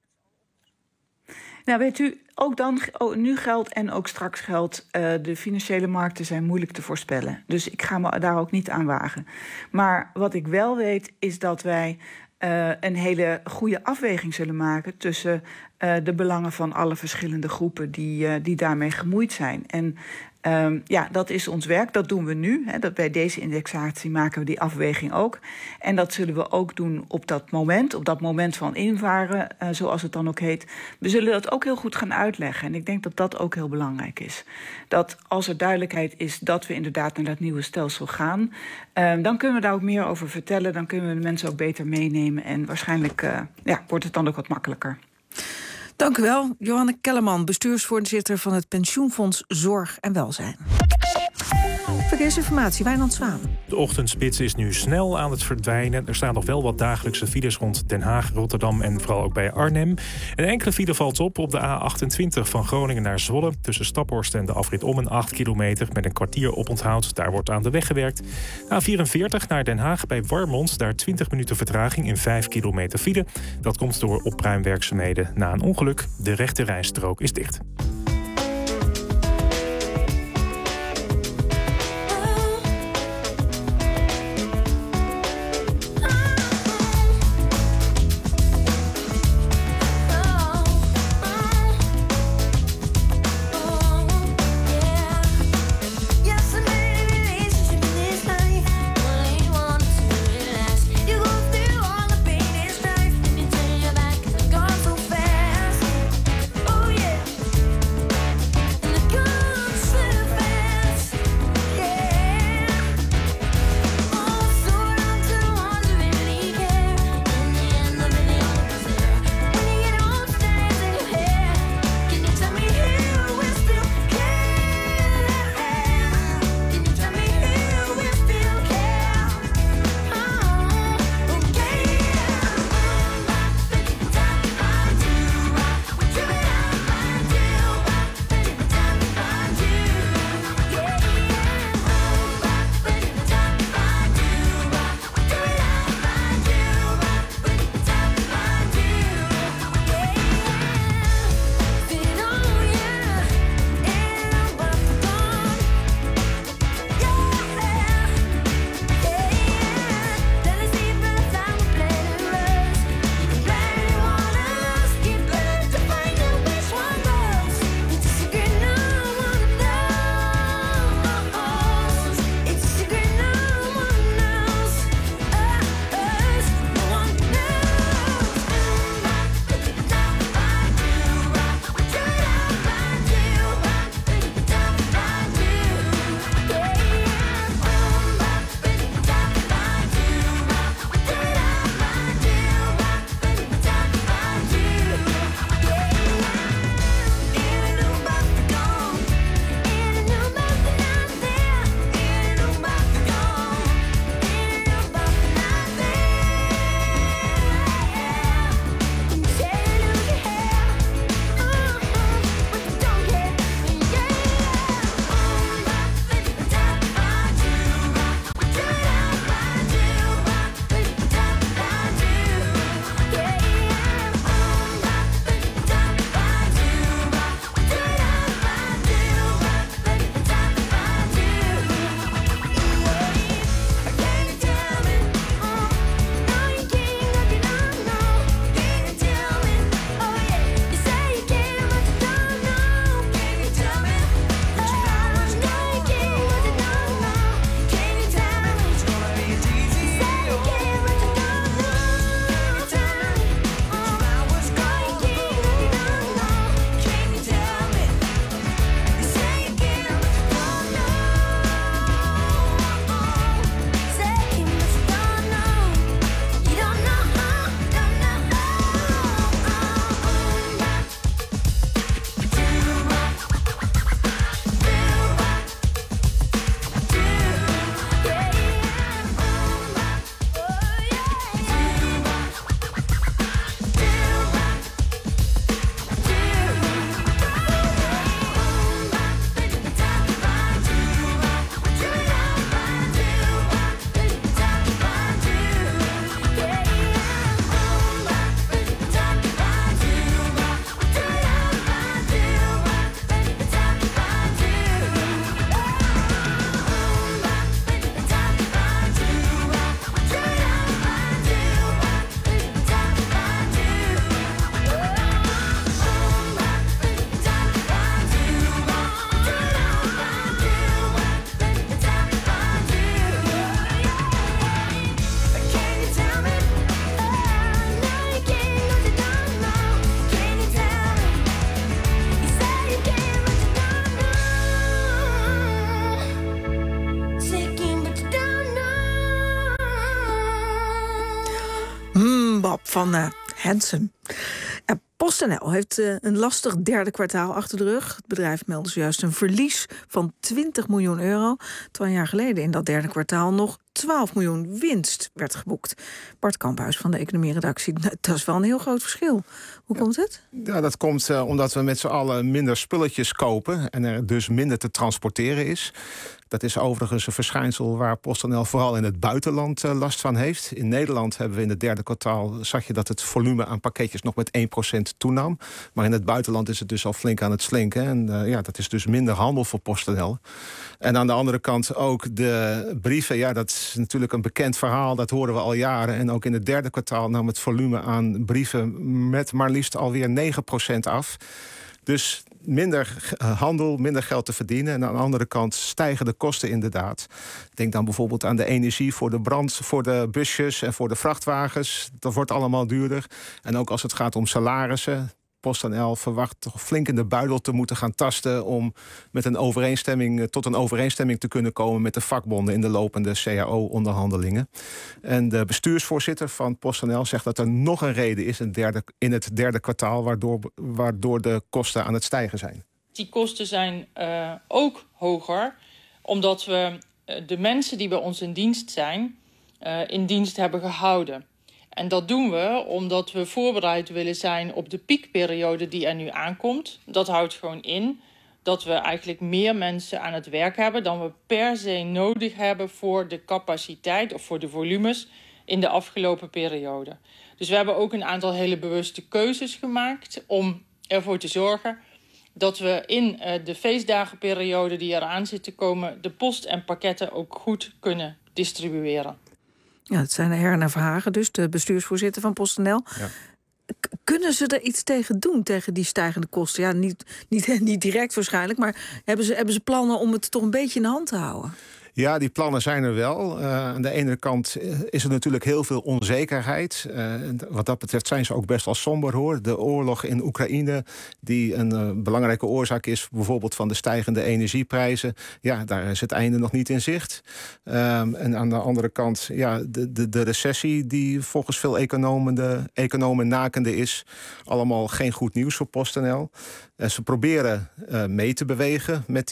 Nou, weet u, ook dan, nu geldt en ook straks geldt, de financiële markten zijn moeilijk te voorspellen. Dus ik ga me daar ook niet aan wagen. Maar wat ik wel weet, is dat wij een hele goede afweging zullen maken tussen de belangen van alle verschillende groepen die daarmee gemoeid zijn. En ja, dat is ons werk, dat doen we nu. Hè, dat bij deze indexatie maken we die afweging ook. En dat zullen we ook doen op dat moment van invaren, zoals het dan ook heet. We zullen dat ook heel goed gaan uitleggen. En ik denk dat dat ook heel belangrijk is. Dat als er duidelijkheid is dat we inderdaad naar dat nieuwe stelsel gaan, dan kunnen we daar ook meer over vertellen. Dan kunnen we de mensen ook beter meenemen. En waarschijnlijk wordt het dan ook wat makkelijker. Dank u wel, Johanne Kellerman, bestuursvoorzitter van het Pensioenfonds Zorg en Welzijn. Verkeersinformatie, Wijnand Zwaan. De ochtendspits is nu snel aan het verdwijnen. Er staan nog wel wat dagelijkse files rond Den Haag, Rotterdam en vooral ook bij Arnhem. Een enkele file valt op de A28 van Groningen naar Zwolle. Tussen Staphorst en de afrit Ommen 8 kilometer met een kwartier oponthoud. Daar wordt aan de weg gewerkt. A44 naar Den Haag bij Warmond. Daar 20 minuten vertraging in 5 kilometer file. Dat komt door opruimwerkzaamheden na een ongeluk. De rechte rijstrook is dicht. van Hansen. PostNL heeft een lastig derde kwartaal achter de rug. Het bedrijf meldde zojuist een verlies van €20 miljoen. Terwijl een jaar geleden in dat derde kwartaal nog 12 miljoen winst werd geboekt. Bart Kamphuis van de economieredactie. Dat is wel een heel groot verschil. Hoe komt het? Ja, dat komt omdat we met z'n allen minder spulletjes kopen en er dus minder te transporteren is. Dat is overigens een verschijnsel waar PostNL vooral in het buitenland last van heeft. In Nederland hebben we in het derde kwartaal zag je dat het volume aan pakketjes nog met 1% toenam. Maar in het buitenland is het dus al flink aan het slinken. En dat is dus minder handel voor PostNL. En aan de andere kant ook de brieven. Ja, dat is natuurlijk een bekend verhaal. Dat horen we al jaren. En ook in het derde kwartaal nam het volume aan brieven met maar liefst alweer 9% af. Dus minder handel, minder geld te verdienen. En aan de andere kant stijgen de kosten inderdaad. Denk dan bijvoorbeeld aan de energie voor de brand, voor de busjes en voor de vrachtwagens. Dat wordt allemaal duurder. En ook als het gaat om salarissen. PostNL verwacht toch flink in de buidel te moeten gaan tasten om met tot een overeenstemming te kunnen komen met de vakbonden in de lopende CAO-onderhandelingen. En de bestuursvoorzitter van PostNL zegt dat er nog een reden is in het derde kwartaal waardoor de kosten aan het stijgen zijn. Die kosten zijn ook hoger omdat we de mensen die bij ons in dienst zijn in dienst hebben gehouden. En dat doen we omdat we voorbereid willen zijn op de piekperiode die er nu aankomt. Dat houdt gewoon in dat we eigenlijk meer mensen aan het werk hebben dan we per se nodig hebben voor de capaciteit of voor de volumes in de afgelopen periode. Dus we hebben ook een aantal hele bewuste keuzes gemaakt om ervoor te zorgen dat we in de feestdagenperiode die eraan zit te komen de post en pakketten ook goed kunnen distribueren. Ja, het zijn Herna Verhagen, dus de bestuursvoorzitter van PostNL. Ja. Kunnen ze er iets tegen doen, tegen die stijgende kosten? Ja, niet direct waarschijnlijk, maar hebben ze plannen om het toch een beetje in de hand te houden? Ja, die plannen zijn er wel. Aan de ene kant is er natuurlijk heel veel onzekerheid. Wat dat betreft zijn ze ook best wel somber, hoor. De oorlog in Oekraïne, die een belangrijke oorzaak is bijvoorbeeld van de stijgende energieprijzen. Ja, daar is het einde nog niet in zicht. En aan de andere kant, ja, de recessie die volgens veel economen nakende is. Allemaal geen goed nieuws voor PostNL. Ze proberen mee te bewegen met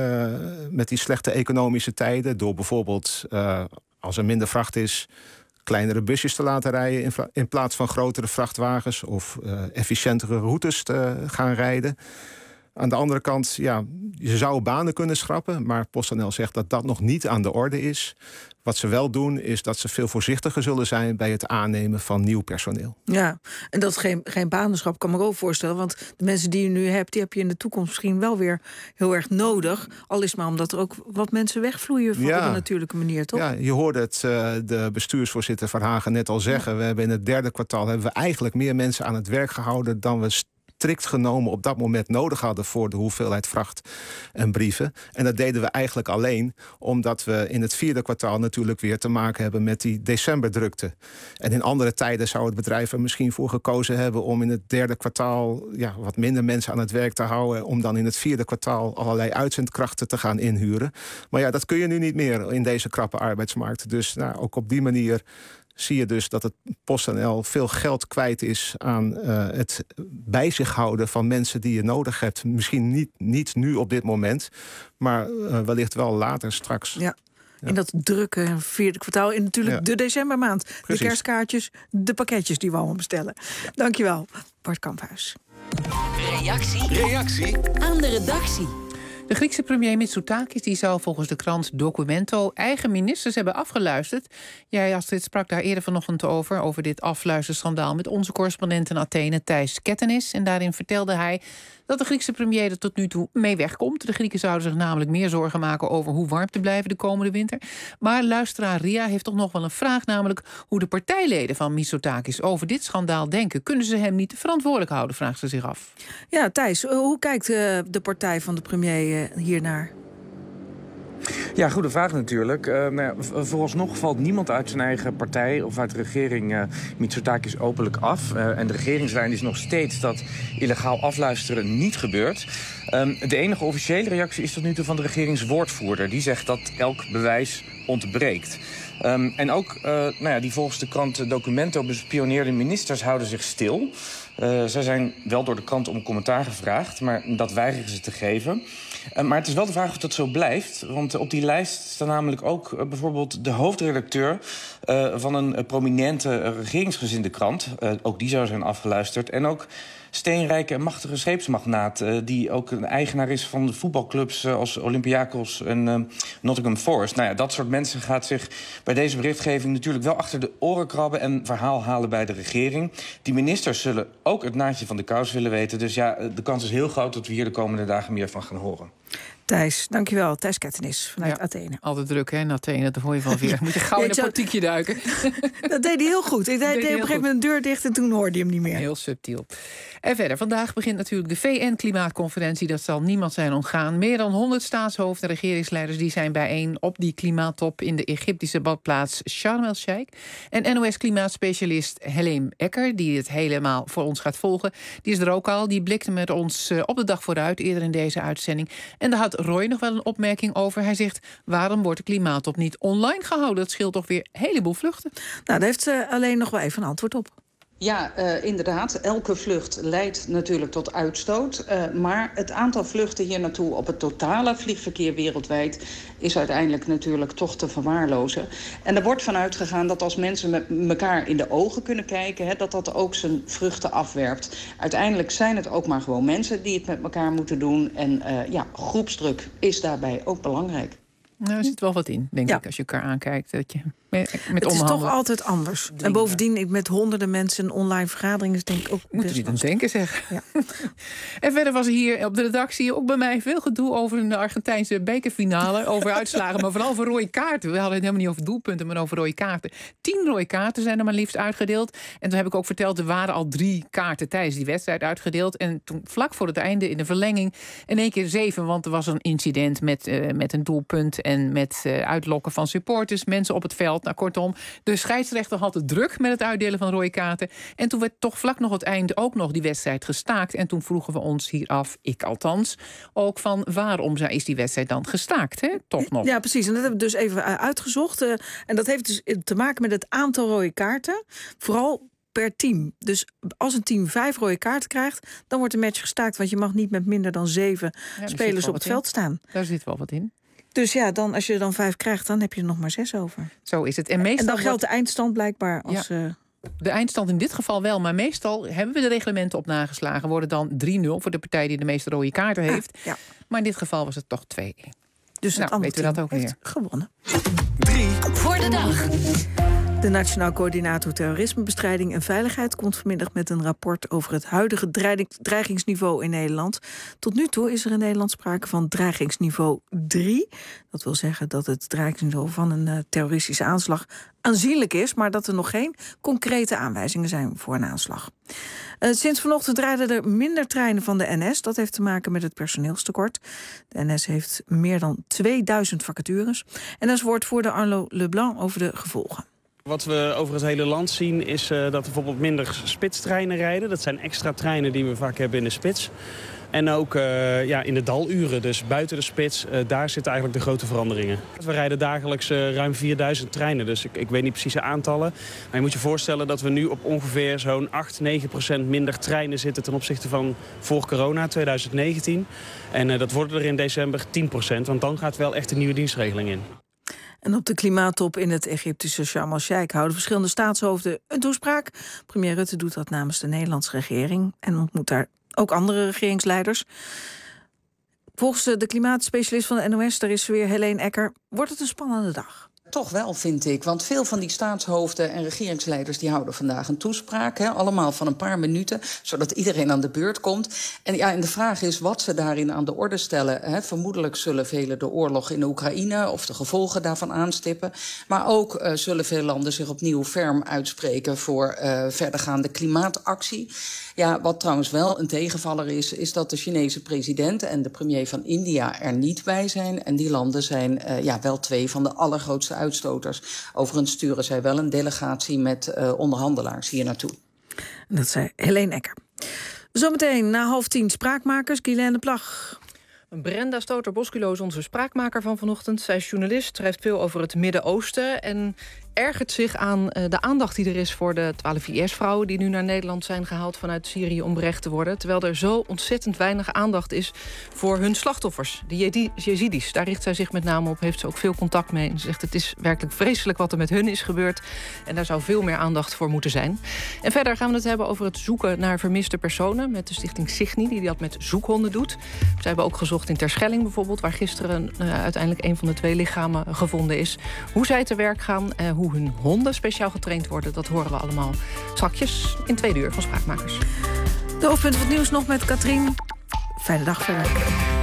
die slechte economische tijden. Door bijvoorbeeld, als er minder vracht is, kleinere busjes te laten rijden in plaats van grotere vrachtwagens. Of efficiëntere routes te gaan rijden. Aan de andere kant, ja, je zou banen kunnen schrappen. Maar PostNL zegt dat dat nog niet aan de orde is. Wat ze wel doen, is dat ze veel voorzichtiger zullen zijn bij het aannemen van nieuw personeel. Ja, en dat geen banenschap kan me ook voorstellen. Want de mensen die je nu hebt, die heb je in de toekomst misschien wel weer heel erg nodig. Al is maar omdat er ook wat mensen wegvloeien op een natuurlijke manier, toch? Ja, je hoorde het de bestuursvoorzitter Verhagen net al zeggen. We hebben in het derde kwartaal eigenlijk meer mensen aan het werk gehouden dan we strikt genomen op dat moment nodig hadden voor de hoeveelheid vracht en brieven. En dat deden we eigenlijk alleen omdat we in het vierde kwartaal natuurlijk weer te maken hebben met die decemberdrukte. En in andere tijden zou het bedrijf er misschien voor gekozen hebben om in het derde kwartaal wat minder mensen aan het werk te houden, om dan in het vierde kwartaal allerlei uitzendkrachten te gaan inhuren. Maar ja, dat kun je nu niet meer in deze krappe arbeidsmarkt. Dus ook op die manier zie je dus dat het PostNL veel geld kwijt is aan het bij zich houden van mensen die je nodig hebt. Misschien niet nu op dit moment, maar wellicht wel later straks. Ja. In dat drukke vierde kwartaal, in natuurlijk de decembermaand. Precies. De kerstkaartjes, de pakketjes die we allemaal bestellen. Ja. Dankjewel, Bart Kamphuis. Reactie aan de redactie. De Griekse premier Mitsotakis die zou volgens de krant Documento eigen ministers hebben afgeluisterd. Jij, Astrid, sprak daar eerder vanochtend over dit afluisterschandaal met onze correspondent in Athene, Thijs Kettenis. En daarin vertelde hij dat de Griekse premier er tot nu toe mee wegkomt. De Grieken zouden zich namelijk meer zorgen maken over hoe warm te blijven de komende winter. Maar luisteraar Ria heeft toch nog wel een vraag, namelijk hoe de partijleden van Mitsotakis over dit schandaal denken. Kunnen ze hem niet verantwoordelijk houden, vraagt ze zich af. Ja, Thijs, hoe kijkt de partij van de premier hiernaar? Ja, goede vraag natuurlijk. Vooralsnog valt niemand uit zijn eigen partij of uit de regering Mitsotakis openlijk af. En de regeringslijn is nog steeds dat illegaal afluisteren niet gebeurt. De enige officiële reactie is tot nu toe van de regeringswoordvoerder. Die zegt dat elk bewijs ontbreekt. En ook, die volgens de krant Documento bespioneerde ministers houden zich stil. Zij zijn wel door de krant om commentaar gevraagd, maar dat weigeren ze te geven. Maar het is wel de vraag of dat zo blijft. Want op die lijst staan namelijk ook bijvoorbeeld de hoofdredacteur van een prominente regeringsgezinde krant. Ook die zou zijn afgeluisterd. En ook steenrijke en machtige scheepsmagnaat, die ook een eigenaar is van de voetbalclubs als Olympiakos en Nottingham Forest. Nou ja, dat soort mensen gaat zich bij deze berichtgeving natuurlijk wel achter de oren krabben en verhaal halen bij de regering. Die ministers zullen ook het naadje van de kous willen weten. Dus ja, de kans is heel groot dat we hier de komende dagen meer van gaan horen. Thijs, dankjewel. Thijs Kettenis vanuit Athene. Altijd druk, hè, in Athene, dat hoor je van weer. Moet je gauw in een portiekje duiken. Dat deed hij heel goed. Hij deed op een gegeven moment een deur dicht en toen hoorde je hem niet meer. Heel subtiel. En verder, vandaag begint natuurlijk de VN-klimaatconferentie. Dat zal niemand zijn ontgaan. Meer dan 100 staatshoofden en regeringsleiders die zijn bijeen op die klimaattop in de Egyptische badplaats Sharm el-Sheikh. En NOS-klimaatspecialist Helene Ecker, die het helemaal voor ons gaat volgen, die is er ook al. Die blikte met ons op de dag vooruit eerder in deze uitzending. En daar had Roy nog wel een opmerking over. Hij zegt, waarom wordt de klimaattop niet online gehouden? Dat scheelt toch weer een heleboel vluchten? Nou, daar heeft ze alleen nog wel even een antwoord op. Ja, inderdaad. Elke vlucht leidt natuurlijk tot uitstoot. Maar het aantal vluchten hier naartoe op het totale vliegverkeer wereldwijd is uiteindelijk natuurlijk toch te verwaarlozen. En er wordt vanuit gegaan dat als mensen met elkaar in de ogen kunnen kijken, dat ook zijn vruchten afwerpt. Uiteindelijk zijn het ook maar gewoon mensen die het met elkaar moeten doen. En groepsdruk is daarbij ook belangrijk. Nou, er zit wel wat in, denk ik, als je elkaar aankijkt. Dat je met het is toch altijd anders. En bovendien, met honderden mensen in online vergaderingen is denk ik ook moet je niet aan denken, zeg. Ja. En verder was er hier op de redactie ook bij mij veel gedoe over de Argentijnse bekerfinale. Over uitslagen, maar vooral over rode kaarten. We hadden het helemaal niet over doelpunten, maar over rode kaarten. 10 rode kaarten zijn er maar liefst uitgedeeld. En toen heb ik ook verteld, er waren al 3 kaarten tijdens die wedstrijd uitgedeeld. En toen vlak voor het einde in de verlenging in één keer 7. Want er was een incident met een doelpunt en met uitlokken van supporters, mensen op het veld. Nou, kortom, de scheidsrechter had het druk met het uitdelen van rode kaarten. En toen werd toch vlak nog het einde ook nog die wedstrijd gestaakt. En toen vroegen we ons hier af, ik althans, ook van waarom is die wedstrijd dan gestaakt, hè? Toch nog. Ja, precies. En dat hebben we dus even uitgezocht. En dat heeft dus te maken met het aantal rode kaarten. Vooral per team. Dus als een team 5 rode kaarten krijgt, dan wordt de match gestaakt. Want je mag niet met minder dan 7 spelers op het veld staan. Daar zit wel wat in. Dus ja, als je er dan 5 krijgt, dan heb je er nog maar 6 over. Zo is het. En dan geldt de eindstand blijkbaar als... Ja. De eindstand in dit geval wel, maar meestal hebben we de reglementen op nageslagen. Worden dan 3-0 voor de partij die de meeste rode kaarten heeft. Ja. Maar in dit geval was het toch 2-1. Dus het andere weten we dat ook heeft weer. Gewonnen. 3 voor de dag. De Nationaal Coördinator Terrorismebestrijding en Veiligheid komt vanmiddag met een rapport over het huidige dreigingsniveau in Nederland. Tot nu toe is er in Nederland sprake van dreigingsniveau 3. Dat wil zeggen dat het dreigingsniveau van een terroristische aanslag aanzienlijk is, maar dat er nog geen concrete aanwijzingen zijn voor een aanslag. Sinds vanochtend rijden er minder treinen van de NS. Dat heeft te maken met het personeelstekort. De NS heeft meer dan 2000 vacatures. En dat is woordvoerder Arlo Leblanc over de gevolgen. Wat we over het hele land zien is dat er bijvoorbeeld minder spitstreinen rijden. Dat zijn extra treinen die we vaak hebben in de spits. En ook in de daluren, dus buiten de spits, daar zitten eigenlijk de grote veranderingen. We rijden dagelijks ruim 4000 treinen, dus ik weet niet precies de aantallen. Maar je moet je voorstellen dat we nu op ongeveer zo'n 8-9% minder treinen zitten ten opzichte van voor corona, 2019. En dat worden er in december 10%, want dan gaat wel echt een nieuwe dienstregeling in. En op de klimaattop in het Egyptische Sharm el-Sheikh houden verschillende staatshoofden een toespraak. Premier Rutte doet dat namens de Nederlandse regering en ontmoet daar ook andere regeringsleiders. Volgens de klimaatspecialist van de NOS, daar is weer Helene Ecker, wordt het een spannende dag. Toch wel, vind ik. Want veel van die staatshoofden en regeringsleiders die houden vandaag een toespraak. Allemaal van een paar minuten, zodat iedereen aan de beurt komt. En de vraag is wat ze daarin aan de orde stellen. Vermoedelijk zullen velen de oorlog in Oekraïne of de gevolgen daarvan aanstippen. Maar ook zullen veel landen zich opnieuw ferm uitspreken voor verdergaande klimaatactie. Ja, wat trouwens wel een tegenvaller is dat de Chinese president en de premier van India er niet bij zijn. En die landen zijn wel 2 van de allergrootste uitstoters. Overigens sturen zij wel een delegatie met onderhandelaars hier naartoe. Dat zei Helene Ecker. Zometeen na 9:30 Spraakmakers, Guylaine de Plag. Brenda Stoter-Bosculo is onze spraakmaker van vanochtend. Zij is journalist, schrijft veel over het Midden-Oosten en ergert zich aan de aandacht die er is voor de 12 IS-vrouwen... die nu naar Nederland zijn gehaald vanuit Syrië om berecht te worden. Terwijl er zo ontzettend weinig aandacht is voor hun slachtoffers. De Jezidis, daar richt zij zich met name op, heeft ze ook veel contact mee. En ze zegt, het is werkelijk vreselijk wat er met hun is gebeurd. En daar zou veel meer aandacht voor moeten zijn. En verder gaan we het hebben over het zoeken naar vermiste personen... met de stichting Signi, die dat met zoekhonden doet. Ze hebben ook gezocht in Terschelling bijvoorbeeld... waar gisteren uiteindelijk een van de 2 lichamen gevonden is. Hoe zij te werk gaan, hoe hun honden speciaal getraind worden... dat horen we allemaal strakjes in 2 uur van Spraakmakers. De hoofdpunten van het nieuws nog met Katrien. Fijne dag verder.